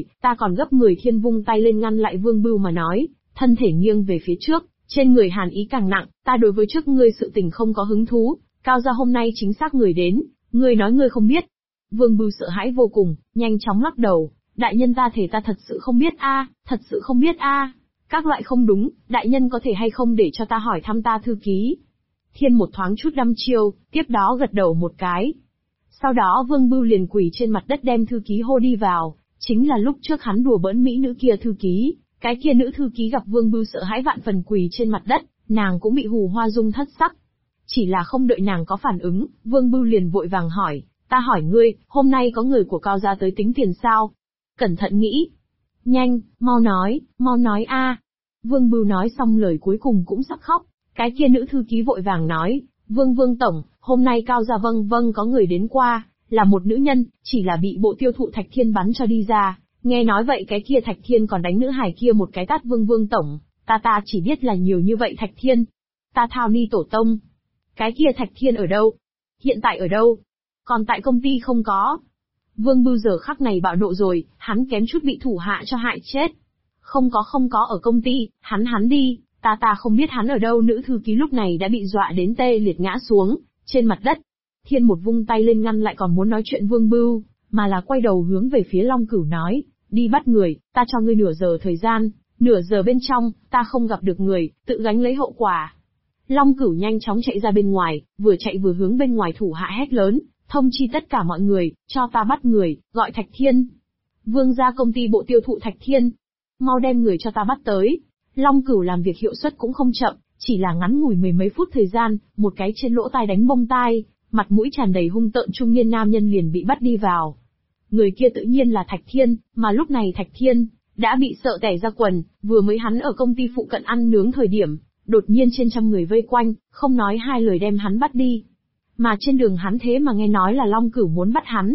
gấp 10 Thiên vung tay lên ngăn lại Vương Bưu mà nói, thân thể nghiêng về phía trước, trên người hàn ý càng nặng, ta đối với trước ngươi sự tình không có hứng thú, Cao gia hôm nay chính xác người đến, ngươi nói ngươi không biết. Vương Bưu sợ hãi vô cùng, nhanh chóng lắc đầu, đại nhân ta thể ta thật sự không biết thật sự không biết Các loại không đúng, đại nhân có thể hay không để cho ta hỏi thăm ta thư ký. Thiên một thoáng chút đăm chiêu, tiếp đó gật đầu một cái. Sau đó Vương Bưu liền quỳ trên mặt đất đem thư ký hô đi vào, chính là lúc trước hắn đùa bỡn mỹ nữ kia thư ký, cái kia nữ thư ký gặp Vương Bưu sợ hãi vạn phần quỳ trên mặt đất, nàng cũng bị hù hoa dung thất sắc. Chỉ là không đợi nàng có phản ứng, Vương Bưu liền vội vàng hỏi, ta hỏi ngươi, hôm nay có người của Cao gia tới tính tiền sao? Cẩn thận nghĩ. Nhanh, mau nói Vương Bưu nói xong lời cuối cùng cũng sắp khóc, cái kia nữ thư ký vội vàng nói, Vương tổng, hôm nay Cao gia vâng có người đến qua, là một nữ nhân, chỉ là bị bộ tiêu thụ Thạch Thiên bắn cho đi ra, nghe nói vậy cái kia Thạch Thiên còn đánh nữ hài kia một cái tát Vương tổng, ta chỉ biết là nhiều như vậy Thạch Thiên. Ta thao ni tổ tông. Cái kia Thạch Thiên ở đâu? Hiện tại ở đâu? Còn tại công ty không có. Vương Bưu giờ khắc này bạo nộ rồi, hắn kém chút bị thủ hạ cho hại chết. Không có ở công ty, hắn đi, ta không biết hắn ở đâu. Nữ thư ký lúc này đã bị dọa đến tê liệt ngã xuống, trên mặt đất. Thiên một vung tay lên ngăn lại còn muốn nói chuyện Vương Bưu, mà là quay đầu hướng về phía Long Cửu nói, đi bắt người, ta cho ngươi nửa giờ thời gian, nửa giờ bên trong, ta không gặp được người, tự gánh lấy hậu quả. Long Cửu nhanh chóng chạy ra bên ngoài, vừa chạy vừa hướng bên ngoài thủ hạ hét lớn, thông chi tất cả mọi người, cho ta bắt người, gọi Thạch Thiên. Vương gia công ty bộ tiêu thụ Thạch Thiên. Mau đem người cho ta bắt tới. Long Cửu làm việc hiệu suất cũng không chậm, chỉ là ngắn ngủi mười mấy phút thời gian, một cái trên lỗ tai đánh bông tai, mặt mũi tràn đầy hung tợn trung niên nam nhân liền bị bắt đi vào. Người kia tự nhiên là Thạch Thiên, mà lúc này Thạch Thiên đã bị sợ tẻ ra quần, vừa mới hắn ở công ty phụ cận ăn nướng thời điểm, đột nhiên trên trăm người vây quanh, không nói hai lời đem hắn bắt đi. Mà trên đường hắn thế mà nghe nói là Long Cửu muốn bắt hắn.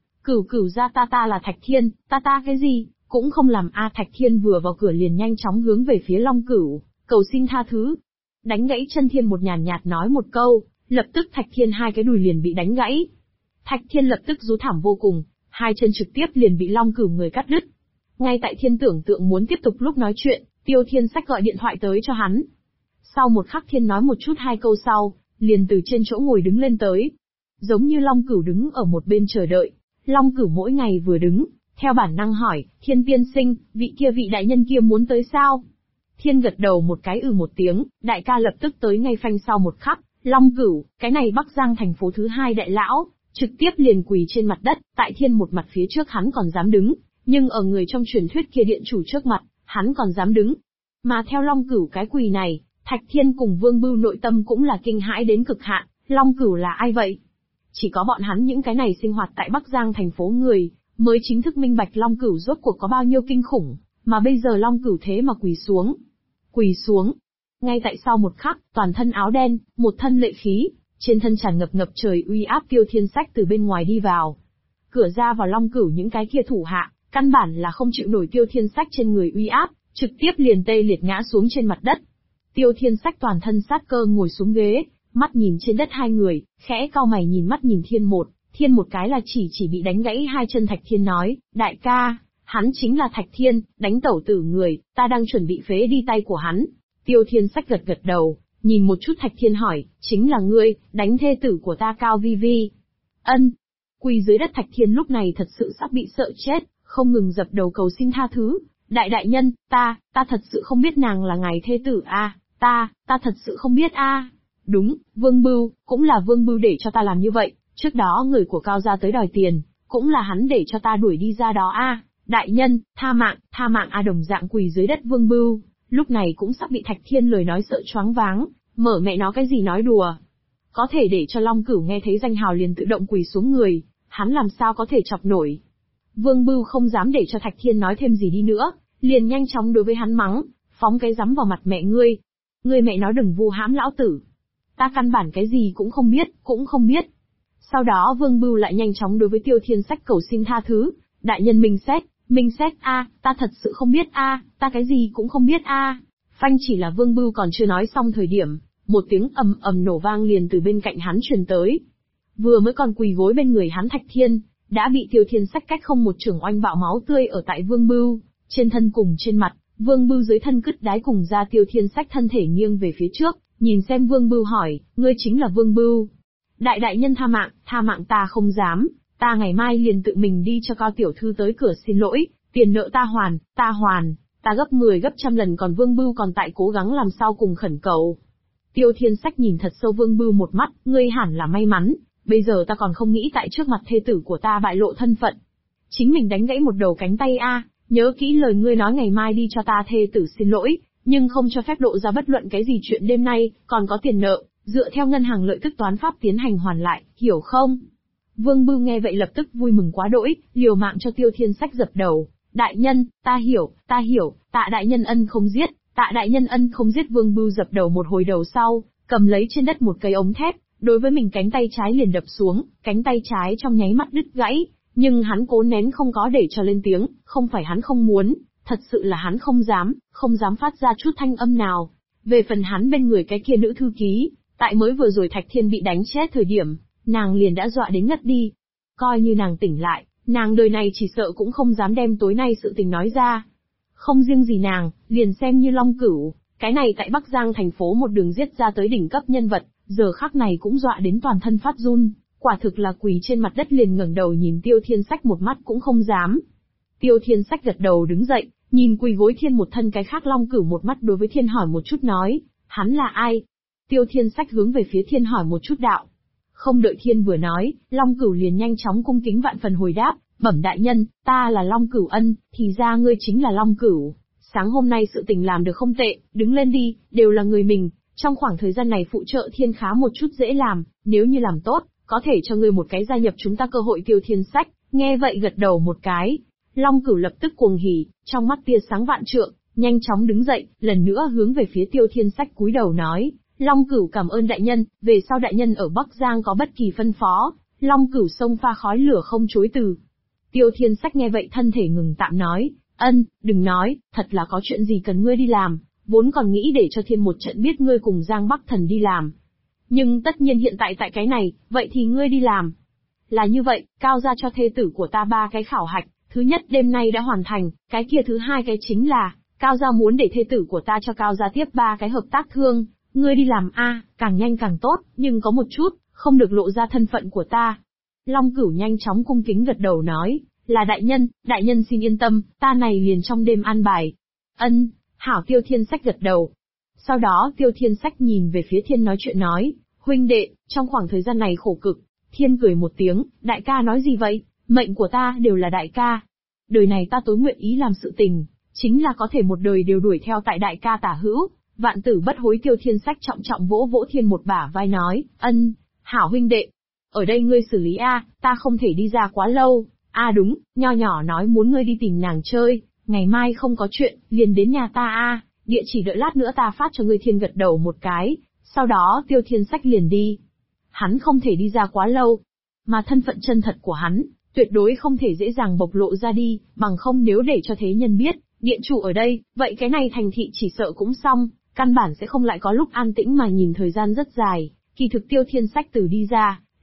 Cửu ra ta là Thạch Thiên, ta cái gì, cũng không làm Thạch Thiên vừa vào cửa liền nhanh chóng hướng về phía Long Cửu, cầu xin tha thứ. Đánh gãy chân Thiên một nhàn nhạt nói một câu, lập tức Thạch Thiên hai cái đùi liền bị đánh gãy. Thạch Thiên lập tức rú thảm vô cùng, hai chân trực tiếp liền bị Long Cửu người cắt đứt. Ngay tại Thiên tưởng tượng muốn tiếp tục lúc nói chuyện, Tiêu Thiên Sách gọi điện thoại tới cho hắn. Sau một khắc Thiên nói một chút hai câu sau, liền từ trên chỗ ngồi đứng lên tới. Giống như Long Cửu đứng ở một bên chờ đợi, Long Cửu mỗi ngày vừa đứng, theo bản năng hỏi, Thiên tiên sinh, vị đại nhân kia muốn tới sao? Thiên gật đầu một cái một tiếng, đại ca lập tức tới ngay. Phanh sau một khắc, Long Cửu, cái này Bắc Giang thành phố thứ 2 đại lão, trực tiếp liền quỳ trên mặt đất, tại Thiên một mặt phía trước hắn còn dám đứng, nhưng ở người trong truyền thuyết kia điện chủ trước mặt, hắn còn dám đứng. Mà theo Long Cửu cái quỳ này, Thạch Thiên cùng Vương Bưu nội tâm cũng là kinh hãi đến cực hạn, Long Cửu là ai vậy? Chỉ có bọn hắn những cái này sinh hoạt tại Bắc Giang thành phố người, mới chính thức minh bạch Long Cửu rốt cuộc có bao nhiêu kinh khủng, mà bây giờ Long Cửu thế mà quỳ xuống. Ngay tại sau một khắc, toàn thân áo đen, một thân lệ khí, trên thân tràn ngập trời uy áp Tiêu Thiên Sách từ bên ngoài đi vào. Cửa ra vào Long Cửu những cái kia thủ hạ, căn bản là không chịu nổi Tiêu Thiên Sách trên người uy áp, trực tiếp liền tê liệt ngã xuống trên mặt đất. Tiêu Thiên Sách toàn thân sát cơ ngồi xuống ghế, mắt nhìn trên đất hai người, khẽ cau mày nhìn mắt nhìn Thiên một cái là chỉ bị đánh gãy hai chân Thạch Thiên nói, đại ca, hắn chính là Thạch Thiên, đánh tẩu tử người, ta đang chuẩn bị phế đi tay của hắn. Tiêu Thiên Sách gật gật đầu, nhìn một chút Thạch Thiên hỏi, chính là ngươi, đánh thê tử của ta Cao Vi Vi. Ân. Quỳ dưới đất Thạch Thiên lúc này thật sự sắp bị sợ chết, không ngừng dập đầu cầu xin tha thứ. Đại nhân, ta thật sự không biết nàng là ngài thê tử a, ta thật sự không biết a. Đúng, Vương Bưu, cũng là Vương Bưu để cho ta làm như vậy, trước đó người của Cao gia tới đòi tiền, cũng là hắn để cho ta đuổi đi ra đó a. Đại nhân, tha mạng a. Đồng dạng quỳ dưới đất Vương Bưu, lúc này cũng sắp bị Thạch Thiên lời nói sợ choáng váng, mở mẹ nó cái gì nói đùa. Có thể để cho Long Cửu nghe thấy danh hào liền tự động quỳ xuống người, hắn làm sao có thể chọc nổi. Vương Bưu không dám để cho Thạch Thiên nói thêm gì đi nữa, liền nhanh chóng đối với hắn mắng, phóng cái rắm vào mặt mẹ ngươi. Ngươi mẹ nó đừng vu hãm lão tử. Ta căn bản cái gì cũng không biết. Sau đó Vương Bưu lại nhanh chóng đối với Tiêu Thiên Sách cầu xin tha thứ, đại nhân minh xét a, ta thật sự không biết a, ta cái gì cũng không biết a. Phanh chỉ là Vương Bưu còn chưa nói xong thời điểm, một tiếng ầm ầm nổ vang liền từ bên cạnh hắn truyền tới. Vừa mới còn quỳ gối bên người hắn Thạch Thiên, đã bị Tiêu Thiên Sách cách không một chưởng oanh bạo máu tươi ở tại Vương Bưu, trên thân cùng trên mặt, Vương Bưu dưới thân cứt đái cùng ra. Tiêu Thiên Sách thân thể nghiêng về phía trước, nhìn xem Vương Bưu hỏi, ngươi chính là Vương Bưu. Đại nhân tha mạng ta không dám, ta ngày mai liền tự mình đi cho Cao tiểu thư tới cửa xin lỗi, tiền nợ ta hoàn, ta gấp 10 gấp trăm lần. Còn Vương Bưu còn tại cố gắng làm sao cùng khẩn cầu. Tiêu Thiên Sách nhìn thật sâu Vương Bưu một mắt, ngươi hẳn là may mắn, bây giờ ta còn không nghĩ tại trước mặt thê tử của ta bại lộ thân phận. Chính mình đánh gãy một đầu cánh tay a, nhớ kỹ lời ngươi nói ngày mai đi cho ta thê tử xin lỗi, nhưng không cho phép lộ ra bất luận cái gì chuyện đêm nay, còn có tiền nợ, dựa theo ngân hàng lợi tức toán pháp tiến hành hoàn lại, hiểu không? Vương Bưu nghe vậy lập tức vui mừng quá đỗi, liều mạng cho Tiêu Thiên Sách dập đầu. Đại nhân, ta hiểu, tạ đại nhân ân không giết, tạ đại nhân ân không giết. Vương Bưu dập đầu một hồi đầu sau, cầm lấy trên đất một cây ống thép, đối với mình cánh tay trái liền đập xuống, cánh tay trái trong nháy mắt đứt gãy, nhưng hắn cố nén không có để cho lên tiếng, không phải hắn không muốn, thật sự là hắn không dám phát ra chút thanh âm nào. Về phần hắn bên người cái kia nữ thư ký, tại mới vừa rồi Thạch Thiên bị đánh chết thời điểm, nàng liền đã dọa đến ngất đi. Coi như nàng tỉnh lại, nàng đời này chỉ sợ cũng không dám đem tối nay sự tình nói ra. Không riêng gì nàng, liền xem như Long Cửu, cái này tại Bắc Giang thành phố một đường giết ra tới đỉnh cấp nhân vật, giờ khắc này cũng dọa đến toàn thân phát run, quả thực là quỳ trên mặt đất liền ngẩng đầu nhìn Tiêu Thiên Sách một mắt cũng không dám. Tiêu Thiên Sách gật đầu đứng dậy, nhìn quỳ gối Thiên một thân cái khác Long Cửu một mắt đối với Thiên hỏi một chút nói, hắn là ai? Tiêu Thiên Sách hướng về phía Thiên hỏi một chút đạo. Không đợi Thiên vừa nói, Long Cửu liền nhanh chóng cung kính vạn phần hồi đáp, bẩm đại nhân, ta là Long Cửu Ân, thì ra ngươi chính là Long Cửu. Sáng hôm nay sự tình làm được không tệ, đứng lên đi, đều là người mình, trong khoảng thời gian này phụ trợ Thiên khá một chút dễ làm, nếu như làm tốt, có thể cho ngươi một cái gia nhập chúng ta cơ hội. Tiêu Thiên Sách, nghe vậy gật đầu một cái. Long Cửu lập tức cuồng hỉ, trong mắt tia sáng vạn trượng, nhanh chóng đứng dậy, lần nữa hướng về phía Tiêu Thiên Sách cúi đầu nói, Long Cửu cảm ơn đại nhân, về sau đại nhân ở Bắc Giang có bất kỳ phân phó, Long Cửu xông pha khói lửa không chối từ. Tiêu Thiên Sách nghe vậy thân thể ngừng tạm nói, Ân, đừng nói, thật là có chuyện gì cần ngươi đi làm, vốn còn nghĩ để cho Thiên một trận biết ngươi cùng Giang Bắc Thần đi làm. Nhưng tất nhiên hiện tại tại cái này, vậy thì ngươi đi làm. Là như vậy, Cao gia cho thê tử của ta 3 cái khảo hạch, thứ nhất đêm nay đã hoàn thành, cái kia thứ hai cái chính là, Cao gia muốn để thê tử của ta cho Cao gia tiếp 3 cái hợp tác thương, ngươi đi làm a, càng nhanh càng tốt, nhưng có một chút, không được lộ ra thân phận của ta. Long Cửu nhanh chóng cung kính gật đầu nói, là đại nhân xin yên tâm, ta này liền trong đêm an bài. Ân, hảo. Tiêu Thiên Sách gật đầu. Sau đó Tiêu Thiên Sách nhìn về phía Thiên nói chuyện nói, huynh đệ, trong khoảng thời gian này khổ cực. Thiên cười một tiếng, đại ca nói gì vậy, mệnh của ta đều là đại ca. Đời này ta tối nguyện ý làm sự tình, chính là có thể một đời đều đuổi theo tại đại ca tả hữu, vạn tử bất hối. Tiêu Thiên Sách trọng trọng vỗ vỗ Thiên một bả vai nói, Ân, hảo huynh đệ. Ở đây ngươi xử lý a, ta không thể đi ra quá lâu. Đúng, nho nhỏ nói muốn ngươi đi tìm nàng chơi, ngày mai không có chuyện, liền đến nhà ta a, địa chỉ đợi lát nữa ta phát cho ngươi. Thiên gật đầu một cái, sau đó Tiêu Thiên Sách liền đi. Hắn không thể đi ra quá lâu, mà thân phận chân thật của hắn, tuyệt đối không thể dễ dàng bộc lộ ra đi, bằng không nếu để cho thế nhân biết, điện chủ ở đây, vậy cái này thành thị chỉ sợ cũng xong, căn bản sẽ không lại có lúc an tĩnh mà nhìn thời gian rất dài. Kỳ thực Tiêu Thiên Sách từ đi ra,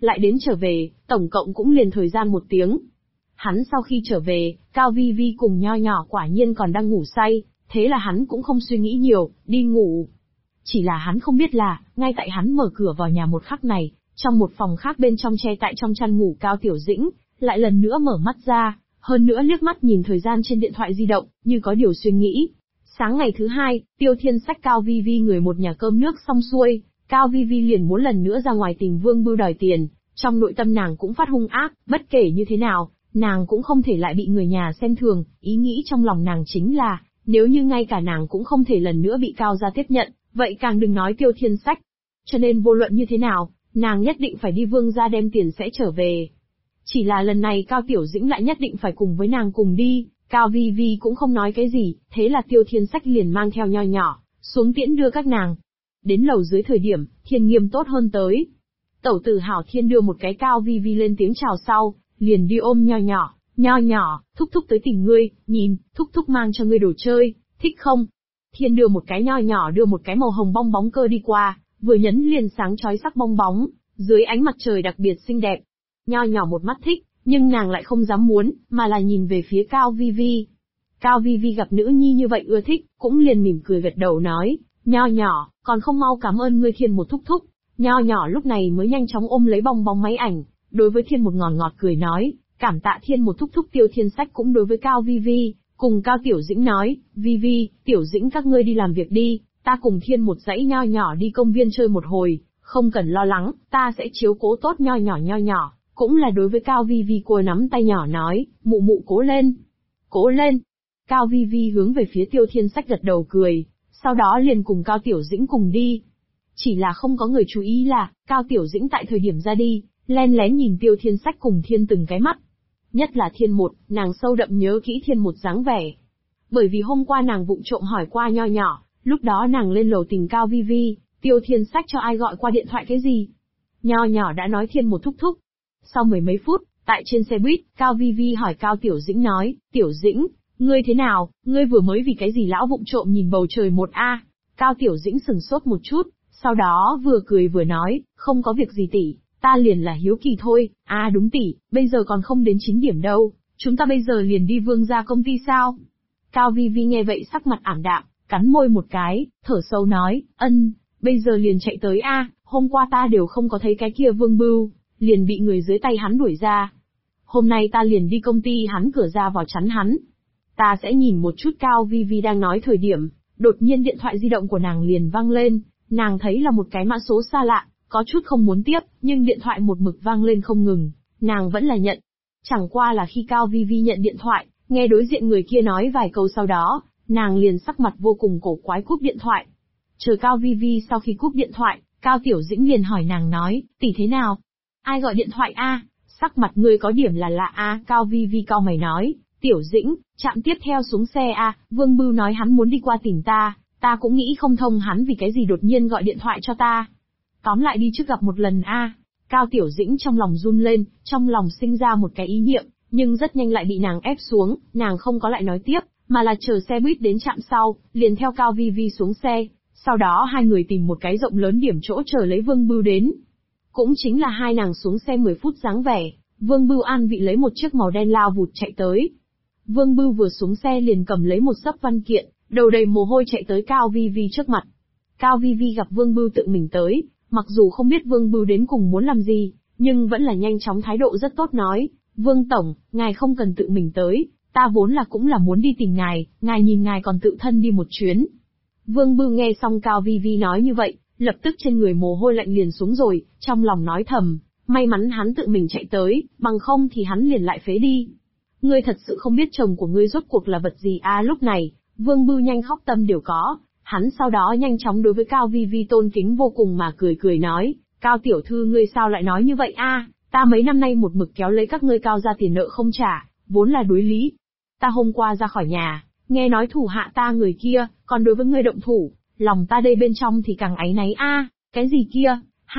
lại đến trở về, tổng cộng cũng liền thời gian 1 tiếng. Hắn sau khi trở về, Cao Vi Vi cùng Nho Nhỏ quả nhiên còn đang ngủ say, thế là hắn cũng không suy nghĩ nhiều, đi ngủ. Chỉ là hắn không biết là, ngay tại hắn mở cửa vào nhà một khắc này, trong một phòng khác bên trong che tại trong chăn ngủ Cao Tiểu Dĩnh, lại lần nữa mở mắt ra, hơn nữa liếc mắt nhìn thời gian trên điện thoại di động, như có điều suy nghĩ. Sáng ngày thứ 2, Tiêu Thiên xách Cao Vi Vi người một nhà cơm nước xong xuôi, Cao Vi Vi liền muốn lần nữa ra ngoài tìm Vương Bưu đòi tiền, trong nội tâm nàng cũng phát hung ác, bất kể như thế nào, nàng cũng không thể lại bị người nhà xem thường, ý nghĩ trong lòng nàng chính là, nếu như ngay cả nàng cũng không thể lần nữa bị Cao gia tiếp nhận, vậy càng đừng nói Tiêu Thiên xách. Cho nên vô luận như thế nào, nàng nhất định phải đi Vương gia đem tiền sẽ trở về. Chỉ là lần này Cao Tiểu Dĩnh lại nhất định phải cùng với nàng cùng đi, Cao Vi Vi cũng không nói cái gì, thế là Tiêu Thiên xách liền mang theo Nho Nhỏ, xuống tiễn đưa các nàng. Đến lầu dưới thời điểm, Thiên Nghiêm tốt hơn tới. Tẩu tử Hảo Thiên đưa một cái Cao Vi Vi lên tiếng chào sau, liền đi ôm Nho Nhỏ, thúc thúc tới tìm ngươi, nhìn, thúc thúc mang cho ngươi đồ chơi, thích không? Thiên đưa một cái Nho Nhỏ đưa một cái màu hồng bong bóng cơ đi qua, vừa nhấn liền sáng chói sắc bong bóng, dưới ánh mặt trời đặc biệt xinh đẹp. Nho Nhỏ một mắt thích, nhưng nàng lại không dám muốn, mà là nhìn về phía Cao Vi Vi. Cao Vi Vi gặp nữ nhi như vậy ưa thích, cũng liền mỉm cười gật đầu nói, Nho Nhỏ, còn không mau cảm ơn ngươi Thiên một thúc thúc. Nho Nhỏ lúc này mới nhanh chóng ôm lấy bong bóng máy ảnh, đối với Thiên một ngọt ngọt cười nói, cảm tạ Thiên một thúc thúc. Tiêu Thiên xách cũng đối với Cao Vi Vi, cùng Cao Tiểu Dĩnh nói, Vi Vi, Tiểu Dĩnh các ngươi đi làm việc đi, ta cùng Thiên một dãy Nho Nhỏ đi công viên chơi một hồi, không cần lo lắng, ta sẽ chiếu cố tốt Nho Nhỏ. Cũng là đối với Cao Vi Vi cô nắm tay nhỏ nói, mụ mụ cố lên. Cố lên. Cao Vi Vi hướng về phía Tiêu Thiên xách gật đầu cười, sau đó liền cùng Cao Tiểu Dĩnh cùng đi. Chỉ là không có người chú ý là, Cao Tiểu Dĩnh tại thời điểm ra đi, len lén nhìn Tiêu Thiên xách cùng Thiên từng cái mắt. Nhất là Thiên một, nàng sâu đậm nhớ kỹ Thiên một dáng vẻ. Bởi vì hôm qua nàng vụng trộm hỏi qua Nho Nhỏ, lúc đó nàng lên lầu tìm Cao Vi Vi, Tiêu Thiên xách cho ai gọi qua điện thoại cái gì. Nho Nhỏ đã nói Thiên một thúc thúc. Sau mười mấy phút, tại trên xe buýt, Cao Vi Vi hỏi Cao Tiểu Dĩnh nói, Tiểu Dĩnh, ngươi thế nào, ngươi vừa mới vì cái gì lão vụng trộm nhìn bầu trời một a? Cao Tiểu Dĩnh sừng sốt một chút, sau đó vừa cười vừa nói, không có việc gì tỷ, ta liền là hiếu kỳ thôi. À đúng tỷ, bây giờ còn không đến 9 điểm đâu, chúng ta bây giờ liền đi Vương gia công ty sao? Cao Vi Vi nghe vậy sắc mặt ảm đạm, cắn môi một cái, thở sâu nói, bây giờ liền chạy tới a, hôm qua ta đều không có thấy cái kia Vương Bưu, liền bị người dưới tay hắn đuổi ra. Hôm nay ta liền đi công ty hắn cửa ra vào chắn hắn. Ta sẽ nhìn một chút. Cao Vi Vi đang nói thời điểm, đột nhiên điện thoại di động của nàng liền vang lên, nàng thấy là một cái mã số xa lạ, có chút không muốn tiếp, nhưng điện thoại một mực vang lên không ngừng, nàng vẫn là nhận. Chẳng qua là khi Cao Vi Vi nhận điện thoại, nghe đối diện người kia nói vài câu sau đó, nàng liền sắc mặt vô cùng cổ quái cúp điện thoại. Chờ Cao Vi Vi sau khi cúp điện thoại, Cao Tiểu Dĩnh liền hỏi nàng nói, tỷ thế nào? Ai gọi điện thoại a? Sắc mặt ngươi có điểm là lạ a. Cao Vi Vi cau mày nói, Tiểu Dĩnh, trạm tiếp theo xuống xe a, Vương Bưu nói hắn muốn đi qua tìm ta cũng nghĩ không thông hắn vì cái gì đột nhiên gọi điện thoại cho ta. Tóm lại đi trước gặp một lần a. Cao Tiểu Dĩnh trong lòng run lên, trong lòng sinh ra một cái ý niệm, nhưng rất nhanh lại bị nàng ép xuống, nàng không có lại nói tiếp, mà là chờ xe buýt đến trạm sau, liền theo Cao Vi Vi xuống xe, sau đó hai người tìm một cái rộng lớn điểm chỗ chờ lấy Vương Bưu đến. Cũng chính là hai nàng xuống xe 10 phút dáng vẻ, Vương Bưu an vị lấy một chiếc màu đen lao vụt chạy tới. Vương Bưu vừa xuống xe liền cầm lấy một xấp văn kiện, đầu đầy mồ hôi chạy tới Cao Vi Vi trước mặt. Cao Vi Vi gặp Vương Bưu tự mình tới, mặc dù không biết Vương Bưu đến cùng muốn làm gì, nhưng vẫn là nhanh chóng thái độ rất tốt nói, Vương Tổng, ngài không cần tự mình tới, ta vốn là cũng là muốn đi tìm ngài nhìn ngài còn tự thân đi một chuyến. Vương Bưu nghe xong Cao Vi Vi nói như vậy, lập tức trên người mồ hôi lạnh liền xuống rồi, trong lòng nói thầm, may mắn hắn tự mình chạy tới, bằng không thì hắn liền lại phế đi. Ngươi thật sự không biết chồng của ngươi rốt cuộc là vật gì a? Lúc này, Vương Bưu nhanh khóc tâm đều có, hắn sau đó nhanh chóng đối với Cao Vi Vi tôn kính vô cùng mà cười nói, Cao tiểu thư ngươi sao lại nói như vậy a? Ta mấy năm nay một mực kéo lấy các ngươi Cao ra tiền nợ không trả, vốn là đối lý. Ta hôm qua ra khỏi nhà, nghe nói thủ hạ ta người kia, còn đối với ngươi động thủ, lòng ta đây bên trong thì càng áy náy a. Cái gì kia,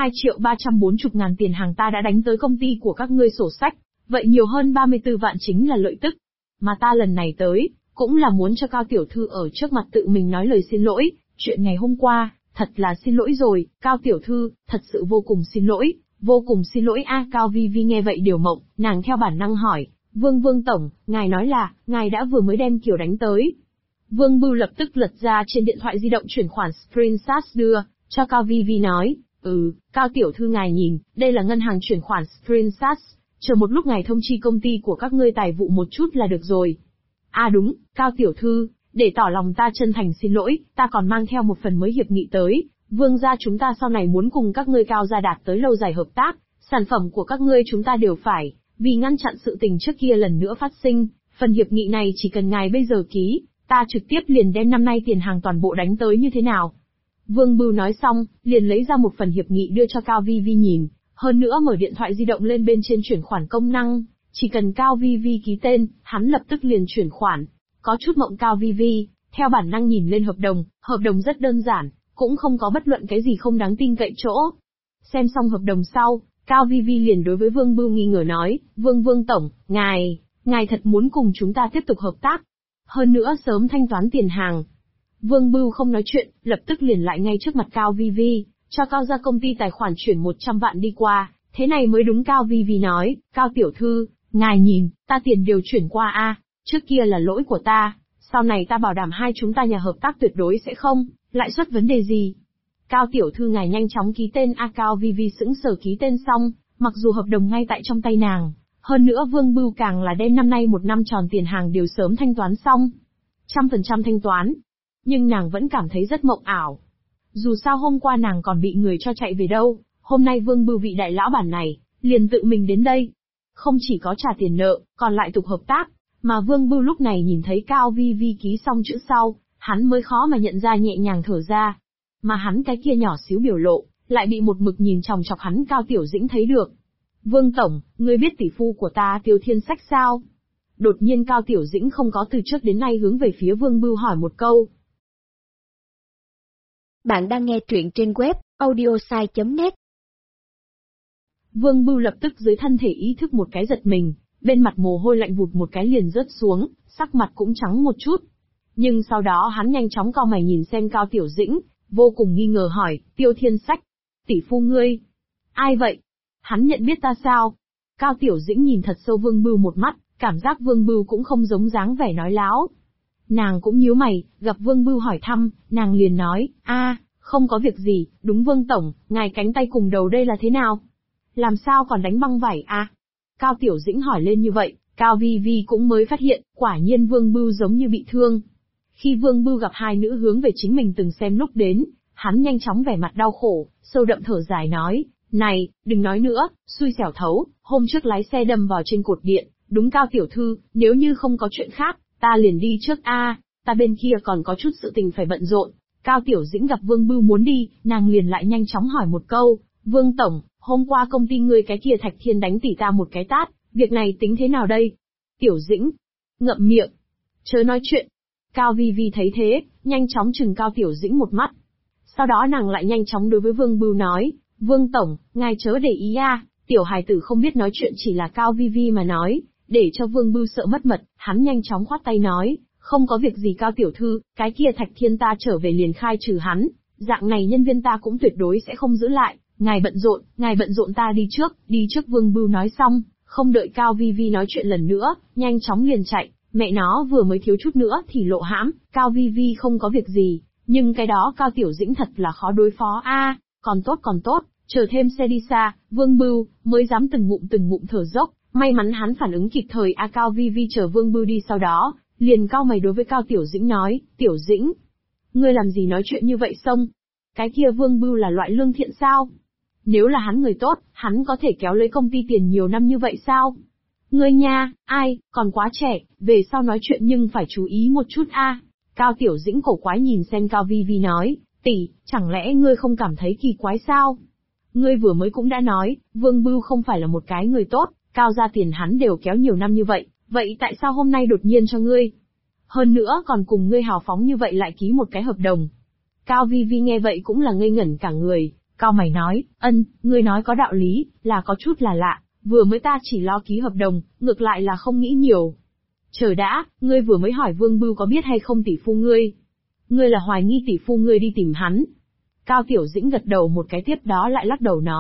2.340.000 tiền hàng ta đã đánh tới công ty của các ngươi sổ sách, vậy nhiều hơn 34 vạn chính là lợi tức. Mà ta lần này tới, cũng là muốn cho Cao tiểu thư ở trước mặt tự mình nói lời xin lỗi, chuyện ngày hôm qua, thật là xin lỗi rồi, Cao tiểu thư, thật sự vô cùng xin lỗi, Vô cùng xin lỗi a. Cao Vi Vi nghe vậy điều mộng, nàng theo bản năng hỏi, Vương tổng, ngài nói là, ngài đã vừa mới đem Kiều đánh tới. Vương Bưu lập tức lật ra trên điện thoại di động chuyển khoản screenshot đưa, cho Cao Vi Vi nói, Cao tiểu thư ngài nhìn, đây là ngân hàng chuyển khoản screenshot, chờ một lúc ngài thông chi công ty của các ngươi tài vụ một chút là được rồi. À đúng, Cao tiểu thư, để tỏ lòng ta chân thành xin lỗi, ta còn mang theo một phần mới hiệp nghị tới, Vương gia chúng ta sau này muốn cùng các ngươi Cao gia đạt tới lâu dài hợp tác, sản phẩm của các ngươi chúng ta đều phải, vì ngăn chặn sự tình trước kia lần nữa phát sinh, phần hiệp nghị này chỉ cần ngài bây giờ ký, ta trực tiếp liền đem năm nay tiền hàng toàn bộ đánh tới như thế nào. Vương Bưu nói xong, liền lấy ra một phần hiệp nghị đưa cho Cao Vi Vi nhìn, hơn nữa mở điện thoại di động lên bên trên chuyển khoản công năng, chỉ cần Cao Vi Vi ký tên, hắn lập tức liền chuyển khoản. Có chút mộng Cao Vi Vi, theo bản năng nhìn lên hợp đồng rất đơn giản, cũng không có bất luận cái gì không đáng tin cậy chỗ. Xem xong hợp đồng sau, Cao Vi Vi liền đối với Vương Bưu nghi ngờ nói, Vương tổng, ngài thật muốn cùng chúng ta tiếp tục hợp tác. Hơn nữa sớm thanh toán tiền hàng. Vương Bưu không nói chuyện, lập tức liền lại ngay trước mặt Cao Vi Vi, cho Cao gia công ty tài khoản chuyển 100 vạn đi qua, thế này mới đúng. Cao Vi Vi nói, Cao tiểu thư, ngài nhìn, ta tiền đều chuyển qua a, trước kia là lỗi của ta, sau này ta bảo đảm hai chúng ta nhà hợp tác tuyệt đối sẽ không lại xuất vấn đề gì. Cao tiểu thư ngài nhanh chóng ký tên a. Cao Vi Vi sững sờ ký tên xong, mặc dù hợp đồng ngay tại trong tay nàng, hơn nữa Vương Bưu càng là đem năm nay một năm tròn tiền hàng đều sớm thanh toán xong, 100% thanh toán. Nhưng nàng vẫn cảm thấy rất mộng ảo. Dù sao hôm qua nàng còn bị người cho chạy về đâu, hôm nay Vương Bưu vị đại lão bản này, liền tự mình đến đây. Không chỉ có trả tiền nợ, còn lại tục hợp tác, mà Vương Bưu lúc này nhìn thấy Cao Vi Vi ký xong chữ sau, hắn mới khó mà nhận ra nhẹ nhàng thở ra. Mà hắn cái kia nhỏ xíu biểu lộ, lại bị một mực nhìn chòng chọc hắn Cao Tiểu Dĩnh thấy được. Vương tổng, ngươi biết tỷ phu của ta Tiêu Thiên Sách sao? Đột nhiên Cao Tiểu Dĩnh không có từ trước đến nay hướng về phía Vương Bưu hỏi một câu. Bạn đang nghe truyện trên web audiosai.net. Vương Bưu lập tức dưới thân thể ý thức một cái giật mình, bên mặt mồ hôi lạnh vụt một cái liền rớt xuống, sắc mặt cũng trắng một chút. Nhưng sau đó hắn nhanh chóng cau mày nhìn xem Cao Tiểu Dĩnh, vô cùng nghi ngờ hỏi, Tiêu Thiên Sách, tỷ phu ngươi? Ai vậy? Hắn nhận biết ta sao? Cao Tiểu Dĩnh nhìn thật sâu Vương Bưu một mắt, cảm giác Vương Bưu cũng không giống dáng vẻ nói láo. Nàng cũng nhíu mày, gặp Vương Bưu hỏi thăm, nàng liền nói, không có việc gì, đúng Vương tổng, ngài cánh tay cùng đầu đây là thế nào? Làm sao còn đánh băng vải à? Cao Tiểu Dĩnh hỏi lên như vậy, Cao Vi Vi cũng mới phát hiện, quả nhiên Vương Bưu giống như bị thương. Khi Vương Bưu gặp hai nữ hướng về chính mình từng xem lúc đến, hắn nhanh chóng vẻ mặt đau khổ, sâu đậm thở dài nói, này, đừng nói nữa, xui xẻo thấu, hôm trước lái xe đâm vào trên cột điện, đúng Cao tiểu thư, nếu như không có chuyện khác, ta liền đi trước ta bên kia còn có chút sự tình phải bận rộn. Cao Tiểu Dĩnh gặp Vương Bưu muốn đi, nàng liền lại nhanh chóng hỏi một câu, Vương tổng, hôm qua công ty ngươi cái kia Thạch Thiên đánh tỷ ta một cái tát, việc này tính thế nào đây? Tiểu Dĩnh, ngậm miệng, chớ nói chuyện. Cao Vi Vi thấy thế, nhanh chóng chừng Cao Tiểu Dĩnh một mắt. Sau đó nàng lại nhanh chóng đối với Vương Bưu nói, Vương tổng, ngài chớ để ý tiểu hài tử không biết nói chuyện chỉ là Cao Vi Vi mà nói, để cho Vương Bưu sợ mất mật, hắn nhanh chóng khoát tay nói, không có việc gì Cao tiểu thư, cái kia Thạch Thiên ta trở về liền khai trừ hắn, dạng này nhân viên ta cũng tuyệt đối sẽ không giữ lại, ngài bận rộn ta đi trước Vương Bưu nói xong, không đợi Cao Vi Vi nói chuyện lần nữa, nhanh chóng liền chạy, mẹ nó vừa mới thiếu chút nữa thì lộ hãm, Cao Vi Vi không có việc gì, nhưng cái đó Cao Tiểu Dĩnh thật là khó đối phó còn tốt, chờ thêm xe đi xa, Vương Bưu mới dám từng ngụm thở dốc, may mắn hắn phản ứng kịp thời Cao Vi Vi chờ Vương Bưu đi sau đó, liền cau mày đối với Cao Tiểu Dĩnh nói, Tiểu Dĩnh, ngươi làm gì nói chuyện như vậy xông? Cái kia Vương Bưu là loại lương thiện sao? Nếu là hắn người tốt, hắn có thể kéo lấy công ty tiền nhiều năm như vậy sao? Ngươi nha, còn quá trẻ, về sau nói chuyện nhưng phải chú ý một chút Cao Tiểu Dĩnh cổ quái nhìn xem Cao Vi Vi nói, tỷ, chẳng lẽ ngươi không cảm thấy kỳ quái sao? Ngươi vừa mới cũng đã nói, Vương Bưu không phải là một cái người tốt, Cao gia tiền hắn đều kéo nhiều năm như vậy tại sao hôm nay đột nhiên cho ngươi? Hơn nữa còn cùng ngươi hào phóng như vậy lại ký một cái hợp đồng. Cao Vi Vi nghe vậy cũng là ngây ngẩn cả người, cau mày nói, ngươi nói có đạo lý, là có chút là lạ, vừa mới ta chỉ lo ký hợp đồng, ngược lại là không nghĩ nhiều. Chờ đã, ngươi vừa mới hỏi Vương Bưu có biết hay không tỷ phu ngươi? Ngươi là hoài nghi tỷ phu ngươi đi tìm hắn. Cao Tiểu Dĩnh gật đầu một cái tiếp đó lại lắc đầu nói,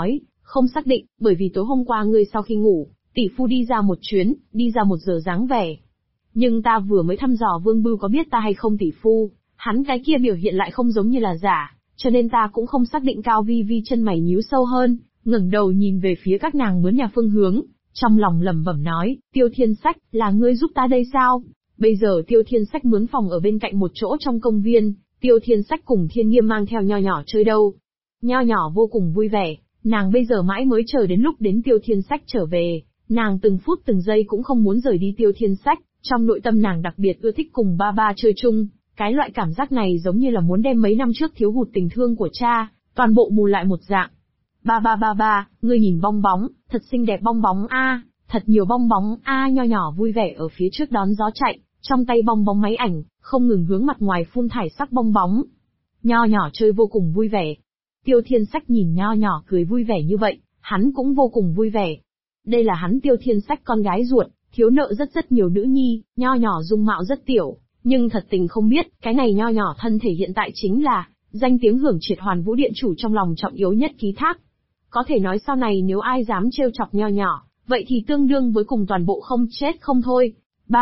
Không xác định, bởi vì tối hôm qua ngươi sau khi ngủ, tỷ phu đi ra một chuyến, đi ra 1 giờ dáng vẻ. Nhưng ta vừa mới thăm dò Vương Bưu có biết ta hay không tỷ phu, hắn cái kia biểu hiện lại không giống như là giả, cho nên ta cũng không xác định. Cao Vi Vi chân mày nhíu sâu hơn, ngẩng đầu nhìn về phía các nàng mướn nhà phương hướng, trong lòng lẩm bẩm nói, Tiêu Thiên Sách, là ngươi giúp ta đây sao? Bây giờ Tiêu Thiên Sách mướn phòng ở bên cạnh một chỗ trong công viên, Tiêu Thiên Sách cùng Thiên Nghiêm mang theo Nho Nhỏ chơi đâu. Nho Nhỏ vô cùng vui vẻ, nàng bây giờ mãi mới chờ đến lúc đến Tiêu Thiên Sách trở về, nàng từng phút từng giây cũng không muốn rời đi Tiêu Thiên Sách, trong nội tâm nàng đặc biệt ưa thích cùng ba ba chơi chung, cái loại cảm giác này giống như là muốn đem mấy năm trước thiếu hụt tình thương của cha, toàn bộ bù lại một dạng. Ba, ngươi nhìn bong bóng, thật xinh đẹp bong bóng a, thật nhiều bong bóng a. Nho Nhỏ vui vẻ ở phía trước đón gió chạy, trong tay bong bóng máy ảnh, không ngừng hướng mặt ngoài phun thải sắc bong bóng. Nho Nhỏ chơi vô cùng vui vẻ. Tiêu Thiên Sách nhìn Nho Nhỏ cười vui vẻ như vậy, hắn cũng vô cùng vui vẻ. Đây là hắn Tiêu Thiên Sách con gái ruột, thiếu nợ rất nhiều nữ nhi. Nho Nhỏ dung mạo rất tiểu, nhưng thật tình không biết, cái này Nho Nhỏ thân thể hiện tại chính là danh tiếng hưởng triệt Hoàn Vũ Điện Chủ trong lòng trọng yếu nhất ký thác. Có thể nói sau này nếu ai dám trêu chọc Nho Nhỏ, vậy thì tương đương với cùng toàn bộ không chết không thôi.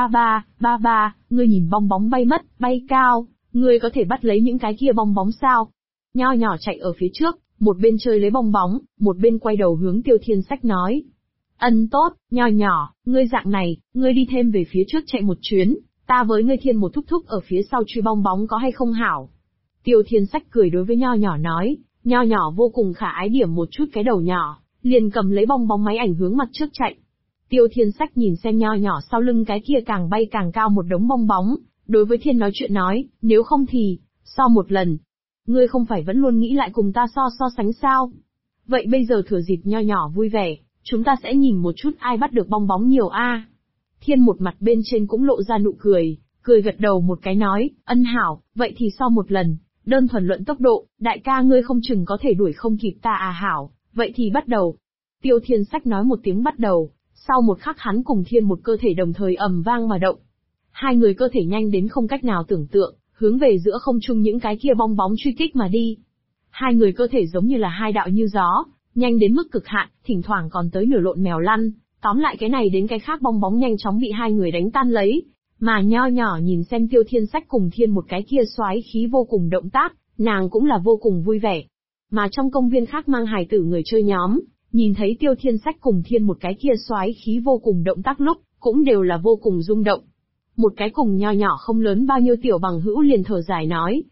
Ba, ngươi nhìn bong bóng bay mất, bay cao, ngươi có thể bắt lấy những cái kia bong bóng sao? Nho Nhỏ chạy ở phía trước, một bên chơi lấy bong bóng, một bên quay đầu hướng Tiêu Thiên Sách nói. Tốt, Nho Nhỏ, ngươi dạng này, ngươi đi thêm về phía trước chạy một chuyến, ta với ngươi Thiên một thúc thúc ở phía sau truy bong bóng có hay không hảo? Tiêu Thiên Sách cười đối với Nho Nhỏ nói, Nho Nhỏ vô cùng khả ái điểm một chút cái đầu nhỏ, liền cầm lấy bong bóng máy ảnh hướng mặt trước chạy. Tiêu Thiên Sách nhìn xem Nho Nhỏ sau lưng cái kia càng bay càng cao một đống bong bóng, đối với Thiên nói chuyện nói, nếu không thì, so một lần. Ngươi không phải vẫn luôn nghĩ lại cùng ta so sánh sao? Vậy bây giờ thừa dịp Nho Nhỏ vui vẻ, chúng ta sẽ nhìn một chút ai bắt được bong bóng nhiều a. Thiên một mặt bên trên cũng lộ ra nụ cười, cười gật đầu một cái nói, hảo, vậy thì so một lần, đơn thuần luận tốc độ, đại ca ngươi không chừng có thể đuổi không kịp ta à hảo, vậy thì bắt đầu. Tiêu Thiên Sách nói một tiếng bắt đầu, sau một khắc hắn cùng Thiên một cơ thể đồng thời ầm vang mà động. Hai người cơ thể nhanh đến không cách nào tưởng tượng, hướng về giữa không trung những cái kia bong bóng truy kích mà đi. Hai người cơ thể giống như là hai đạo như gió, nhanh đến mức cực hạn, thỉnh thoảng còn tới nửa lộn mèo lăn, tóm lại cái này đến cái khác bong bóng nhanh chóng bị hai người đánh tan lấy. Mà Nho Nhỏ nhìn xem Tiêu Thiên Sách cùng Thiên một cái kia xoáy khí vô cùng động tác, nàng cũng là vô cùng vui vẻ. Mà trong công viên khác mang hài tử người chơi nhóm, nhìn thấy Tiêu Thiên Sách cùng Thiên một cái kia xoáy khí vô cùng động tác lúc, cũng đều là vô cùng rung động. Một cái cùng Nho Nhỏ không lớn bao nhiêu tiểu bằng hữu liền thở dài nói,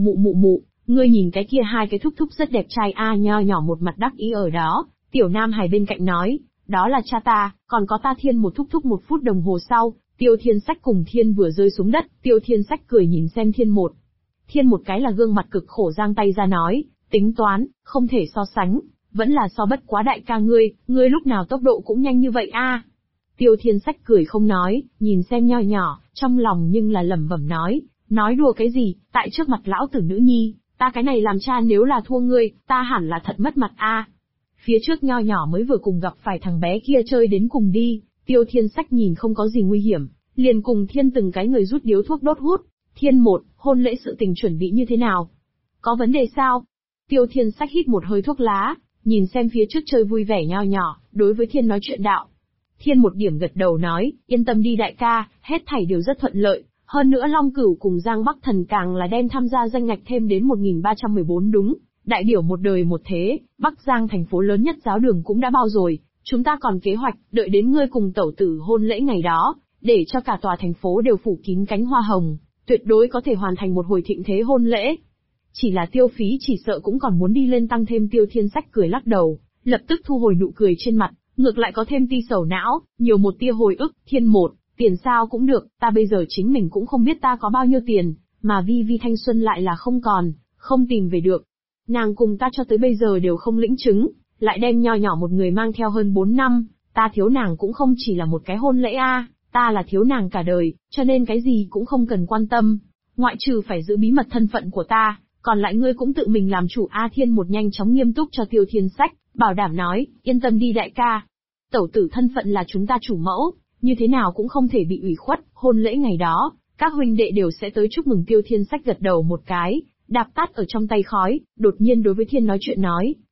mụ, ngươi nhìn cái kia hai cái thúc thúc rất đẹp trai a. Nho Nhỏ một mặt đắc ý ở đó, tiểu nam hài bên cạnh nói, đó là cha ta, còn có ta Thiên một thúc thúc. 1 phút đồng hồ sau, Tiêu Thiên Sách cùng Thiên vừa rơi xuống đất, Tiêu Thiên Sách cười nhìn xem Thiên một. Thiên một cái là gương mặt cực khổ giang tay ra nói, tính toán, không thể so sánh, vẫn là so bất quá đại ca ngươi lúc nào tốc độ cũng nhanh như vậy a. Tiêu Thiên Sách cười không nói, nhìn xem Nho Nhỏ, trong lòng nhưng là lẩm bẩm nói đùa cái gì, tại trước mặt lão tử nữ nhi, ta cái này làm cha nếu là thua ngươi, ta hẳn là thật mất mặt a. Phía trước Nho Nhỏ mới vừa cùng gặp phải thằng bé kia chơi đến cùng đi, Tiêu Thiên Sách nhìn không có gì nguy hiểm, liền cùng Thiên từng cái người rút điếu thuốc đốt hút. Thiên một, hôn lễ sự tình chuẩn bị như thế nào? Có vấn đề sao? Tiêu Thiên Sách hít một hơi thuốc lá, nhìn xem phía trước chơi vui vẻ Nho Nhỏ, đối với Thiên nói chuyện đạo. Thiên một điểm gật đầu nói, yên tâm đi đại ca, hết thảy đều rất thuận lợi, hơn nữa Long Cửu cùng Giang Bắc Thần càng là đem tham gia danh ngạch thêm đến 1314 đúng, đại biểu một đời một thế, Bắc Giang thành phố lớn nhất giáo đường cũng đã bao rồi, chúng ta còn kế hoạch, đợi đến ngươi cùng tẩu tử hôn lễ ngày đó, để cho cả tòa thành phố đều phủ kín cánh hoa hồng, tuyệt đối có thể hoàn thành một hồi thịnh thế hôn lễ. Chỉ là tiêu phí chỉ sợ cũng còn muốn đi lên tăng thêm. Tiêu Thiên Sách cười lắc đầu, lập tức thu hồi nụ cười trên mặt, ngược lại có thêm ti sầu não, nhiều một tia hồi ức. Thiên một, tiền sao cũng được, ta bây giờ chính mình cũng không biết ta có bao nhiêu tiền, mà Vi Vi thanh xuân lại là không còn, không tìm về được. Nàng cùng ta cho tới bây giờ đều không lĩnh chứng, lại đem Nho Nhỏ một người mang theo hơn 4 năm, ta thiếu nàng cũng không chỉ là một cái hôn lễ a, ta là thiếu nàng cả đời, cho nên cái gì cũng không cần quan tâm, ngoại trừ phải giữ bí mật thân phận của ta, còn lại ngươi cũng tự mình làm chủ a. Thiên một nhanh chóng nghiêm túc cho Tiêu Thiên Sách, bảo đảm nói, yên tâm đi đại ca. Tẩu tử thân phận là chúng ta chủ mẫu, như thế nào cũng không thể bị ủy khuất, hôn lễ ngày đó, các huynh đệ đều sẽ tới chúc mừng. Tiêu Thiên Sách gật đầu một cái, đạp tắt ở trong tay khói, đột nhiên đối với Thiên nói chuyện nói,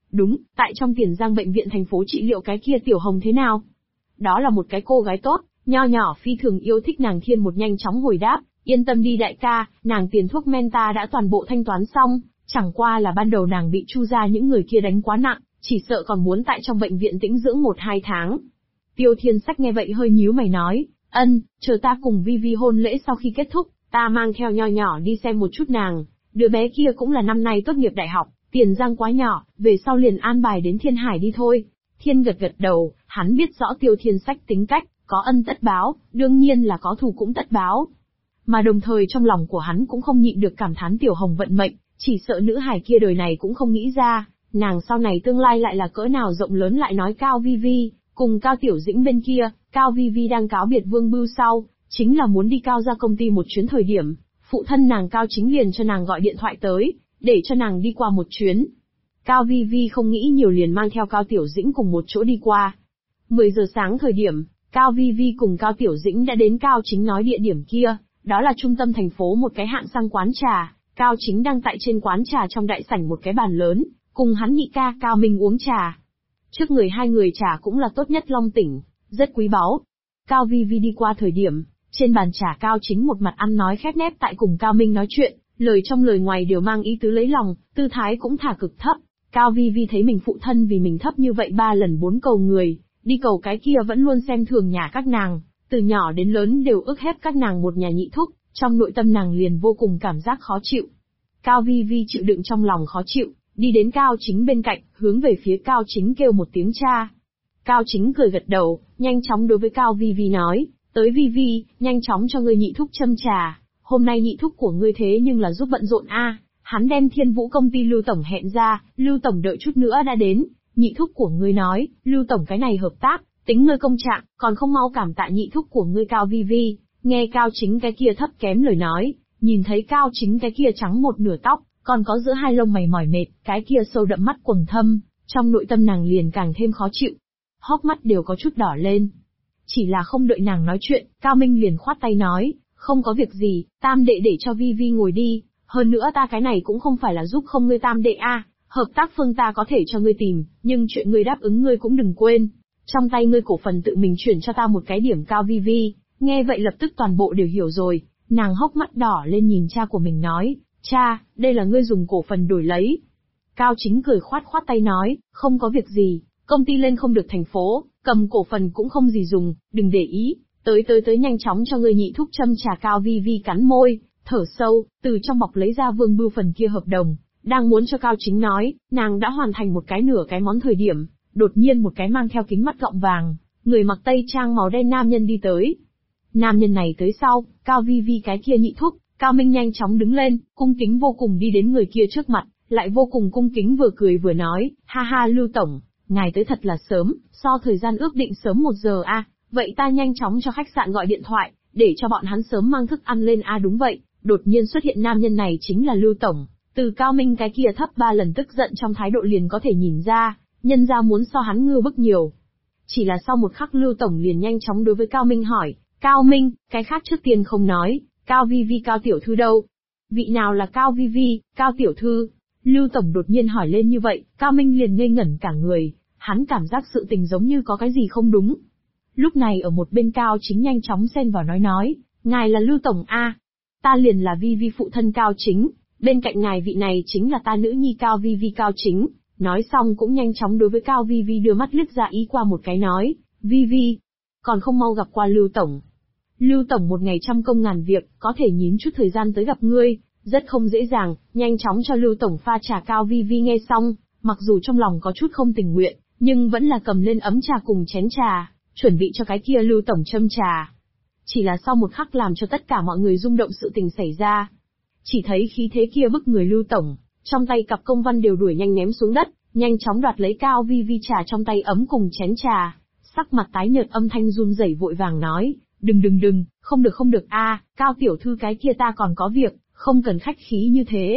Đúng, tại trong Tiền Giang bệnh viện thành phố trị liệu cái kia Tiểu Hồng thế nào? Đó là một cái cô gái tốt, nho nhỏ phi thường yêu thích nàng Thiên Một nhanh chóng hồi đáp, yên tâm đi đại ca, nàng tiền thuốc men ta đã toàn bộ thanh toán xong, chẳng qua là ban đầu nàng bị Chu gia những người kia đánh quá nặng, chỉ sợ còn muốn tại trong bệnh viện tĩnh dưỡng 1-2 tháng. Tiêu Thiên Sách nghe vậy hơi nhíu mày nói, chờ ta cùng Vi Vi hôn lễ sau khi kết thúc, ta mang theo nho nhỏ đi xem một chút nàng, đứa bé kia cũng là năm nay tốt nghiệp đại học, Tiền Giang quá nhỏ, về sau liền an bài đến Thiên Hải đi thôi. Thiên gật gật đầu, hắn biết rõ Tiêu Thiên Sách tính cách, có ân tất báo, đương nhiên là có thù cũng tất báo. Mà đồng thời trong lòng của hắn cũng không nhịn được cảm thán Tiểu Hồng vận mệnh, chỉ sợ nữ hài kia đời này cũng không nghĩ ra, nàng sau này tương lai lại là cỡ nào rộng lớn. Lại nói Cao Vi Vi, cùng Cao Tiểu Dĩnh bên kia, Cao Vi Vi đang cáo biệt Vương Bưu sau, chính là muốn đi Cao gia công ty một chuyến thời điểm, phụ thân nàng Cao Chính liền cho nàng gọi điện thoại tới, để cho nàng đi qua một chuyến. Cao Vi Vi không nghĩ nhiều liền mang theo Cao Tiểu Dĩnh cùng một chỗ đi qua. 10 giờ sáng thời điểm, Cao Vi Vi cùng Cao Tiểu Dĩnh đã đến Cao Chính nói địa điểm kia, đó là trung tâm thành phố một cái hạng sang quán trà. Cao Chính đang tại trên quán trà trong đại sảnh một cái bàn lớn, cùng hắn nhị ca Cao Minh uống trà. Trước người hai người trà cũng là tốt nhất Long Tỉnh, rất quý báu. Cao Vi Vi đi qua thời điểm, trên bàn trà Cao Chính một mặt ăn nói khép nép tại cùng Cao Minh nói chuyện, lời trong lời ngoài đều mang ý tứ lấy lòng, tư thái cũng thả cực thấp. Cao Vi Vi thấy mình phụ thân vì mình thấp như vậy 3 lần 4 cầu người, đi cầu cái kia vẫn luôn xem thường nhà các nàng, từ nhỏ đến lớn đều ức hiếp các nàng một nhà nhị thúc, trong nội tâm nàng liền vô cùng cảm giác khó chịu. Cao Vi Vi chịu đựng trong lòng khó chịu, đi đến Cao Chính bên cạnh, hướng về phía Cao Chính kêu một tiếng cha. Cao Chính cười gật đầu, nhanh chóng đối với Cao Vi Vi nói, tới Vi Vi, nhanh chóng cho ngươi nhị thúc châm trà, hôm nay nhị thúc của ngươi thế nhưng là giúp bận rộn a. Hắn đem Thiên Vũ công ty Lưu Tổng hẹn ra, Lưu Tổng đợi chút nữa đã đến, nhị thúc của ngươi nói, Lưu Tổng cái này hợp tác, tính ngươi công trạng, còn không mau cảm tạ nhị thúc của ngươi Cao Vi Vi. Nghe Cao Chính cái kia thấp kém lời nói, nhìn thấy Cao Chính cái kia trắng một nửa tóc, còn có giữa hai lông mày mỏi mệt, cái kia sâu đậm mắt quầng thâm, trong nội tâm nàng liền càng thêm khó chịu. Hốc mắt đều có chút đỏ lên. Chỉ là không đợi nàng nói chuyện, Cao Minh liền khoát tay nói, không có việc gì, tam đệ để cho Vi Vi ngồi đi, hơn nữa ta cái này cũng không phải là giúp không ngươi tam đệ a, hợp tác phương ta có thể cho ngươi tìm, nhưng chuyện ngươi đáp ứng ngươi cũng đừng quên. Trong tay ngươi cổ phần tự mình chuyển cho ta một cái điểm. Cao Vi Vi, nghe vậy lập tức toàn bộ đều hiểu rồi, nàng hốc mắt đỏ lên nhìn cha của mình nói, cha, đây là ngươi dùng cổ phần đổi lấy. Cao Chính cười khoát khoát tay nói, không có việc gì, công ty lên không được thành phố, cầm cổ phần cũng không gì dùng, đừng để ý, tới nhanh chóng cho ngươi nhị thúc châm trà. Cao Vi Vi cắn môi, thở sâu, từ trong bọc lấy ra Vương Bưu phần kia hợp đồng, đang muốn cho Cao Chính nói, nàng đã hoàn thành một cái nửa cái món thời điểm, đột nhiên một cái mang theo kính mắt gọng vàng, người mặc tây trang màu đen nam nhân đi tới. Nam nhân này tới sau, Cao Vi Vi cái kia nhị thúc, Cao Minh nhanh chóng đứng lên, cung kính vô cùng đi đến người kia trước mặt, lại vô cùng cung kính vừa cười vừa nói, ha ha Lưu Tổng, ngài tới thật là sớm, so thời gian ước định sớm 1 giờ a, vậy ta nhanh chóng cho khách sạn gọi điện thoại, để cho bọn hắn sớm mang thức ăn lên a. Đúng vậy, đột nhiên xuất hiện nam nhân này chính là Lưu Tổng, từ Cao Minh cái kia thấp 3 lần tức giận trong thái độ liền có thể nhìn ra, nhân ra muốn so hắn ngưu bức nhiều. Chỉ là sau một khắc Lưu Tổng liền nhanh chóng đối với Cao Minh hỏi, Cao Minh, cái khác trước tiên không nói, Cao Vi Vi Cao Tiểu Thư đâu? Vị nào là Cao Vi Vi, Cao Tiểu Thư? Lưu Tổng đột nhiên hỏi lên như vậy, Cao Minh liền ngây ngẩn cả người, hắn cảm giác sự tình giống như có cái gì không đúng. Lúc này ở một bên Cao Chính nhanh chóng xen vào nói, ngài là Lưu Tổng a, ta liền là Vi Vi phụ thân Cao Chính, bên cạnh ngài vị này chính là ta nữ nhi Cao Vi Vi. Cao Chính, nói xong cũng nhanh chóng đối với Cao Vi Vi đưa mắt liếc ra ý qua một cái nói, Vi Vi, còn không mau gặp qua Lưu Tổng. Lưu Tổng một ngày trăm công ngàn việc, có thể nhín chút thời gian tới gặp ngươi, rất không dễ dàng, nhanh chóng cho Lưu Tổng pha trà. Cao Vi Vi nghe xong, mặc dù trong lòng có chút không tình nguyện, nhưng vẫn là cầm lên ấm trà cùng chén trà, chuẩn bị cho cái kia Lưu Tổng châm trà. Chỉ là sau một khắc làm cho tất cả mọi người rung động sự tình xảy ra. Chỉ thấy khí thế kia bức người Lưu Tổng, trong tay cặp công văn đều đuổi nhanh ném xuống đất, nhanh chóng đoạt lấy Cao Vi Vi trà trong tay ấm cùng chén trà, sắc mặt tái nhợt âm thanh run rẩy vội vàng nói, đừng, không được a, Cao Tiểu Thư cái kia ta còn có việc, không cần khách khí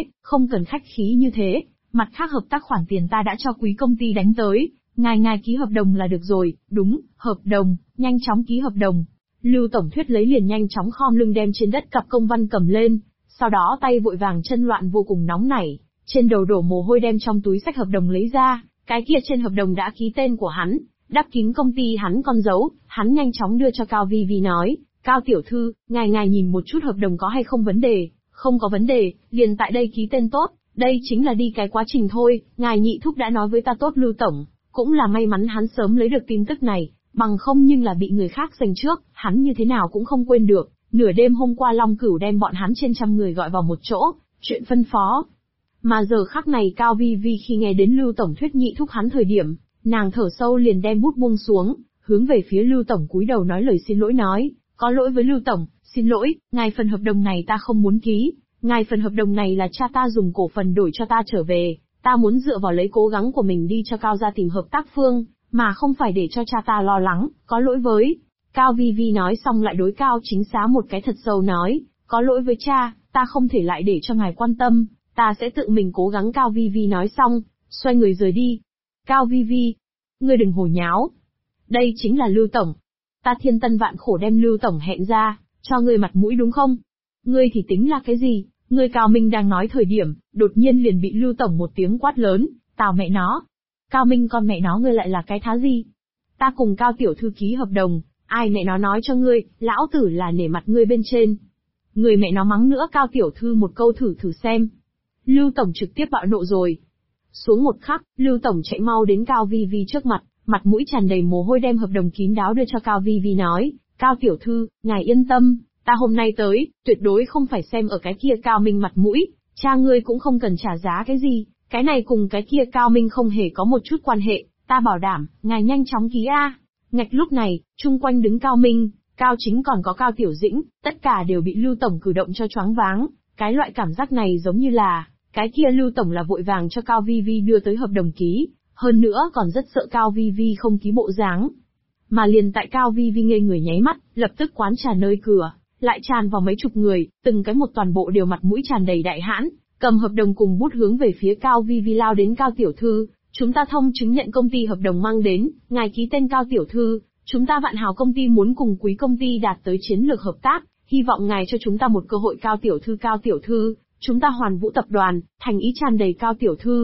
như thế, mặt khác hợp tác khoản tiền ta đã cho quý công ty đánh tới, ngài ký hợp đồng là được rồi. Đúng, hợp đồng, nhanh chóng ký hợp đồng. Lưu Tổng thuyết lấy liền nhanh chóng khom lưng đem trên đất cặp công văn cầm lên, sau đó tay vội vàng chân loạn vô cùng nóng nảy, trên đầu đổ mồ hôi đem trong túi xách hợp đồng lấy ra, Cái kia trên hợp đồng đã ký tên của hắn, đắp kín công ty hắn con dấu, hắn nhanh chóng đưa cho Cao Vi Vi nói, Cao tiểu thư, ngài nhìn một chút hợp đồng có hay không vấn đề, không có vấn đề, liền tại đây ký tên tốt, đây chính là đi cái quá trình thôi, ngài nhị thúc đã nói với ta tốt Lưu tổng, cũng là may mắn hắn sớm lấy được tin tức này, bằng không nhưng là bị người khác giành trước, hắn như thế nào cũng không quên được, nửa đêm hôm qua Long Cửu đem bọn hắn trên trăm người gọi vào một chỗ, chuyện phân phó. Mà giờ khắc này Cao Vi Vi khi nghe đến Lưu tổng thuyết nhị thúc hắn thời điểm, nàng thở sâu liền đem bút buông xuống, hướng về phía Lưu tổng cúi đầu nói lời xin lỗi nói, có lỗi với Lưu tổng, xin lỗi, ngài phần hợp đồng này ta không muốn ký, ngài phần hợp đồng này là cha ta dùng cổ phần đổi cho ta trở về, ta muốn dựa vào lấy cố gắng của mình đi cho Cao gia tìm hợp tác phương, mà không phải để cho cha ta lo lắng, có lỗi với. Cao Vi Vi nói xong lại đối Cao Chính Xá một cái thật sâu nói, có lỗi với cha, ta không thể lại để cho ngài quan tâm, ta sẽ tự mình cố gắng. Cao Vi Vi nói xong, xoay người rời đi. Cao Vi Vi, ngươi đừng hồ nháo. Đây chính là Lưu tổng. Ta thiên tân vạn khổ đem Lưu tổng hẹn ra, cho ngươi mặt mũi đúng không? Ngươi thì tính là cái gì? Ngươi Cao Minh đang nói thời điểm, đột nhiên liền bị Lưu tổng một tiếng quát lớn, tào mẹ nó. Cao Minh con mẹ nó ngươi lại là cái thá gì? Ta cùng Cao tiểu thư ký hợp đồng, ai mẹ nó nói cho ngươi, lão tử là nể mặt ngươi bên trên. Người mẹ nó mắng nữa Cao tiểu thư một câu thử xem. Lưu tổng trực tiếp bạo nộ rồi. Xuống một khắc, Lưu tổng chạy mau đến Cao Vi Vi trước mặt, mặt mũi tràn đầy mồ hôi đem hợp đồng kín đáo đưa cho Cao Vi Vi nói, Cao tiểu thư, ngài yên tâm, ta hôm nay tới, tuyệt đối không phải xem ở cái kia Cao Minh mặt mũi, cha ngươi cũng không cần trả giá cái gì, cái này cùng cái kia Cao Minh không hề có một chút quan hệ, ta bảo đảm, ngài nhanh chóng ký a. Ngạch lúc này, chung quanh đứng Cao Minh, Cao Chính còn có Cao Tiểu Dĩnh, tất cả đều bị Lưu tổng cử động cho choáng váng, cái loại cảm giác này giống như là, cái kia Lưu tổng là vội vàng cho Cao Vi Vi đưa tới hợp đồng ký, hơn nữa còn rất sợ Cao Vi Vi không ký bộ dáng. Mà liền tại Cao Vi Vi ngây người nháy mắt, lập tức quán trà nơi cửa, lại tràn vào mấy chục người, từng cái một toàn bộ đều mặt mũi tràn đầy đại hãn, cầm hợp đồng cùng bút hướng về phía Cao Vi Vi lao đến. Cao tiểu thư, chúng ta thông chứng nhận công ty hợp đồng mang đến, ngài ký tên. Cao tiểu thư, chúng ta Vạn Hào công ty muốn cùng Quý công ty đạt tới chiến lược hợp tác, hy vọng ngài cho chúng ta một cơ hội. Cao tiểu thư, chúng ta Hoàn Vũ tập đoàn, thành ý tràn đầy. Cao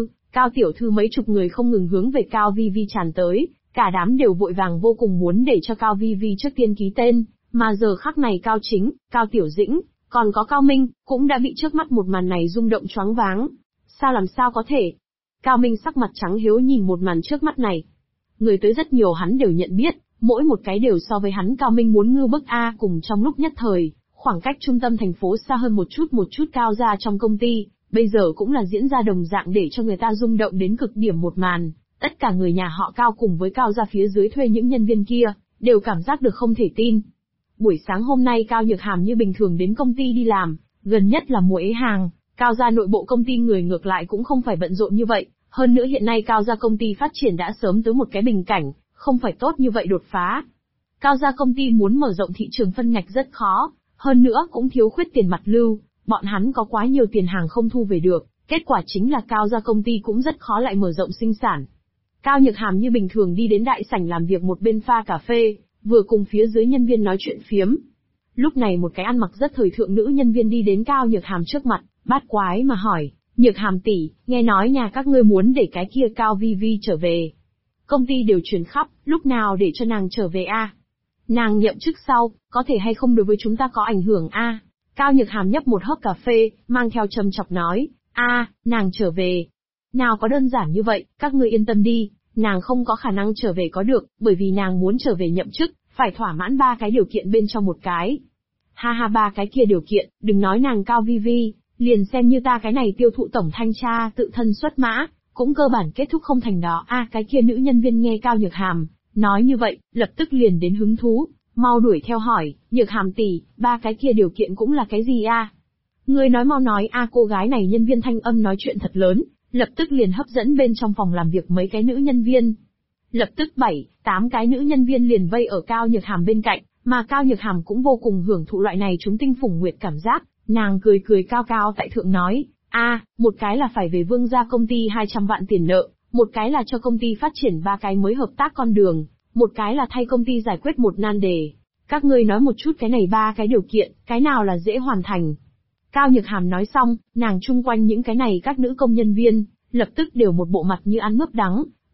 tiểu thư mấy chục người không ngừng hướng về Cao Vi Vi tràn tới, cả đám đều vội vàng vô cùng muốn để cho Cao Vi Vi trước tiên ký tên, mà giờ khắc này Cao Chính, Cao Tiểu Dĩnh, còn có Cao Minh, cũng đã bị trước mắt một màn này rung động choáng váng. Làm sao có thể? Cao Minh sắc mặt trắng hiếu nhìn một màn trước mắt này. Người tới rất nhiều hắn đều nhận biết, mỗi một cái đều so với hắn Cao Minh muốn ngưu bức a. Cùng trong lúc nhất thời, khoảng cách trung tâm thành phố xa hơn một chút Cao gia trong công ty, bây giờ cũng là diễn ra đồng dạng để cho người ta rung động đến cực điểm một màn. Tất cả người nhà họ Cao cùng với Cao gia phía dưới thuê những nhân viên kia, đều cảm giác được không thể tin. Buổi sáng hôm nay Cao Nhược Hàm như bình thường đến công ty đi làm, gần nhất là mùa ế hàng, Cao gia nội bộ công ty người ngược lại cũng không phải bận rộn như vậy, hơn nữa hiện nay Cao gia công ty phát triển đã sớm tới một cái bình cảnh, không phải tốt như vậy đột phá. Cao gia công ty muốn mở rộng thị trường phân ngạch rất khó, hơn nữa cũng thiếu khuyết tiền mặt lưu, bọn hắn có quá nhiều tiền hàng không thu về được, kết quả chính là Cao gia công ty cũng rất khó lại mở rộng sinh sản. Cao Nhược Hàm như bình thường đi đến đại sảnh làm việc, một bên pha cà phê, vừa cùng phía dưới nhân viên nói chuyện phiếm. Lúc này một cái ăn mặc rất thời thượng nữ nhân viên đi đến Cao Nhược Hàm trước mặt, bát quái mà hỏi, Nhược Hàm tỷ, nghe nói nhà các ngươi muốn để cái kia Cao Vi Vi trở về. Công ty đều truyền khắp, lúc nào để cho nàng trở về a? Nàng nhậm chức sau, có thể hay không đối với chúng ta có ảnh hưởng a? Cao Nhược Hàm nhấp một hớp cà phê, mang theo châm chọc nói, nàng trở về. Nào có đơn giản như vậy, các ngươi yên tâm đi, nàng không có khả năng trở về có được, bởi vì nàng muốn trở về nhậm chức, phải thỏa mãn 3 cái điều kiện bên trong một cái. Ha 3 cái kia điều kiện, đừng nói nàng Cao Vi Vi, liền xem như ta cái này tiêu thụ tổng thanh tra tự thân xuất mã, cũng cơ bản kết thúc không thành đó. Cái kia nữ nhân viên nghe Cao Nhược Hàm nói như vậy, lập tức liền đến hứng thú, mau đuổi theo hỏi, Nhược Hàm tỷ, 3 cái kia điều kiện cũng là cái gì a? Ngươi nói mau nói a. Cô gái này nhân viên thanh âm nói chuyện thật lớn, lập tức liền hấp dẫn bên trong phòng làm việc mấy cái nữ nhân viên. Lập tức 7-8 cái nữ nhân viên liền vây ở Cao Nhược Hàm bên cạnh, mà Cao Nhược Hàm cũng vô cùng hưởng thụ loại này chúng tinh phủng nguyệt cảm giác, nàng cười cao tại thượng nói, một cái là phải về Vương gia công ty 200 vạn tiền nợ, một cái là cho công ty phát triển 3 cái mới hợp tác con đường, một cái là thay công ty giải quyết một nan đề. Các ngươi nói một chút cái này 3 cái điều kiện, cái nào là dễ hoàn thành? Cao Nhược Hàm nói xong, nàng chung quanh những cái này các nữ công nhân viên, lập tức đều một bộ mặt như ăn mướp đắng,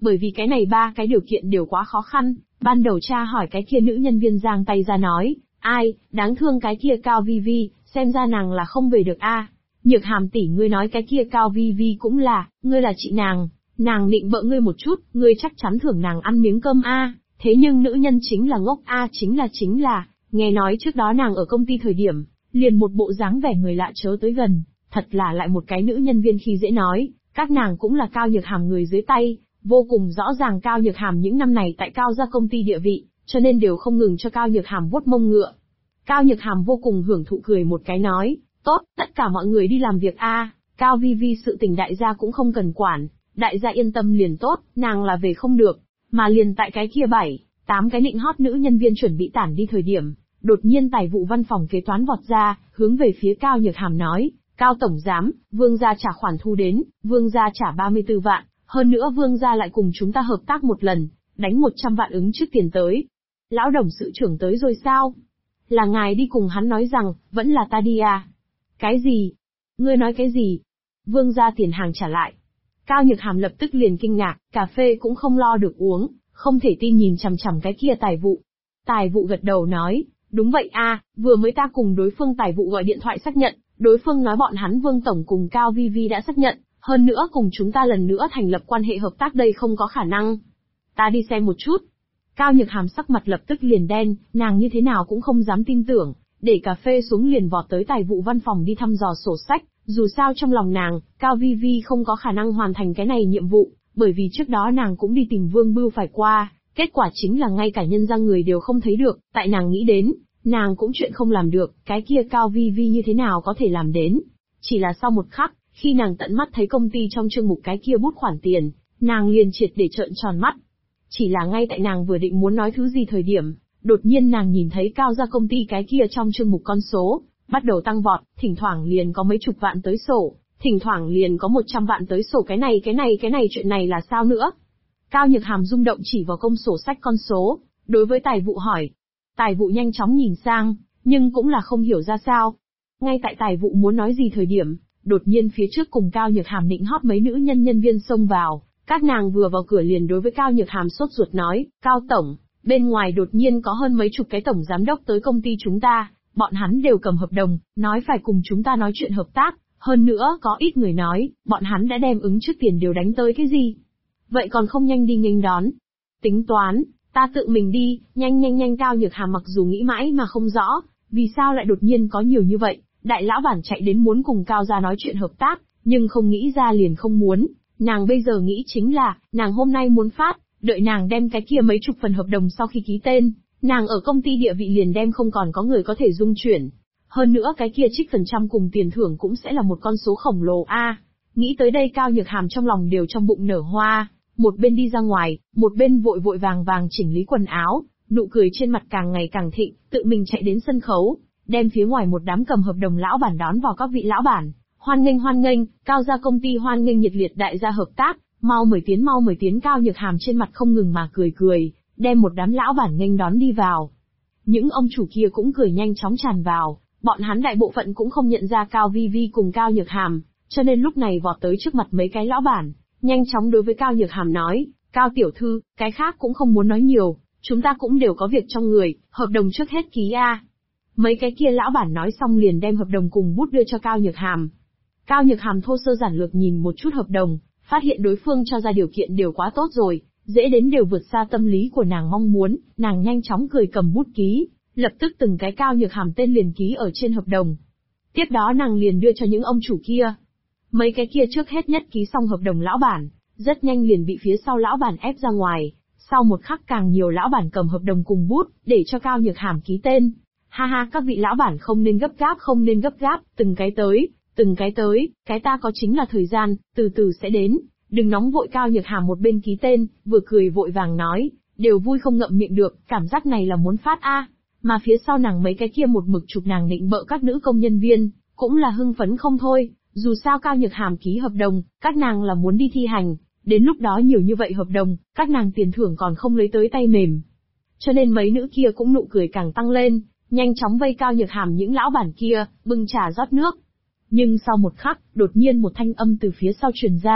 Bởi vì cái này ba cái điều kiện đều quá khó khăn, ban đầu tra hỏi cái kia nữ nhân viên giang tay ra nói, ai, đáng thương cái kia Cao Vi Vi, xem ra nàng là không về được a. Nhược Hàm tỷ ngươi nói cái kia Cao Vi Vi cũng là, ngươi là chị nàng định bợ ngươi một chút, ngươi chắc chắn thưởng nàng ăn miếng cơm a. Thế nhưng nữ nhân chính là ngốc a, chính là, nghe nói trước đó nàng ở công ty thời điểm, liền một bộ dáng vẻ người lạ chớ tới gần, thật là lại một cái nữ nhân viên khi dễ nói, các nàng cũng là Cao Nhược Hàm người dưới tay, vô cùng rõ ràng Cao Nhược Hàm những năm này tại Cao gia công ty địa vị, cho nên đều không ngừng cho Cao Nhược Hàm vuốt mông ngựa. Cao Nhược Hàm vô cùng hưởng thụ cười một cái nói, tốt, tất cả mọi người đi làm việc a, Cao Vi Vi sự tình đại gia cũng không cần quản, đại gia yên tâm liền tốt, nàng là về không được, mà liền tại cái kia 7, 8 cái nịnh hót nữ nhân viên chuẩn bị tản đi thời điểm, đột nhiên tài vụ văn phòng kế toán vọt ra, hướng về phía Cao Nhược Hàm nói, Cao tổng giám, Vương gia trả khoản thu đến, Vương gia trả 34 vạn, hơn nữa Vương gia lại cùng chúng ta hợp tác một lần, đánh 100 vạn ứng trước tiền tới. Lão đồng sự trưởng tới rồi sao? Là ngài đi cùng hắn nói rằng, vẫn là ta đi à? Cái gì? Ngươi nói cái gì? Vương gia tiền hàng trả lại. Cao Nhược Hàm lập tức liền kinh ngạc, cà phê cũng không lo được uống, không thể tin nhìn chằm chằm cái kia tài vụ. Tài vụ gật đầu nói, đúng vậy a, vừa mới ta cùng đối phương tài vụ gọi điện thoại xác nhận, đối phương nói bọn hắn Vương tổng cùng Cao Vi Vi đã xác nhận, hơn nữa cùng chúng ta lần nữa thành lập quan hệ hợp tác đây không có khả năng. Ta đi xem một chút. Cao Nhược Hàm sắc mặt lập tức liền đen, nàng như thế nào cũng không dám tin tưởng, để cà phê xuống liền vọt tới tài vụ văn phòng đi thăm dò sổ sách, dù sao trong lòng nàng, Cao Vi Vi không có khả năng hoàn thành cái này nhiệm vụ, bởi vì trước đó nàng cũng đi tìm Vương Bưu phải qua, kết quả chính là ngay cả nhân ra người đều không thấy được, tại nàng nghĩ đến, nàng cũng chuyện không làm được, cái kia Cao Vi Vi như thế nào có thể làm đến. Chỉ là sau một khắc, khi nàng tận mắt thấy công ty trong chương mục cái kia bút khoản tiền, nàng liền triệt để trợn tròn mắt. Chỉ là ngay tại nàng vừa định muốn nói thứ gì thời điểm, đột nhiên nàng nhìn thấy Cao gia công ty cái kia trong chương mục con số, bắt đầu tăng vọt, thỉnh thoảng liền có mấy chục vạn tới sổ, thỉnh thoảng liền có 100 vạn tới sổ cái này chuyện này là sao nữa? Cao Nhược Hàm rung động chỉ vào công sổ sách con số, đối với tài vụ hỏi. Tài vụ nhanh chóng nhìn sang, nhưng cũng là không hiểu ra sao. Ngay tại tài vụ muốn nói gì thời điểm, đột nhiên phía trước cùng Cao Nhược Hàm nịnh hót mấy nữ nhân viên xông vào, các nàng vừa vào cửa liền đối với Cao Nhược Hàm sốt ruột nói, Cao tổng, bên ngoài đột nhiên có hơn mấy chục cái tổng giám đốc tới công ty chúng ta, bọn hắn đều cầm hợp đồng, nói phải cùng chúng ta nói chuyện hợp tác, hơn nữa có ít người nói, bọn hắn đã đem ứng trước tiền đều đánh tới cái gì. Vậy còn không nhanh đi nghênh đón. Tính toán, ta tự mình đi, nhanh Cao Nhược Hàm mặc dù nghĩ mãi mà không rõ, vì sao lại đột nhiên có nhiều như vậy, đại lão bản chạy đến muốn cùng Cao gia nói chuyện hợp tác, nhưng không nghĩ ra liền không muốn, nàng bây giờ nghĩ chính là, nàng hôm nay muốn phát, đợi nàng đem cái kia mấy chục phần hợp đồng sau khi ký tên, nàng ở công ty địa vị liền đem không còn có người có thể dung chuyển. Hơn nữa cái kia trích phần trăm cùng tiền thưởng cũng sẽ là một con số khổng lồ a. Nghĩ tới đây Cao Nhược Hàm trong lòng đều trong bụng nở hoa, một bên đi ra ngoài, một bên vội vàng chỉnh lý quần áo, nụ cười trên mặt càng ngày càng thịnh, tự mình chạy đến sân khấu, đem phía ngoài một đám cầm hợp đồng lão bản đón vào các vị lão bản, hoan nghênh, Cao gia công ty hoan nghênh nhiệt liệt đại gia hợp tác, mau mời tiến Cao Nhược Hàm trên mặt không ngừng mà cười, đem một đám lão bản nghênh đón đi vào. Những ông chủ kia cũng cười nhanh chóng tràn vào, bọn hắn đại bộ phận cũng không nhận ra Cao Vi Vi cùng Cao Nhược Hàm, cho nên lúc này vọt tới trước mặt mấy cái lão bản, nhanh chóng đối với Cao Nhược Hàm nói, Cao tiểu thư, cái khác cũng không muốn nói nhiều, chúng ta cũng đều có việc trong người, hợp đồng trước hết ký a. Mấy cái kia lão bản nói xong liền đem hợp đồng cùng bút đưa cho Cao Nhược Hàm. Cao Nhược Hàm thô sơ giản lược nhìn một chút hợp đồng, phát hiện đối phương cho ra điều kiện đều quá tốt rồi, dễ đến đều vượt xa tâm lý của nàng mong muốn, nàng nhanh chóng cười cầm bút ký, lập tức từng cái Cao Nhược Hàm tên liền ký ở trên hợp đồng. Tiếp đó nàng liền đưa cho những ông chủ kia. Mấy cái kia trước hết nhất ký xong hợp đồng lão bản, rất nhanh liền bị phía sau lão bản ép ra ngoài, sau một khắc càng nhiều lão bản cầm hợp đồng cùng bút, để cho Cao Nhược Hàm ký tên. Ha, các vị lão bản không nên gấp gáp, từng cái tới, cái ta có chính là thời gian, từ từ sẽ đến, đừng nóng vội. Cao Nhược Hàm một bên ký tên, vừa cười vội vàng nói, đều vui không ngậm miệng được, cảm giác này là muốn phát a. Mà phía sau nàng mấy cái kia một mực chụp nàng nịnh bợ các nữ công nhân viên, cũng là hưng phấn không thôi, dù sao Cao Nhược Hàm ký hợp đồng, các nàng là muốn đi thi hành, đến lúc đó nhiều như vậy hợp đồng, các nàng tiền thưởng còn không lấy tới tay mềm. Cho nên mấy nữ kia cũng nụ cười càng tăng lên, nhanh chóng vây Cao Nhược Hàm những lão bản kia, bưng trà rót nước. Nhưng sau một khắc, đột nhiên một thanh âm từ phía sau truyền ra,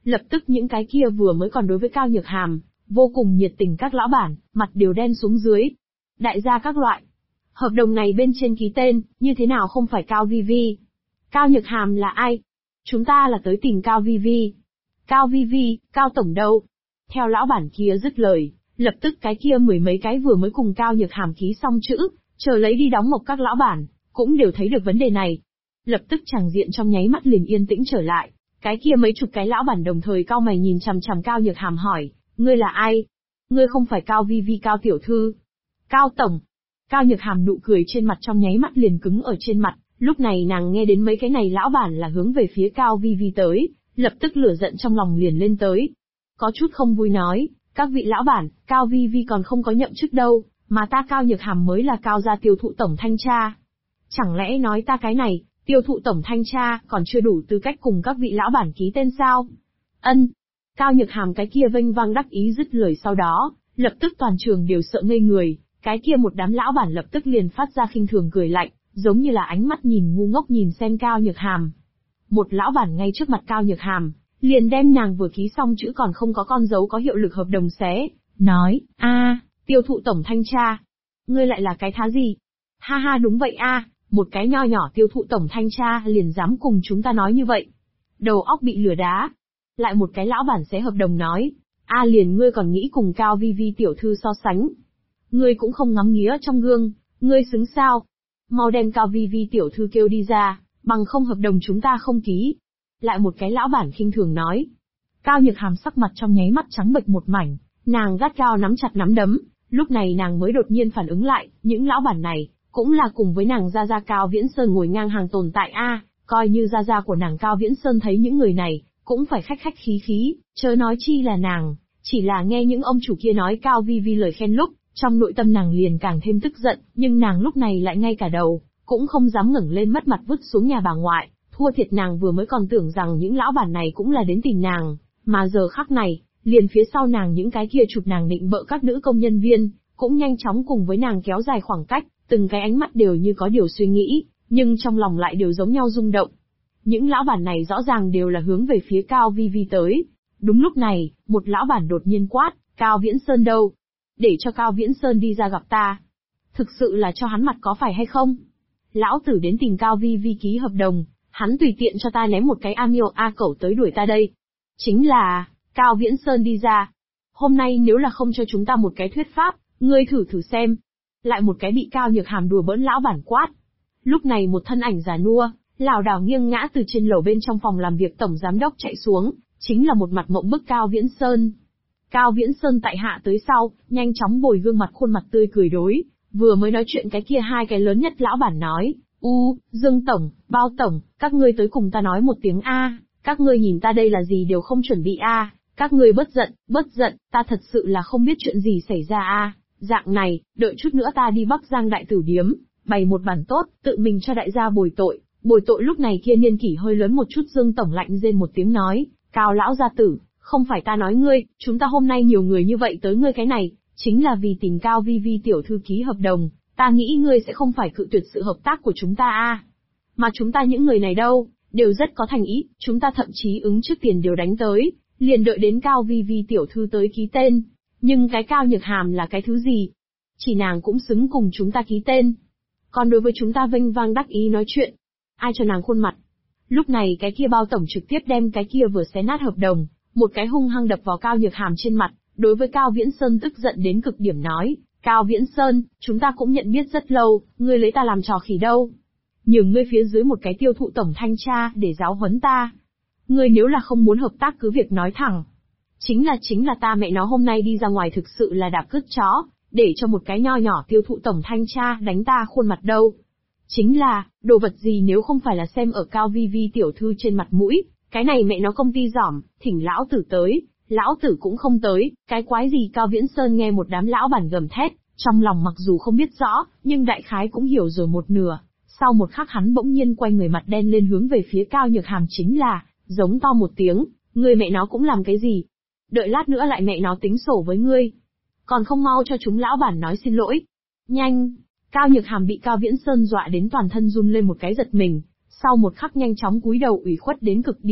Lập tức những cái kia vừa mới còn đối với Cao Nhược Hàm vô cùng nhiệt tình các lão bản, mặt đều đen xuống dưới. Đại gia các loại. Hợp đồng này bên trên ký tên, như thế nào không phải Cao Vi Vi? Cao Nhược Hàm là ai? Chúng ta là tới tìm Cao Vi Vi. Cao Vi Vi, Cao Tổng đâu? Theo lão bản kia dứt lời, lập tức cái kia mười mấy cái vừa mới cùng Cao Nhược Hàm ký xong chữ, chờ lấy đi đóng mộc các lão bản, cũng đều thấy được vấn đề này. Lập tức chàng diện trong nháy mắt liền yên tĩnh trở lại, cái kia mấy chục cái lão bản đồng thời cau mày nhìn chằm chằm Cao Nhược Hàm hỏi, ngươi là ai? Ngươi không phải Cao Vi Vi Cao tiểu thư? Cao Tổng. Cao Nhược Hàm nụ cười trên mặt trong nháy mắt liền cứng ở trên mặt, lúc này nàng nghe đến mấy cái này lão bản là hướng về phía Cao Vi Vi tới, lập tức lửa giận trong lòng liền lên tới. Có chút không vui nói, các vị lão bản, Cao Vi Vi còn không có nhậm chức đâu, mà ta Cao Nhược Hàm mới là Cao gia tiêu thụ tổng thanh tra. Chẳng lẽ nói ta cái này, tiêu thụ tổng thanh tra, còn chưa đủ tư cách cùng các vị lão bản ký tên sao? Ân. Cao Nhược Hàm cái kia vênh vang đắc ý dứt lời sau đó, lập tức toàn trường đều sợ ngây người, cái kia một đám lão bản lập tức liền phát ra khinh thường cười lạnh, giống như là ánh mắt nhìn ngu ngốc nhìn xem Cao Nhược Hàm. Một lão bản ngay trước mặt Cao Nhược Hàm, liền đem nàng vừa ký xong chữ còn không có con dấu có hiệu lực hợp đồng xé, nói, tiêu thụ tổng thanh tra. Ngươi lại là cái thá gì? Ha ha đúng vậy một cái nho nhỏ tiêu thụ tổng thanh tra liền dám cùng chúng ta nói như vậy. Đầu óc bị lừa đá. Lại một cái lão bản xé hợp đồng nói, liền ngươi còn nghĩ cùng Cao Vi Vi tiểu thư so sánh. Ngươi cũng không ngắm nghía trong gương, ngươi xứng sao? Mau đem Cao Vi Vi tiểu thư kêu đi ra, bằng không hợp đồng chúng ta không ký. Lại một cái lão bản khinh thường nói. Cao Nhược Hàm sắc mặt trong nháy mắt trắng bệch một mảnh, nàng gắt gao nắm chặt nắm đấm, lúc này nàng mới đột nhiên phản ứng lại, những lão bản này, cũng là cùng với nàng gia gia Cao Viễn Sơn ngồi ngang hàng tồn tại coi như gia gia của nàng Cao Viễn Sơn thấy những người này, cũng phải khách khách khí khí, chớ nói chi là nàng, chỉ là nghe những ông chủ kia nói Cao Vi Vi lời khen lúc, trong nội tâm nàng liền càng thêm tức giận, nhưng nàng lúc này lại ngay cả đầu, cũng không dám ngẩng lên mất mặt vứt xuống nhà bà ngoại, thua thiệt nàng vừa mới còn tưởng rằng những lão bản này cũng là đến tìm nàng, mà giờ khắc này, liền phía sau nàng những cái kia chụp nàng định bợ các nữ công nhân viên, cũng nhanh chóng cùng với nàng kéo dài khoảng cách, từng cái ánh mắt đều như có điều suy nghĩ, nhưng trong lòng lại đều giống nhau rung động. Những lão bản này rõ ràng đều là hướng về phía Cao Vi Vi tới. Đúng lúc này, một lão bản đột nhiên quát, Cao Viễn Sơn đâu? Để cho Cao Viễn Sơn đi ra gặp ta. Thực sự là cho hắn mặt có phải hay không? Lão tử đến tìm Cao Vi Vi ký hợp đồng, hắn tùy tiện cho ta ném một cái miêu cẩu tới đuổi ta đây. Chính là, Cao Viễn Sơn đi ra. Hôm nay nếu là không cho chúng ta một cái thuyết pháp, ngươi thử xem. Lại một cái bị Cao Nhược Hàm đùa bỡn lão bản quát. Lúc này một thân ảnh già nua, lảo đảo nghiêng ngã từ trên lầu bên trong phòng làm việc tổng giám đốc chạy xuống, chính là một mặt mộng bức Cao Viễn Sơn. Cao Viễn Sơn tại hạ tới sau, nhanh chóng bồi gương mặt khuôn mặt tươi cười đối, vừa mới nói chuyện cái kia hai cái lớn nhất lão bản nói, Dương Tổng, Bao Tổng, các ngươi tới cùng ta nói một tiếng các ngươi nhìn ta đây là gì đều không chuẩn bị các ngươi bớt giận, ta thật sự là không biết chuyện gì xảy ra dạng này, đợi chút nữa ta đi Bắc Giang Đại Tử Điếm, bày một bản tốt, tự mình cho đại gia bồi tội. Lúc này kia niên kỷ hơi lớn một chút Dương Tổng lạnh rên một tiếng nói, Cao lão gia tử, không phải ta nói ngươi, chúng ta hôm nay nhiều người như vậy tới ngươi cái này, chính là vì tình Cao Vi Vi tiểu thư ký hợp đồng, ta nghĩ ngươi sẽ không phải cự tuyệt sự hợp tác của chúng ta Mà chúng ta những người này đâu, đều rất có thành ý, chúng ta thậm chí ứng trước tiền đều đánh tới, liền đợi đến Cao Vi Vi tiểu thư tới ký tên. Nhưng cái Cao Nhược Hàm là cái thứ gì? Chỉ nàng cũng xứng cùng chúng ta ký tên. Còn đối với chúng ta vênh vang đắc ý nói chuyện, ai cho nàng khuôn mặt? Lúc này cái kia Bao Tổng trực tiếp đem cái kia vừa xé nát hợp đồng, một cái hung hăng đập vào Cao Nhược Hàm trên mặt, đối với Cao Viễn Sơn tức giận đến cực điểm nói, Cao Viễn Sơn, chúng ta cũng nhận biết rất lâu, ngươi lấy ta làm trò khỉ đâu. Nhường ngươi phía dưới một cái tiêu thụ tổng thanh tra để giáo huấn ta. Ngươi nếu là không muốn hợp tác cứ việc nói thẳng. Chính là ta mẹ nó hôm nay đi ra ngoài thực sự là đạp cứt chó, để cho một cái nho nhỏ tiêu thụ tổng thanh tra đánh ta khuôn mặt đâu. Chính là, đồ vật gì nếu không phải là xem ở Cao Vi Vi tiểu thư trên mặt mũi, cái này mẹ nó công ty giỏm, thỉnh lão tử tới, lão tử cũng không tới, cái quái gì Cao Viễn Sơn nghe một đám lão bản gầm thét, trong lòng mặc dù không biết rõ, nhưng đại khái cũng hiểu rồi một nửa. Sau một khắc hắn bỗng nhiên quay người mặt đen lên hướng về phía Cao Nhược Hàm chính là, giống to một tiếng, ngươi mẹ nó cũng làm cái gì? Đợi lát nữa lại mẹ nó tính sổ với ngươi. Còn không mau cho chúng lão bản nói xin lỗi. Nhanh! Cao Nhược Hàm bị Cao Viễn Sơn dọa đến toàn thân run lên một cái giật mình, sau một khắc nhanh chóng cúi đầu ủy khuất đến cực điểm,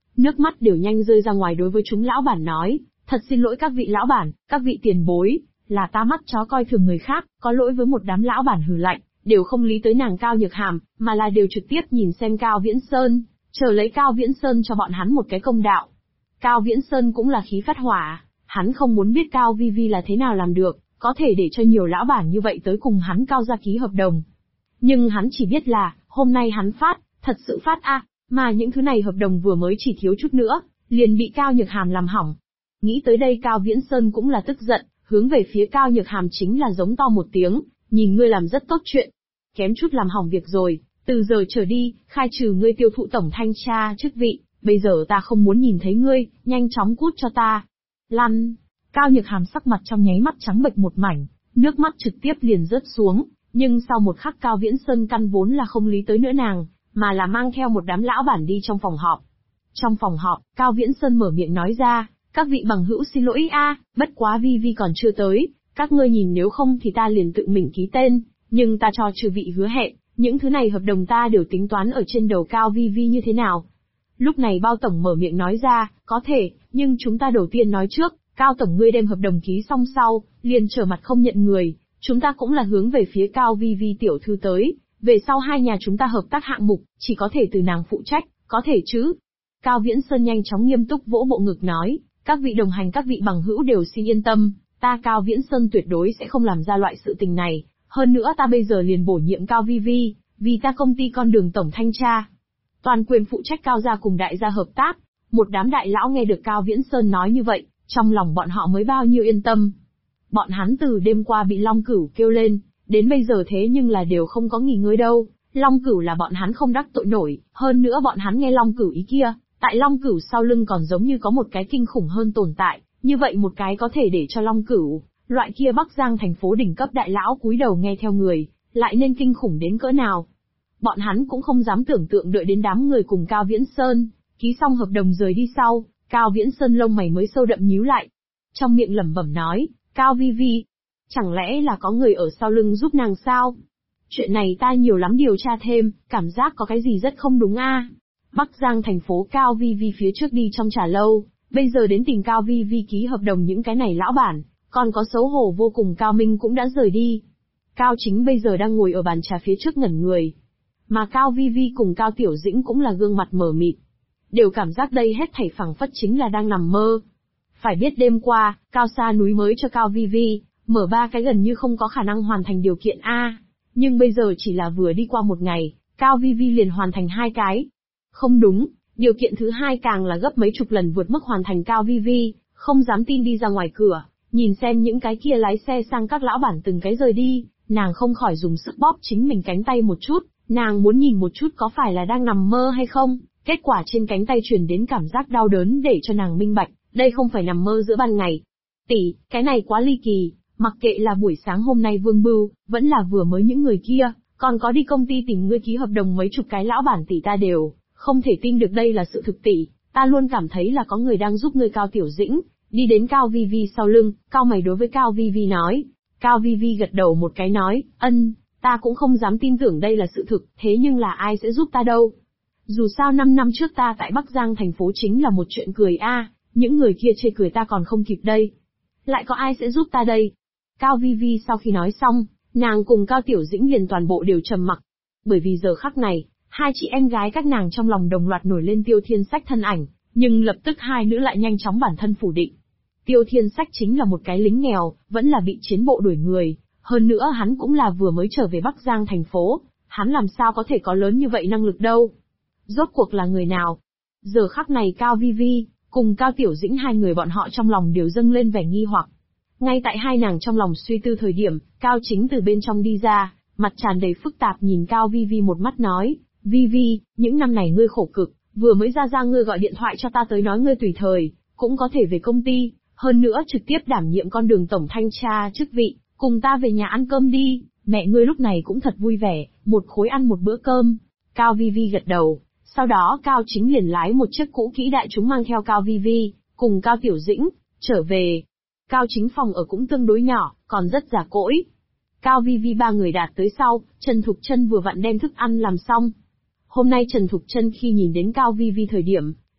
nước mắt đều nhanh rơi ra ngoài đối với chúng lão bản nói, thật xin lỗi các vị lão bản, các vị tiền bối, là ta mắt chó coi thường người khác, có lỗi với một đám lão bản hừ lạnh, đều không lý tới nàng Cao Nhược Hàm, mà là đều trực tiếp nhìn xem Cao Viễn Sơn, chờ lấy Cao Viễn Sơn cho bọn hắn một cái công đạo. Cao Viễn Sơn cũng là khí phát hỏa, hắn không muốn biết Cao Vi Vi là thế nào làm được, có thể để cho nhiều lão bản như vậy tới cùng hắn Cao ra ký hợp đồng. Nhưng hắn chỉ biết là, hôm nay hắn phát, thật sự phát mà những thứ này hợp đồng vừa mới chỉ thiếu chút nữa, liền bị Cao Nhược Hàm làm hỏng. Nghĩ tới đây Cao Viễn Sơn cũng là tức giận, hướng về phía Cao Nhược Hàm chính là giống to một tiếng, nhìn ngươi làm rất tốt chuyện. Kém chút làm hỏng việc rồi, từ giờ trở đi, khai trừ ngươi tiêu thụ tổng thanh tra chức vị, bây giờ ta không muốn nhìn thấy ngươi, nhanh chóng cút cho ta. Lăn! Cao Nhược Hàm sắc mặt trong nháy mắt trắng bệch một mảnh, nước mắt trực tiếp liền rớt xuống, nhưng sau một khắc Cao Viễn Sơn căn vốn là không lý tới nữa nàng, mà là mang theo một đám lão bản đi trong phòng họp. Trong phòng họp, Cao Viễn Sơn mở miệng nói ra, các vị bằng hữu xin lỗi bất quá Vi Vi còn chưa tới, các ngươi nhìn nếu không thì ta liền tự mình ký tên, nhưng ta cho chư vị hứa hẹn, những thứ này hợp đồng ta đều tính toán ở trên đầu Cao Vi Vi như thế nào. Lúc này Bao Tổng mở miệng nói ra, có thể, nhưng chúng ta đầu tiên nói trước, Cao Tổng ngươi đem hợp đồng ký xong sau, liền trở mặt không nhận người, chúng ta cũng là hướng về phía Cao Vi Vi tiểu thư tới, về sau hai nhà chúng ta hợp tác hạng mục, chỉ có thể từ nàng phụ trách, có thể chứ. Cao Viễn Sơn nhanh chóng nghiêm túc vỗ bộ ngực nói, các vị đồng hành các vị bằng hữu đều xin yên tâm, ta Cao Viễn Sơn tuyệt đối sẽ không làm ra loại sự tình này, hơn nữa ta bây giờ liền bổ nhiệm Cao Vi Vi, vì ta công ty con đường tổng thanh tra. Toàn quyền phụ trách Cao gia cùng đại gia hợp tác, một đám đại lão nghe được Cao Viễn Sơn nói như vậy, trong lòng bọn họ mới bao nhiêu yên tâm. Bọn hắn từ đêm qua bị Long Cửu kêu lên, đến bây giờ thế nhưng là đều không có nghỉ ngơi đâu, Long Cửu là bọn hắn không đắc tội nổi, hơn nữa bọn hắn nghe Long Cửu ý kia, tại Long Cửu sau lưng còn giống như có một cái kinh khủng hơn tồn tại, như vậy một cái có thể để cho Long Cửu, loại kia Bắc Giang thành phố đỉnh cấp đại lão cúi đầu nghe theo người, lại nên kinh khủng đến cỡ nào. Bọn hắn cũng không dám tưởng tượng đợi đến đám người cùng Cao Viễn Sơn, ký xong hợp đồng rời đi sau, Cao Viễn Sơn lông mày mới sâu đậm nhíu lại. Trong miệng lẩm bẩm nói, Cao Vi Vi, chẳng lẽ là có người ở sau lưng giúp nàng sao? Chuyện này ta nhiều lắm điều tra thêm, cảm giác có cái gì rất không đúng Bắc Giang thành phố Cao Vi Vi phía trước đi trong trà lâu, bây giờ đến tìm Cao Vi Vi ký hợp đồng những cái này lão bản, còn có xấu hổ vô cùng Cao Minh cũng đã rời đi. Cao Chính bây giờ đang ngồi ở bàn trà phía trước ngẩn người. Mà Cao Vi Vi cùng Cao Tiểu Dĩnh cũng là gương mặt mờ mịt. Đều cảm giác đây hết thảy phẳng phất chính là đang nằm mơ. Phải biết đêm qua, Cao Sa núi mới cho Cao Vi Vi, mở 3 cái gần như không có khả năng hoàn thành điều kiện nhưng bây giờ chỉ là vừa đi qua một ngày, Cao Vi Vi liền hoàn thành 2 cái. Không đúng, điều kiện thứ 2 càng là gấp mấy chục lần vượt mức hoàn thành. Cao Vi Vi không dám tin đi ra ngoài cửa, nhìn xem những cái kia lái xe sang các lão bản từng cái rời đi, nàng không khỏi dùng sức bóp chính mình cánh tay một chút, nàng muốn nhìn một chút có phải là đang nằm mơ hay không. Kết quả trên cánh tay truyền đến cảm giác đau đớn để cho nàng minh bạch, đây không phải nằm mơ giữa ban ngày. Tỷ, cái này quá ly kỳ, mặc kệ là buổi sáng hôm nay Vương Bưu, vẫn là vừa mới những người kia, còn có đi công ty tìm ngươi ký hợp đồng mấy chục cái lão bản tỷ ta đều không thể tin được đây là sự thực tỷ, ta luôn cảm thấy là có người đang giúp ngươi. Cao Tiểu Dĩnh đi đến Cao Vi Vi sau lưng, cau mày đối với Cao Vi Vi nói. Cao Vi Vi gật đầu một cái nói, ta cũng không dám tin tưởng đây là sự thực, thế nhưng là ai sẽ giúp ta đâu. Dù sao 5 năm trước ta tại Bắc Giang thành phố chính là một chuyện cười những người kia chê cười ta còn không kịp đây. Lại có ai sẽ giúp ta đây? Cao Vi Vi sau khi nói xong, nàng cùng Cao Tiểu Dĩnh liền toàn bộ đều trầm mặc. Bởi vì giờ khắc này, hai chị em gái các nàng trong lòng đồng loạt nổi lên Tiêu Thiên Sách thân ảnh, nhưng lập tức hai nữ lại nhanh chóng bản thân phủ định. Tiêu Thiên Sách chính là một cái lính nghèo, vẫn là bị chiến bộ đuổi người, hơn nữa hắn cũng là vừa mới trở về Bắc Giang thành phố, hắn làm sao có thể có lớn như vậy năng lực đâu. Rốt cuộc là người nào? Giờ khắc này Cao Vi Vi cùng Cao Tiểu Dĩnh hai người bọn họ trong lòng đều dâng lên vẻ nghi hoặc. Ngay tại hai nàng trong lòng suy tư thời điểm, Cao Chính từ bên trong đi ra, mặt tràn đầy phức tạp nhìn Cao Vi Vi một mắt nói, Vi Vi, những năm này ngươi khổ cực, vừa mới ra ngươi gọi điện thoại cho ta tới nói ngươi tùy thời, cũng có thể về công ty, hơn nữa trực tiếp đảm nhiệm con đường tổng thanh tra chức vị, cùng ta về nhà ăn cơm đi, mẹ ngươi lúc này cũng thật vui vẻ, một khối ăn một bữa cơm. Cao Vi Vi gật đầu, sau đó Cao Chính liền lái một chiếc cũ kỹ đại chúng mang theo Cao Vi Vi, cùng Cao Tiểu Dĩnh, trở về. Cao Chính phòng ở cũng tương đối nhỏ, còn rất già cỗi. Cao Vi Vi ba người đạt tới sau, Trần Thục Trân vừa vặn đem thức ăn làm xong. Hôm nay Trần Thục Trân khi nhìn đến Cao Vi Vi thời điểm,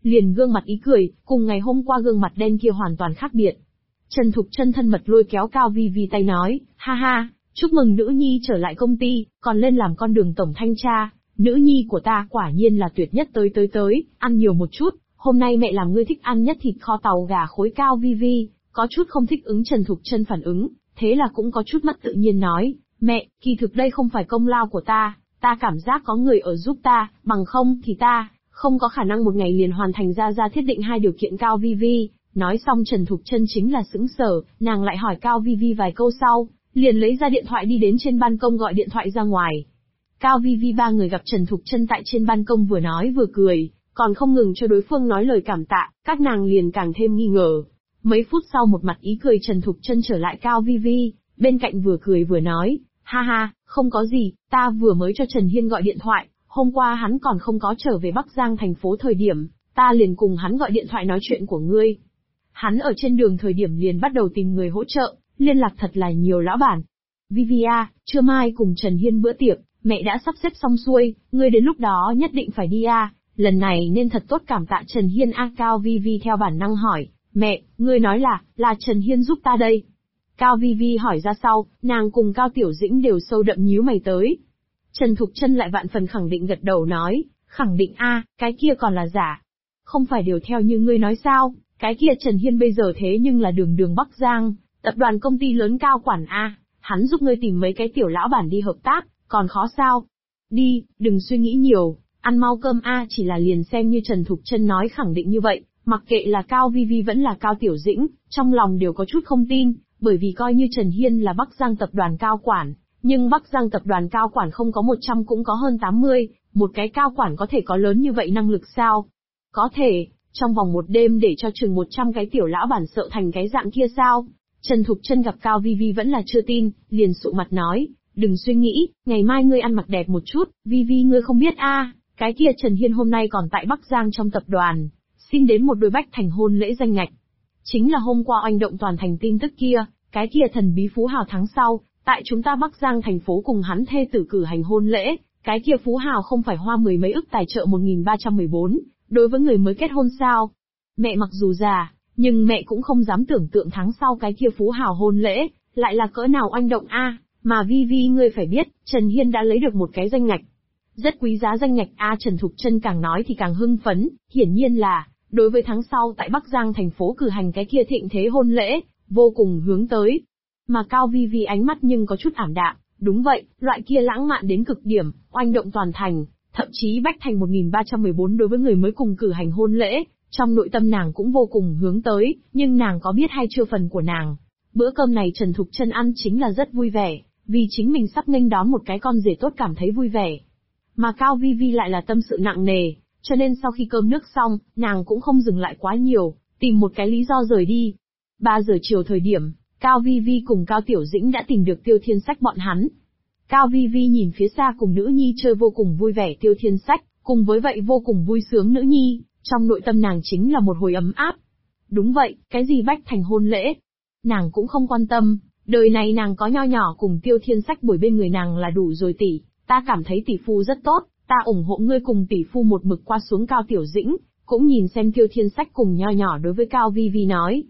liền gương mặt ý cười, cùng ngày hôm qua gương mặt đen kia hoàn toàn khác biệt. Trần Thục Chân thân mật lôi kéo Cao Vi Vi tay nói, ha ha, chúc mừng nữ nhi trở lại công ty, còn lên làm con đường tổng thanh tra, nữ nhi của ta quả nhiên là tuyệt nhất tới, ăn nhiều một chút, hôm nay mẹ làm ngươi thích ăn nhất thịt kho tàu gà khối. Cao Vi Vi có chút không thích ứng Trần Thục Chân phản ứng, thế là cũng có chút mất tự nhiên nói, mẹ, kỳ thực đây không phải công lao của ta cảm giác có người ở giúp ta, bằng không thì ta không có khả năng một ngày liền hoàn thành ra thiết định 2 điều kiện. Cao Vi Vi nói xong Trần Thục Chân chính là sững sờ, nàng lại hỏi Cao Vi Vi vài câu sau, liền lấy ra điện thoại đi đến trên ban công gọi điện thoại ra ngoài. Cao Vi Vi ba người gặp Trần Thục Chân tại trên ban công vừa nói vừa cười, còn không ngừng cho đối phương nói lời cảm tạ, các nàng liền càng thêm nghi ngờ. Mấy phút sau một mặt ý cười Trần Thục Chân trở lại Cao Vi Vi, bên cạnh vừa cười vừa nói, ha ha, không có gì, ta vừa mới cho Trần Hiên gọi điện thoại, hôm qua hắn còn không có trở về Bắc Giang thành phố thời điểm, ta liền cùng hắn gọi điện thoại nói chuyện của ngươi. Hắn ở trên đường thời điểm liền bắt đầu tìm người hỗ trợ, liên lạc thật là nhiều lão bản. Vi Vi à, trưa mai cùng Trần Hiên bữa tiệc, mẹ đã sắp xếp xong xuôi, ngươi đến lúc đó nhất định phải đi à, lần này nên thật tốt cảm tạ Trần Hiên à. Cao Vi Vi theo bản năng hỏi, mẹ, ngươi nói là Trần Hiên giúp ta đây. Cao Vi Vi hỏi ra sau, nàng cùng Cao Tiểu Dĩnh đều sâu đậm nhíu mày tới. Trần Thục Chân lại vạn phần khẳng định gật đầu nói, khẳng định a, cái kia còn là giả. Không phải đều theo như ngươi nói sao, cái kia Trần Hiên bây giờ thế nhưng là đường Bắc Giang, tập đoàn công ty lớn cao quản a, hắn giúp ngươi tìm mấy cái tiểu lão bản đi hợp tác, còn khó sao? Đi, đừng suy nghĩ nhiều, ăn mau cơm a. Chỉ là liền xem như Trần Thục Chân nói khẳng định như vậy, mặc kệ là Cao Vi Vi vẫn là Cao Tiểu Dĩnh, trong lòng đều có chút không tin, bởi vì coi như Trần Hiên là Bắc Giang tập đoàn cao quản, nhưng Bắc Giang tập đoàn cao quản không có 100 cũng có hơn 80, một cái cao quản có thể có lớn như vậy năng lực sao? Có thể, trong vòng một đêm để cho chừng 100 cái tiểu lão bản sợ thành cái dạng kia sao? Trần Thục Chân gặp Cao Vi Vi vẫn là chưa tin, liền sụ mặt nói, đừng suy nghĩ, ngày mai ngươi ăn mặc đẹp một chút, Vi Vi ngươi không biết a, cái kia Trần Hiên hôm nay còn tại Bắc Giang trong tập đoàn, xin đến một đôi bách thành hôn lễ danh ngạch. Chính là hôm qua oanh động toàn thành tin tức kia, cái kia thần bí phú hào tháng sau, tại chúng ta Bắc Giang thành phố cùng hắn thê tử cử hành hôn lễ, cái kia phú hào không phải hoa 10 mấy ức tài trợ 1314, đối với người mới kết hôn sao? Mẹ mặc dù già, nhưng mẹ cũng không dám tưởng tượng tháng sau cái kia phú hào hôn lễ, lại là cỡ nào oanh động a. Mà Vi Vi ngươi phải biết, Trần Hiên đã lấy được một cái danh ngạch. Rất quý giá danh ngạch a. Trần Thục Chân càng nói thì càng hưng phấn, hiển nhiên là, đối với tháng sau tại Bắc Giang thành phố cử hành cái kia thịnh thế hôn lễ, vô cùng hướng tới. Mà Cao Vi Vi ánh mắt nhưng có chút ảm đạm, đúng vậy, loại kia lãng mạn đến cực điểm, oanh động toàn thành, thậm chí bách thành 1314 đối với người mới cùng cử hành hôn lễ, trong nội tâm nàng cũng vô cùng hướng tới, nhưng nàng có biết hay chưa phần của nàng. Bữa cơm này Trần Thục Chân ăn chính là rất vui vẻ, vì chính mình sắp nghênh đón một cái con rể tốt cảm thấy vui vẻ. Mà Cao Vi Vi lại là tâm sự nặng nề, cho nên sau khi cơm nước xong, nàng cũng không dừng lại quá nhiều, tìm một cái lý do rời đi. 3 giờ chiều thời điểm, Cao Vi Vi cùng Cao Tiểu Dĩnh đã tìm được Tiêu Thiên Sách bọn hắn. Cao Vi Vi nhìn phía xa cùng nữ nhi chơi vô cùng vui vẻ Tiêu Thiên Sách, cùng với vậy vô cùng vui sướng nữ nhi, trong nội tâm nàng chính là một hồi ấm áp. Đúng vậy, cái gì bách thành hôn lễ? Nàng cũng không quan tâm, đời này nàng có nho nhỏ cùng Tiêu Thiên Sách bồi bên người nàng là đủ rồi tỷ, ta cảm thấy tỷ phu rất tốt, ta ủng hộ ngươi cùng tỷ phu một mực qua xuống. Cao Tiểu Dĩnh cũng nhìn xem Tiêu Thiên Sách cùng nho nhỏ đối với Cao Vi Vi nói.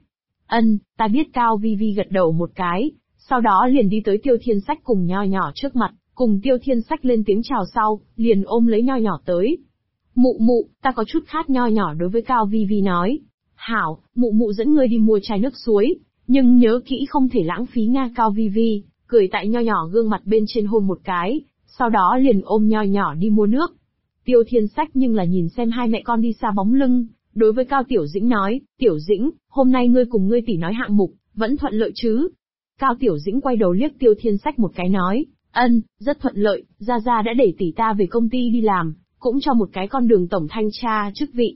Ta biết. Cao Vi Vi gật đầu một cái, sau đó liền đi tới Tiêu Thiên Sách cùng nho nhỏ trước mặt, cùng Tiêu Thiên Sách lên tiếng chào sau, liền ôm lấy nho nhỏ tới. Mụ mụ, ta có chút khát. Nho nhỏ đối với Cao Vi Vi nói. Hảo, mụ mụ dẫn ngươi đi mua chai nước suối, nhưng nhớ kỹ không thể lãng phí nga. Cao Vi Vi cười tại nho nhỏ gương mặt bên trên hôn một cái, sau đó liền ôm nho nhỏ đi mua nước. Tiêu Thiên Sách nhưng là nhìn xem hai mẹ con đi xa bóng lưng, đối với Cao Tiểu Dĩnh nói, Tiểu Dĩnh, hôm nay ngươi cùng ngươi tỷ nói hạng mục, vẫn thuận lợi chứ? Cao Tiểu Dĩnh quay đầu liếc Tiêu Thiên Sách một cái nói, rất thuận lợi, Gia Gia đã để tỷ ta về công ty đi làm, cũng cho một cái con đường tổng thanh tra chức vị.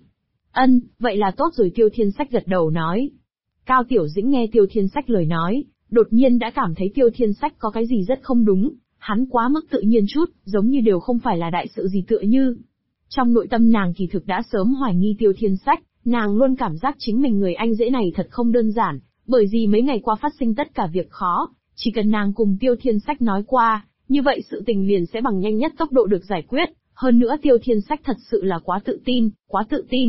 Vậy là tốt rồi. Tiêu Thiên Sách gật đầu nói. Cao Tiểu Dĩnh nghe Tiêu Thiên Sách lời nói, đột nhiên đã cảm thấy Tiêu Thiên Sách có cái gì rất không đúng, hắn quá mức tự nhiên chút, giống như đều không phải là đại sự gì tựa như. Trong nội tâm nàng kỳ thực đã sớm hoài nghi Tiêu Thiên Sách, nàng luôn cảm giác chính mình người anh rể này thật không đơn giản, bởi vì mấy ngày qua phát sinh tất cả việc khó, chỉ cần nàng cùng Tiêu Thiên Sách nói qua, như vậy sự tình liền sẽ bằng nhanh nhất tốc độ được giải quyết, hơn nữa Tiêu Thiên Sách thật sự là quá tự tin.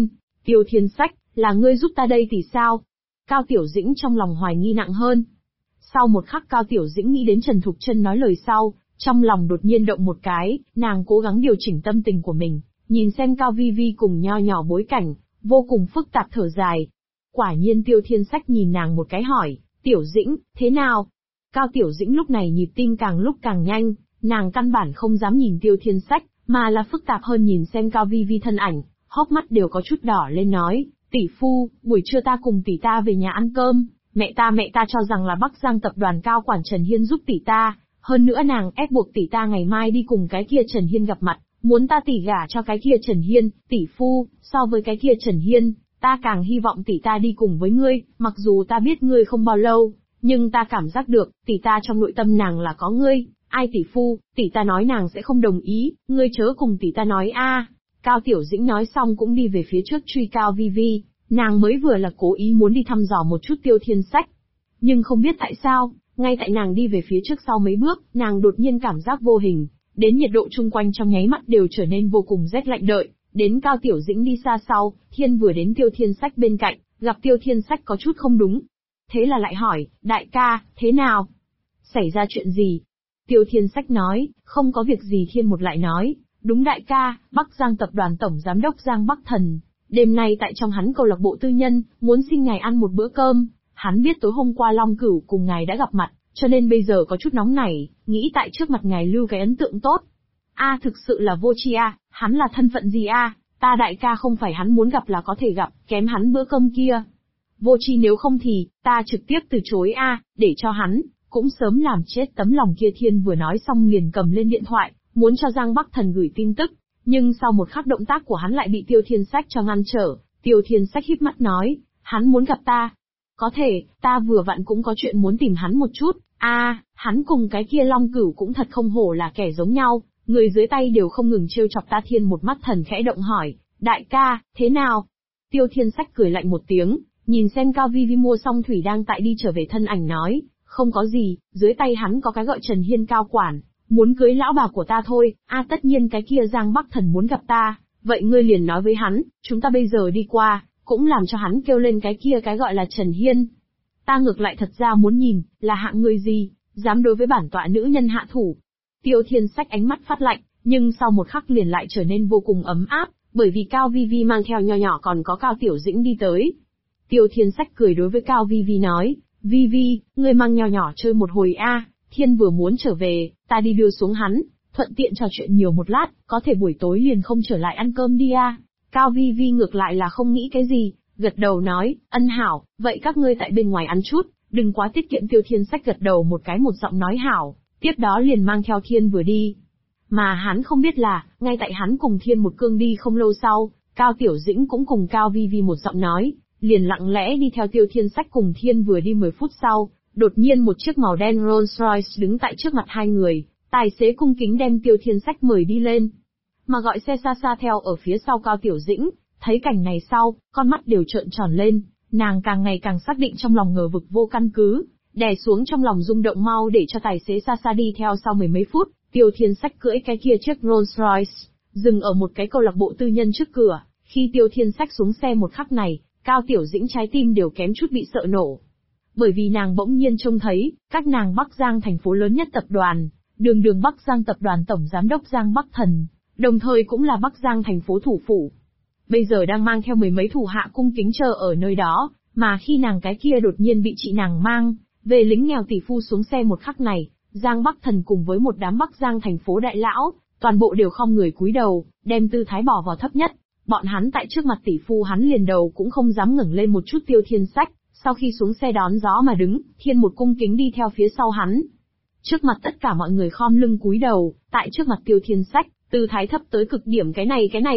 Tiêu Thiên Sách, là ngươi giúp ta đây thì sao? Cao Tiểu Dĩnh trong lòng hoài nghi nặng hơn. Sau một khắc Cao Tiểu Dĩnh nghĩ đến Trần Thục Chân nói lời sau, trong lòng đột nhiên động một cái, nàng cố gắng điều chỉnh tâm tình của mình, nhìn xem Cao Vi Vi cùng nho nhỏ bối cảnh, vô cùng phức tạp thở dài. Quả nhiên Tiêu Thiên Sách nhìn nàng một cái hỏi, Tiểu Dĩnh, thế nào? Cao Tiểu Dĩnh lúc này nhịp tim càng lúc càng nhanh, nàng căn bản không dám nhìn Tiêu Thiên Sách, mà là phức tạp hơn nhìn xem Cao Vi Vi thân ảnh, hốc mắt đều có chút đỏ lên nói, tỷ phu, buổi trưa ta cùng tỷ ta về nhà ăn cơm, mẹ ta cho rằng là Bắc Giang tập đoàn cao quản Trần Hiên giúp tỷ ta, hơn nữa nàng ép buộc tỷ ta ngày mai đi cùng cái kia Trần Hiên gặp mặt, muốn ta tỷ gả cho cái kia Trần Hiên, tỷ phu, so với cái kia Trần Hiên, ta càng hy vọng tỷ ta đi cùng với ngươi, mặc dù ta biết ngươi không bao lâu, nhưng ta cảm giác được, tỷ ta trong nội tâm nàng là có ngươi, ai tỷ phu, tỷ ta nói nàng sẽ không đồng ý, ngươi chớ cùng tỷ ta nói a. Cao Tiểu Dĩnh nói xong cũng đi về phía trước truy Cao Vi Vi, nàng mới vừa là cố ý muốn đi thăm dò một chút Tiêu Thiên Sách. Nhưng không biết tại sao, ngay tại nàng đi về phía trước sau mấy bước, nàng đột nhiên cảm giác vô hình, đến nhiệt độ chung quanh trong nháy mắt đều trở nên vô cùng rét lạnh đợi, đến Cao Tiểu Dĩnh đi xa sau, Thiên vừa đến Tiêu Thiên Sách bên cạnh, gặp Tiêu Thiên Sách có chút không đúng. Thế là lại hỏi, đại ca, thế nào? Xảy ra chuyện gì? Tiêu Thiên Sách nói, không có việc gì. Thiên một lại nói, đúng đại ca, Bắc Giang tập đoàn tổng giám đốc Giang Bắc Thần, đêm nay tại trong hắn câu lạc bộ tư nhân, muốn xin ngài ăn một bữa cơm, hắn biết tối hôm qua Long Cửu cùng ngài đã gặp mặt, cho nên bây giờ có chút nóng nảy, nghĩ tại trước mặt ngài lưu cái ấn tượng tốt. A thực sự là vô tri a, hắn là thân phận gì a? Ta đại ca không phải hắn muốn gặp là có thể gặp, kém hắn bữa cơm kia. Vô tri nếu không thì, ta trực tiếp từ chối a, để cho hắn, cũng sớm làm chết tấm lòng kia. Thiên vừa nói xong liền cầm lên điện thoại, muốn cho Giang Bắc Thần gửi tin tức, nhưng sau một khắc động tác của hắn lại bị Tiêu Thiên Sách cho ngăn trở. Tiêu Thiên Sách híp mắt nói, hắn muốn gặp ta. Có thể, ta vừa vặn cũng có chuyện muốn tìm hắn một chút. Hắn cùng cái kia Long Cửu cũng thật không hổ là kẻ giống nhau, người dưới tay đều không ngừng trêu chọc ta. Thiên một mắt thần khẽ động hỏi, đại ca, thế nào? Tiêu Thiên Sách cười lạnh một tiếng, nhìn xem Cao Vi Vi mua xong thủy đang tại đi trở về thân ảnh nói, không có gì, dưới tay hắn có cái gọi Trần Hiên cao quản, muốn cưới lão bà của ta thôi. Tất nhiên cái kia Giang Bắc Thần muốn gặp ta, vậy ngươi liền nói với hắn, chúng ta bây giờ đi qua, cũng làm cho hắn kêu lên cái kia cái gọi là Trần Hiên. Ta ngược lại thật ra muốn nhìn, là hạng người gì, dám đối với bản tọa nữ nhân hạ thủ. Tiêu Thiên Sách ánh mắt phát lạnh, nhưng sau một khắc liền lại trở nên vô cùng ấm áp, bởi vì Cao Vi Vi mang theo nho nhỏ còn có Cao Tiểu Dĩnh đi tới. Tiêu Thiên Sách cười đối với Cao Vi Vi nói, Vi Vi, ngươi mang nho nhỏ chơi một hồi a. Thiên vừa muốn trở về, ta đi đưa xuống hắn, thuận tiện trò chuyện nhiều một lát, có thể buổi tối liền không trở lại ăn cơm đi a. Cao Vi Vi ngược lại là không nghĩ cái gì, gật đầu nói, ân hảo, vậy các ngươi tại bên ngoài ăn chút, đừng quá tiết kiệm. Tiêu Thiên Sách gật đầu một cái một giọng nói hảo, tiếp đó liền mang theo Thiên vừa đi. Mà hắn không biết là, ngay tại hắn cùng Thiên một cương đi không lâu sau, Cao Tiểu Dĩnh cũng cùng Cao Vi Vi một giọng nói, liền lặng lẽ đi theo Tiêu Thiên Sách cùng Thiên vừa đi 10 phút sau, đột nhiên một chiếc màu đen Rolls Royce đứng tại trước mặt hai người, tài xế cung kính đem Tiêu Thiên Sách mời đi lên. Mà gọi xe xa xa theo ở phía sau Cao Tiểu Dĩnh, thấy cảnh này sau, con mắt đều trợn tròn lên, nàng càng ngày càng xác định trong lòng ngờ vực vô căn cứ, đè xuống trong lòng rung động mau để cho tài xế xa xa đi theo. Sau mười mấy phút, Tiêu Thiên Sách cưỡi cái kia chiếc Rolls Royce, dừng ở một cái câu lạc bộ tư nhân trước cửa. Khi Tiêu Thiên Sách xuống xe một khắc này, Cao Tiểu Dĩnh trái tim đều kém chút bị sợ nổ. Bởi vì nàng bỗng nhiên trông thấy, các nàng Bắc Giang thành phố lớn nhất tập đoàn, đường Bắc Giang tập đoàn tổng giám đốc Giang Bắc Thần, đồng thời cũng là Bắc Giang thành phố thủ phủ. Bây giờ đang mang theo mười mấy thủ hạ cung kính chờ ở nơi đó, mà khi nàng cái kia đột nhiên bị chị nàng mang về lính nghèo tỷ phu xuống xe một khắc này, Giang Bắc Thần cùng với một đám Bắc Giang thành phố đại lão, toàn bộ đều khom người cúi đầu, đem tư thái bỏ vào thấp nhất. Bọn hắn tại trước mặt tỷ phu hắn liền đầu cũng không dám ngẩng lên một chút. Tiêu Thiên Sách, sau khi xuống xe đón gió mà đứng, Thiên một cung kính đi theo phía sau hắn. Trước mặt tất cả mọi người khom lưng cúi đầu, tại trước mặt Tiêu Thiên Sách, tư thái thấp tới cực điểm. Cái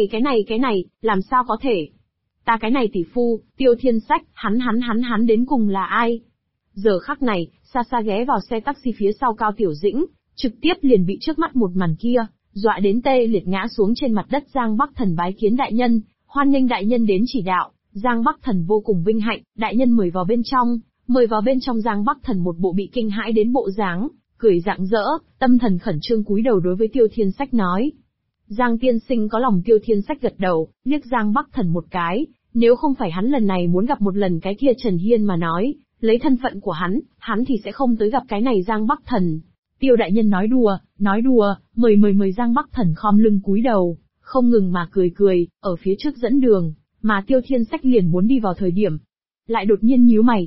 này, làm sao có thể? Ta cái này tỷ phu, Tiêu Thiên Sách, hắn đến cùng là ai? Giờ khắc này, xa xa ghé vào xe taxi phía sau Cao Tiểu Dĩnh, trực tiếp liền bị trước mắt một màn kia dọa đến tê liệt ngã xuống trên mặt đất. Giang Bắc Thần bái kiến đại nhân, hoan nghênh đại nhân đến chỉ đạo. Giang Bắc Thần vô cùng vinh hạnh, đại nhân mời vào bên trong. Giang Bắc Thần một bộ bị kinh hãi đến bộ dáng, cười rạng rỡ, tâm thần khẩn trương cúi đầu đối với Tiêu Thiên Sách nói. Giang tiên sinh có lòng. Tiêu Thiên Sách gật đầu, liếc Giang Bắc Thần một cái, Nếu không phải hắn lần này muốn gặp một lần cái kia Trần Hiên mà nói, lấy thân phận của hắn thì sẽ không tới gặp cái này Giang Bắc Thần. Tiêu đại nhân nói đùa, mời Giang Bắc Thần khom lưng cúi đầu, không ngừng mà cười, ở phía trước dẫn đường, mà Tiêu Thiên Sách liền muốn đi vào thời điểm. Lại đột nhiên nhíu mày.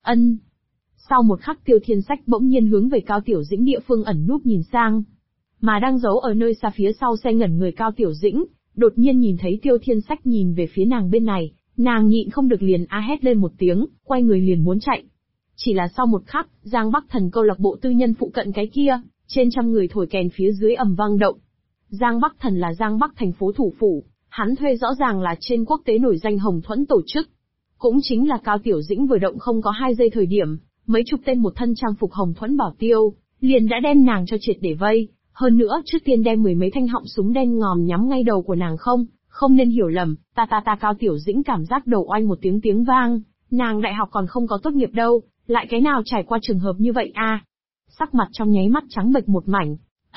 Sau một khắc Tiêu Thiên Sách bỗng nhiên hướng về Cao Tiểu Dĩnh địa phương ẩn núp nhìn sang. Mà đang giấu ở nơi xa phía sau xe ngẩn người Cao Tiểu Dĩnh, đột nhiên nhìn thấy Tiêu Thiên Sách nhìn về phía nàng bên này, nàng nhịn không được liền a hét lên một tiếng, quay người liền muốn chạy. Chỉ là sau một khắc, Giang Bắc Thần câu lạc bộ tư nhân phụ cận cái kia, trên trăm người thổi kèn phía dưới ầm vang động. Giang Bắc Thần là Giang Bắc thành phố thủ phủ, hắn thuê rõ ràng là trên quốc tế nổi danh Hồng Thuẫn tổ chức. Cũng chính là Cao Tiểu Dĩnh vừa động không có 2 giây thời điểm, mấy chục tên một thân trang phục Hồng Thuẫn bảo tiêu, liền đã đem nàng cho triệt để vây, hơn nữa trước tiên đem 10 mấy thanh họng súng đen ngòm nhắm ngay đầu của nàng không nên hiểu lầm, ta Cao Tiểu Dĩnh cảm giác đầu oanh một tiếng vang, nàng đại học còn không có tốt nghiệp đâu, lại cái nào trải qua trường hợp như vậy a? Sắc mặt trong nháy mắt trắng bệch một mảnh.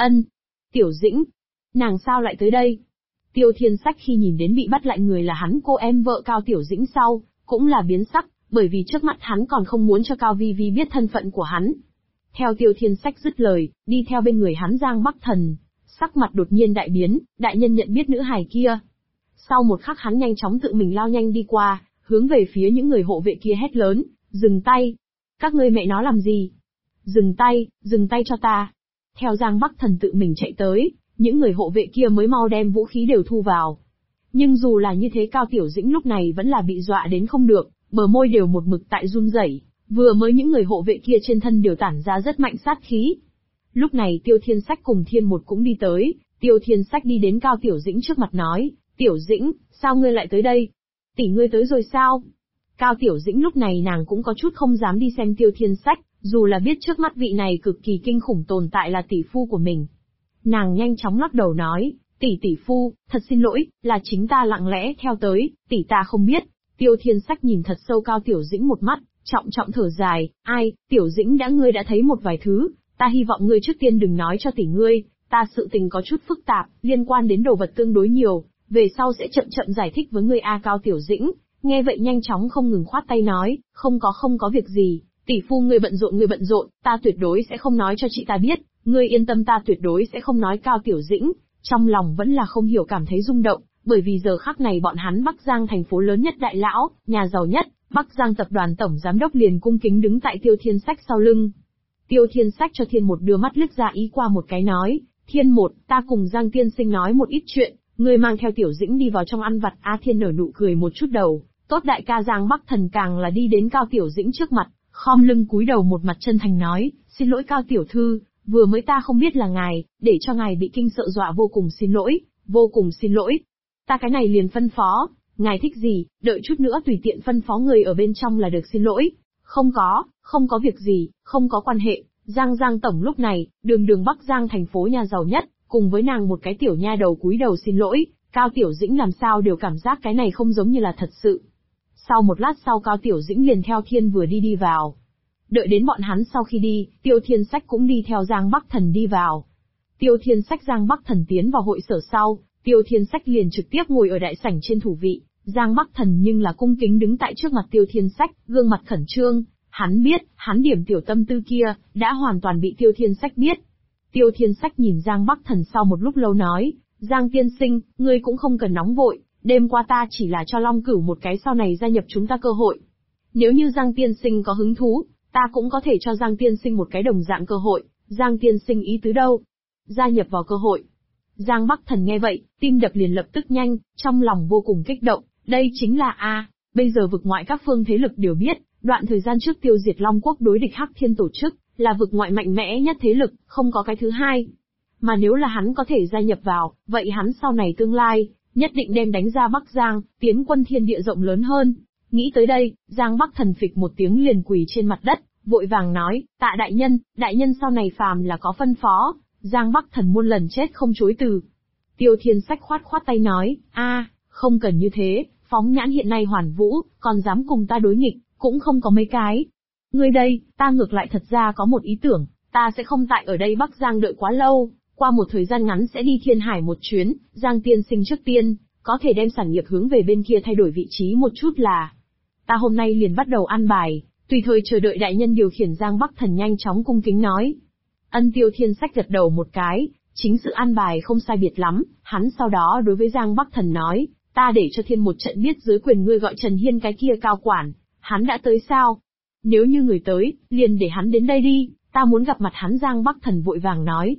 Tiểu Dĩnh, nàng sao lại tới đây? Tiêu Thiên Sách khi nhìn đến bị bắt lại người là hắn cô em vợ Cao Tiểu Dĩnh sau, cũng là biến sắc, bởi vì trước mặt hắn còn không muốn cho Cao Vi Vi biết thân phận của hắn. Theo Tiêu Thiên Sách dứt lời, đi theo bên người hắn Giang Bắc Thần, sắc mặt đột nhiên đại biến, đại nhân nhận biết nữ hài kia. Sau một khắc hắn nhanh chóng tự mình lao nhanh đi qua, hướng về phía những người hộ vệ kia hét lớn, dừng tay. Các ngươi mẹ nó làm gì? Dừng tay cho ta. Theo Giang Bắc Thần tự mình chạy tới, những người hộ vệ kia mới mau đem vũ khí đều thu vào. Nhưng dù là như thế Cao Tiểu Dĩnh lúc này vẫn là bị dọa đến không được, bờ môi đều một mực tại run rẩy. Vừa mới những người hộ vệ kia trên thân đều tản ra rất mạnh sát khí. Lúc này Tiêu Thiên Sách cùng Thiên Một cũng đi tới, Tiêu Thiên Sách đi đến Cao Tiểu Dĩnh trước mặt nói, Tiểu Dĩnh, sao ngươi lại tới đây? Tỷ ngươi tới rồi sao? Cao Tiểu Dĩnh lúc này nàng cũng có chút không dám đi xem Tiêu Thiên Sách, dù là biết trước mắt vị này cực kỳ kinh khủng tồn tại là tỷ phu của mình. Nàng nhanh chóng lắc đầu nói, tỷ phu, thật xin lỗi, là chính ta lặng lẽ theo tới, tỷ ta không biết. Tiêu Thiên Sách nhìn thật sâu Cao Tiểu Dĩnh một mắt, trọng thở dài, Tiểu Dĩnh ngươi đã thấy một vài thứ, ta hy vọng ngươi trước tiên đừng nói cho tỷ ngươi, ta sự tình có chút phức tạp, liên quan đến đồ vật tương đối nhiều, về sau sẽ chậm giải thích với ngươi Cao Tiểu Dĩnh, nghe vậy nhanh chóng không ngừng khoát tay nói, không có việc gì, tỷ phu ngươi bận rộn, ta tuyệt đối sẽ không nói cho chị ta biết, ngươi yên tâm ta tuyệt đối sẽ không nói. Cao Tiểu Dĩnh, trong lòng vẫn là không hiểu cảm thấy rung động, bởi vì giờ khắc này bọn hắn Bắc Giang thành phố lớn nhất đại lão, nhà giàu nhất, Bắc Giang tập đoàn tổng giám đốc liền cung kính đứng tại Tiêu Thiên Sách sau lưng. Tiêu Thiên Sách cho Thiên Một đưa mắt liếc ra ý qua một cái nói, Thiên Một, ta cùng Giang tiên sinh nói một ít chuyện, ngươi mang theo Tiểu Dĩnh đi vào trong ăn vặt. Thiên nở nụ cười một chút đầu, tốt đại ca Giang Bắc Thần càng là đi đến Cao Tiểu Dĩnh trước mặt, khom lưng cúi đầu một mặt chân thành nói, xin lỗi Cao tiểu thư, vừa mới ta không biết là ngài, để cho ngài bị kinh sợ dọa, vô cùng xin lỗi. Ta cái này liền phân phó, ngài thích gì, đợi chút nữa tùy tiện phân phó người ở bên trong là được. Xin lỗi. Không có việc gì, không có quan hệ. Giang tổng lúc này, đường Bắc Giang thành phố nhà giàu nhất, cùng với nàng một cái tiểu nha đầu cúi đầu xin lỗi, Cao Tiểu Dĩnh làm sao đều cảm giác cái này không giống như là thật sự. Sau một lát sau Cao Tiểu Dĩnh liền theo Thiên vừa đi vào. Đợi đến bọn hắn sau khi đi, Tiêu Thiên Sách cũng đi theo Giang Bắc Thần đi vào. Tiêu Thiên Sách Giang Bắc Thần tiến vào hội sở sau, Tiêu Thiên Sách liền trực tiếp ngồi ở đại sảnh trên thủ vị, Giang Bắc Thần nhưng là cung kính đứng tại trước mặt Tiêu Thiên Sách, gương mặt khẩn trương, hắn biết, hắn điểm tiểu tâm tư kia, đã hoàn toàn bị Tiêu Thiên Sách biết. Tiêu Thiên Sách nhìn Giang Bắc Thần sau một lúc lâu nói, Giang tiên sinh, ngươi cũng không cần nóng vội, đêm qua ta chỉ là cho Long Cửu một cái sau này gia nhập chúng ta cơ hội. Nếu như Giang tiên sinh có hứng thú, ta cũng có thể cho Giang tiên sinh một cái đồng dạng cơ hội. Giang tiên sinh ý tứ đâu? Gia nhập vào cơ hội. Giang Bắc Thần nghe vậy, tim đập liền lập tức nhanh, trong lòng vô cùng kích động, đây chính là bây giờ vực ngoại các phương thế lực đều biết, đoạn thời gian trước tiêu diệt Long Quốc đối địch Hắc Thiên tổ chức, là vực ngoại mạnh mẽ nhất thế lực, không có cái thứ hai. Mà nếu là hắn có thể gia nhập vào, vậy hắn sau này tương lai, nhất định đem đánh ra Bắc Giang, tiến quân thiên địa rộng lớn hơn. Nghĩ tới đây, Giang Bắc Thần phịch một tiếng liền quỳ trên mặt đất, vội vàng nói, tạ đại nhân sau này phàm là có phân phó, Giang Bắc Thần muôn lần chết không chối từ. Tiêu Thiên Sách khoát tay nói, không cần như thế, phóng nhãn hiện nay Hoàn Vũ, còn dám cùng ta đối nghịch, cũng không có mấy cái. Ngươi đây, ta ngược lại thật ra có một ý tưởng, ta sẽ không tại ở đây Bắc Giang đợi quá lâu, qua một thời gian ngắn sẽ đi Thiên Hải một chuyến, Giang tiên sinh trước tiên, có thể đem sản nghiệp hướng về bên kia thay đổi vị trí một chút là. Ta hôm nay liền bắt đầu an bài, tùy thời chờ đợi đại nhân điều khiển. Giang Bắc Thần nhanh chóng cung kính nói. Tiêu Thiên Sách gật đầu một cái, chính sự an bài không sai biệt lắm, hắn sau đó đối với Giang Bắc Thần nói, ta để cho Thiên một trận biết dưới quyền ngươi gọi Trần Hiên cái kia cao quản, hắn đã tới sao? Nếu như người tới, liền để hắn đến đây đi, ta muốn gặp mặt hắn. Giang Bắc Thần vội vàng nói,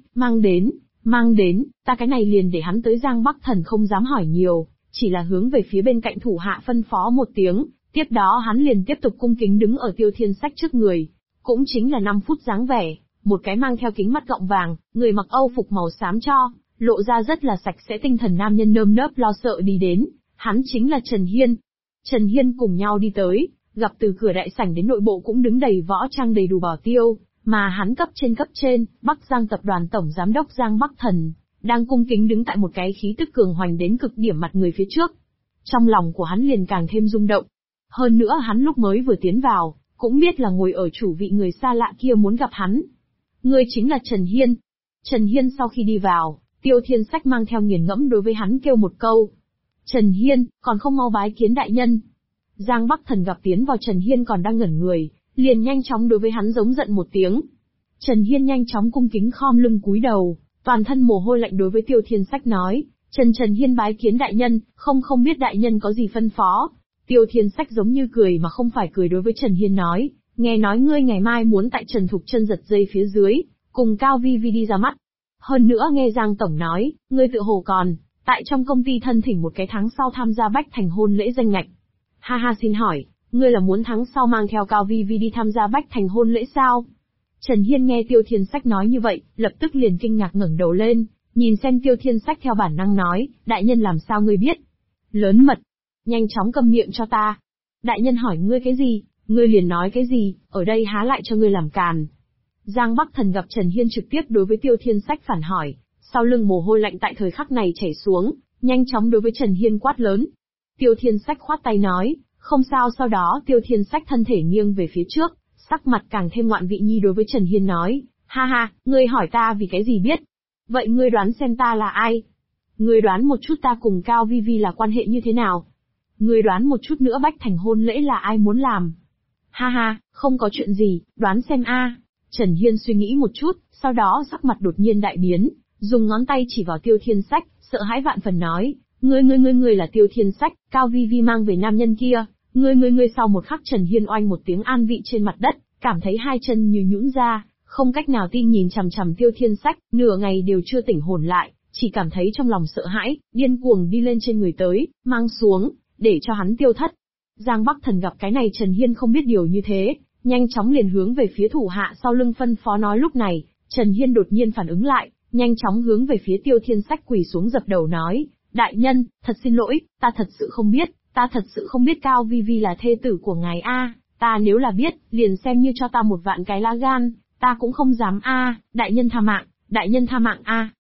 mang đến, ta cái này liền để hắn tới. Giang Bắc Thần không dám hỏi nhiều, chỉ là hướng về phía bên cạnh thủ hạ phân phó một tiếng, tiếp đó hắn liền tiếp tục cung kính đứng ở Tiêu Thiên Sách trước người, cũng chính là 5 phút dáng vẻ, một cái mang theo kính mắt gọng vàng, người mặc âu phục màu xám cho, lộ ra rất là sạch sẽ tinh thần nam nhân nơm nớp lo sợ đi đến, hắn chính là Trần Hiên. Trần Hiên cùng nhau đi tới, gặp từ cửa đại sảnh đến nội bộ cũng đứng đầy võ trang đầy đủ bảo tiêu, mà hắn cấp trên, Bắc Giang tập đoàn tổng giám đốc Giang Bắc Thần, đang cung kính đứng tại một cái khí tức cường hoành đến cực điểm mặt người phía trước. Trong lòng của hắn liền càng thêm rung động. Hơn nữa hắn lúc mới vừa tiến vào, cũng biết là ngồi ở chủ vị người xa lạ kia muốn gặp hắn. Ngươi chính là Trần Hiên. Trần Hiên sau khi đi vào, Tiêu Thiên Sách mang theo nghiền ngẫm đối với hắn kêu một câu. Trần Hiên, còn không mau bái kiến đại nhân. Giang Bắc Thần gặp tiến vào Trần Hiên còn đang ngẩn người, liền nhanh chóng đối với hắn giống giận một tiếng. Trần Hiên nhanh chóng cung kính khom lưng cúi đầu, toàn thân mồ hôi lạnh đối với Tiêu Thiên Sách nói, Trần Hiên bái kiến đại nhân, không biết đại nhân có gì phân phó. Tiêu Thiên Sách giống như cười mà không phải cười đối với Trần Hiên nói, nghe nói ngươi ngày mai muốn tại Trần Thục Chân giật dây phía dưới, cùng Cao Vi Vi đi ra mắt. Hơn nữa nghe Giang Tổng nói, ngươi tự hồ còn, tại trong công ty thân thỉnh một cái tháng sau tham gia Bách Thành hôn lễ danh ngạch. Ha ha, xin hỏi, ngươi là muốn tháng sau mang theo Cao Vi Vi đi tham gia Bách Thành hôn lễ sao? Trần Hiên nghe Tiêu Thiên Sách nói như vậy, lập tức liền kinh ngạc ngẩng đầu lên, nhìn xem Tiêu Thiên Sách theo bản năng nói, đại nhân làm sao ngươi biết? Lớn mật, nhanh chóng câm miệng cho ta. Đại nhân hỏi ngươi cái gì, ngươi liền nói cái gì, ở đây há lại cho ngươi làm càn. Giang Bắc Thần gặp Trần Hiên trực tiếp đối với Tiêu Thiên Sách phản hỏi, sau lưng mồ hôi lạnh tại thời khắc này chảy xuống, nhanh chóng đối với Trần Hiên quát lớn. Tiêu Thiên Sách khoát tay nói, không sao. Sau đó Tiêu Thiên Sách thân thể nghiêng về phía trước, sắc mặt càng thêm ngoạn vị nhi đối với Trần Hiên nói, ha ha, ngươi hỏi ta vì cái gì biết? Vậy ngươi đoán xem ta là ai? Ngươi đoán một chút ta cùng Cao Vi Vi là quan hệ như thế nào? Ngươi đoán một chút nữa Bách Thành hôn lễ là ai muốn làm? Ha ha, không có chuyện gì, đoán xem a. Trần Hiên suy nghĩ một chút, sau đó sắc mặt đột nhiên đại biến, dùng ngón tay chỉ vào Tiêu Thiên Sách, sợ hãi vạn phần nói, ngươi là Tiêu Thiên Sách, Cao Vi Vi mang về nam nhân kia, ngươi. Sau một khắc Trần Hiên oanh một tiếng an vị trên mặt đất, cảm thấy hai chân như nhũn ra, không cách nào tin nhìn chằm chằm Tiêu Thiên Sách, nửa ngày đều chưa tỉnh hồn lại, chỉ cảm thấy trong lòng sợ hãi, điên cuồng đi lên trên người tới, mang xuống, để cho hắn tiêu thất. Giang Bắc Thần gặp cái này Trần Hiên không biết điều như thế, nhanh chóng liền hướng về phía thủ hạ sau lưng phân phó nói. Lúc này, Trần Hiên đột nhiên phản ứng lại, nhanh chóng hướng về phía Tiêu Thiên Sách quỳ xuống dập đầu nói, đại nhân, thật xin lỗi, ta thật sự không biết Cao Vi Vi là thê tử của ngài a, ta nếu là biết, liền xem như cho ta 1 vạn cái lá gan, ta cũng không dám a, đại nhân tha mạng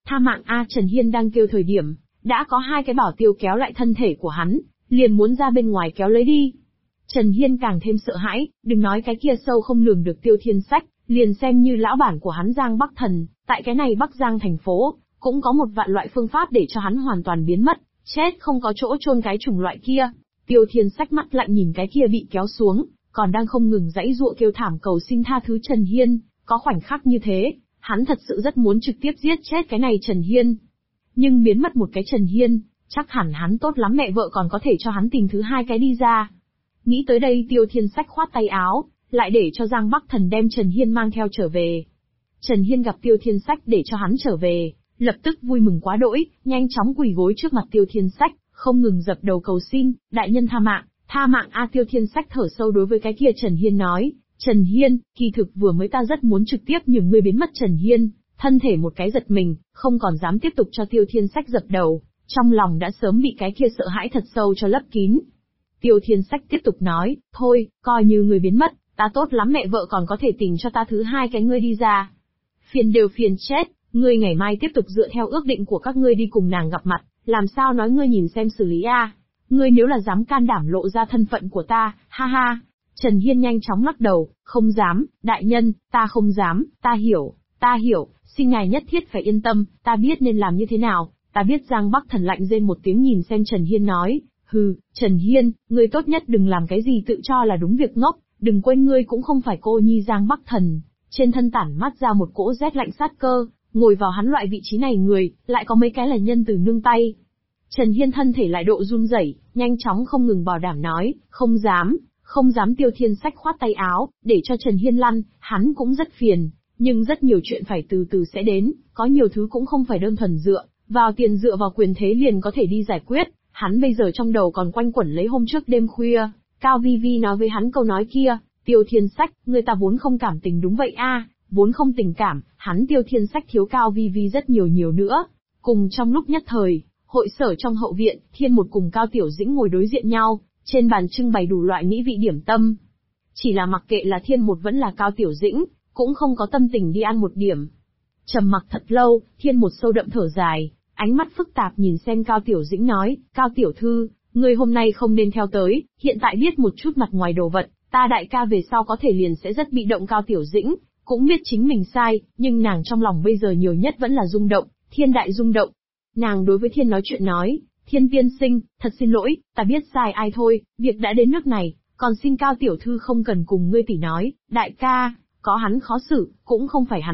a. Trần Hiên đang kêu thời điểm, đã có 2 cái bảo tiêu kéo lại thân thể của hắn, liền muốn ra bên ngoài kéo lấy đi. Trần Hiên càng thêm sợ hãi, đừng nói cái kia sâu không lường được Tiêu Thiên Sách, liền xem như lão bản của hắn Giang Bắc Thần, tại cái này Bắc Giang thành phố, cũng có 1 vạn loại phương pháp để cho hắn hoàn toàn biến mất, chết không có chỗ chôn cái chủng loại kia. Tiêu Thiên Sách mắt lạnh nhìn cái kia bị kéo xuống, còn đang không ngừng giãy giụa kêu thảm cầu xin tha thứ Trần Hiên, có khoảnh khắc như thế, hắn thật sự rất muốn trực tiếp giết chết cái này Trần Hiên. Nhưng biến mất một cái Trần Hiên, chắc hẳn hắn tốt lắm mẹ vợ còn có thể cho hắn tìm thứ 2 cái đi ra. Nghĩ tới đây Tiêu Thiên Sách khoát tay áo, lại để cho Giang Bắc Thần đem Trần Hiên mang theo trở về. Trần Hiên gặp Tiêu Thiên Sách để cho hắn trở về, lập tức vui mừng quá đỗi, nhanh chóng quỳ gối trước mặt Tiêu Thiên Sách, không ngừng dập đầu cầu xin, đại nhân tha mạng a. Tiêu Thiên Sách thở sâu đối với cái kia Trần Hiên nói, Trần Hiên, kỳ thực vừa mới ta rất muốn trực tiếp nhường ngươi biến mất. Trần Hiên, thân thể một cái giật mình, không còn dám tiếp tục cho Tiêu Thiên Sách dập đầu, trong lòng đã sớm bị cái kia sợ hãi thật sâu cho lấp kín. Tiêu Thiên Sách tiếp tục nói, thôi, coi như ngươi biến mất, ta tốt lắm mẹ vợ còn có thể tìm cho ta thứ 2 cái ngươi đi ra. Phiền đều phiền chết, ngươi ngày mai tiếp tục dựa theo ước định của các ngươi đi cùng nàng gặp mặt, làm sao nói ngươi nhìn xem xử lý a. Ngươi nếu là dám can đảm lộ ra thân phận của ta, ha ha. Trần Hiên nhanh chóng lắc đầu, không dám, đại nhân, ta không dám, ta hiểu, xin ngài nhất thiết phải yên tâm, ta biết nên làm như thế nào, Ta biết Giang Bắc Thần lạnh rên một tiếng nhìn xem Trần Hiên nói, hừ, Trần Hiên, ngươi tốt nhất đừng làm cái gì tự cho là đúng việc ngốc, đừng quên ngươi cũng không phải cô nhi Giang Bắc Thần. Trên thân tản mát ra một cỗ rét lạnh sát cơ, ngồi vào hắn loại vị trí này người, lại có mấy cái là nhân từ nương tay. Trần Hiên thân thể lại độ run rẩy, nhanh chóng không ngừng bảo đảm nói, không dám. Tiêu Thiên Sách khoát tay áo, để cho Trần Hiên lăn, hắn cũng rất phiền, nhưng rất nhiều chuyện phải từ từ sẽ đến, có nhiều thứ cũng không phải đơn thuần dựa vào tiền dựa vào quyền thế liền có thể đi giải quyết, hắn bây giờ trong đầu còn quanh quẩn lấy hôm trước đêm khuya, Cao Vi Vi nói với hắn câu nói kia, Tiêu Thiên Sách, người ta vốn không cảm tình đúng vậy a, vốn không tình cảm, hắn Tiêu Thiên Sách thiếu Cao Vi Vi rất nhiều nữa. Cùng trong lúc nhất thời, hội sở trong hậu viện, Thiên Một cùng Cao Tiểu Dĩnh ngồi đối diện nhau, trên bàn trưng bày đủ loại mỹ vị điểm tâm. Chỉ là mặc kệ là Thiên Một vẫn là Cao Tiểu Dĩnh, cũng không có tâm tình đi ăn một điểm. Trầm mặc thật lâu, Thiên Một sâu đậm thở dài, ánh mắt phức tạp nhìn xem Cao Tiểu Dĩnh nói, Cao Tiểu Thư, ngươi hôm nay không nên theo tới, hiện tại biết một chút mặt ngoài đồ vật, ta đại ca về sau có thể liền sẽ rất bị động. Cao Tiểu Dĩnh cũng biết chính mình sai, nhưng nàng trong lòng bây giờ nhiều nhất vẫn là rung động, thiên đại rung động. Nàng đối với Thiên nói chuyện nói, Thiên tiên sinh, thật xin lỗi, ta biết sai ai thôi, việc đã đến nước này, còn xin Cao Tiểu Thư không cần cùng ngươi tỉ nói, đại ca, có hắn khó xử, cũng không phải hắn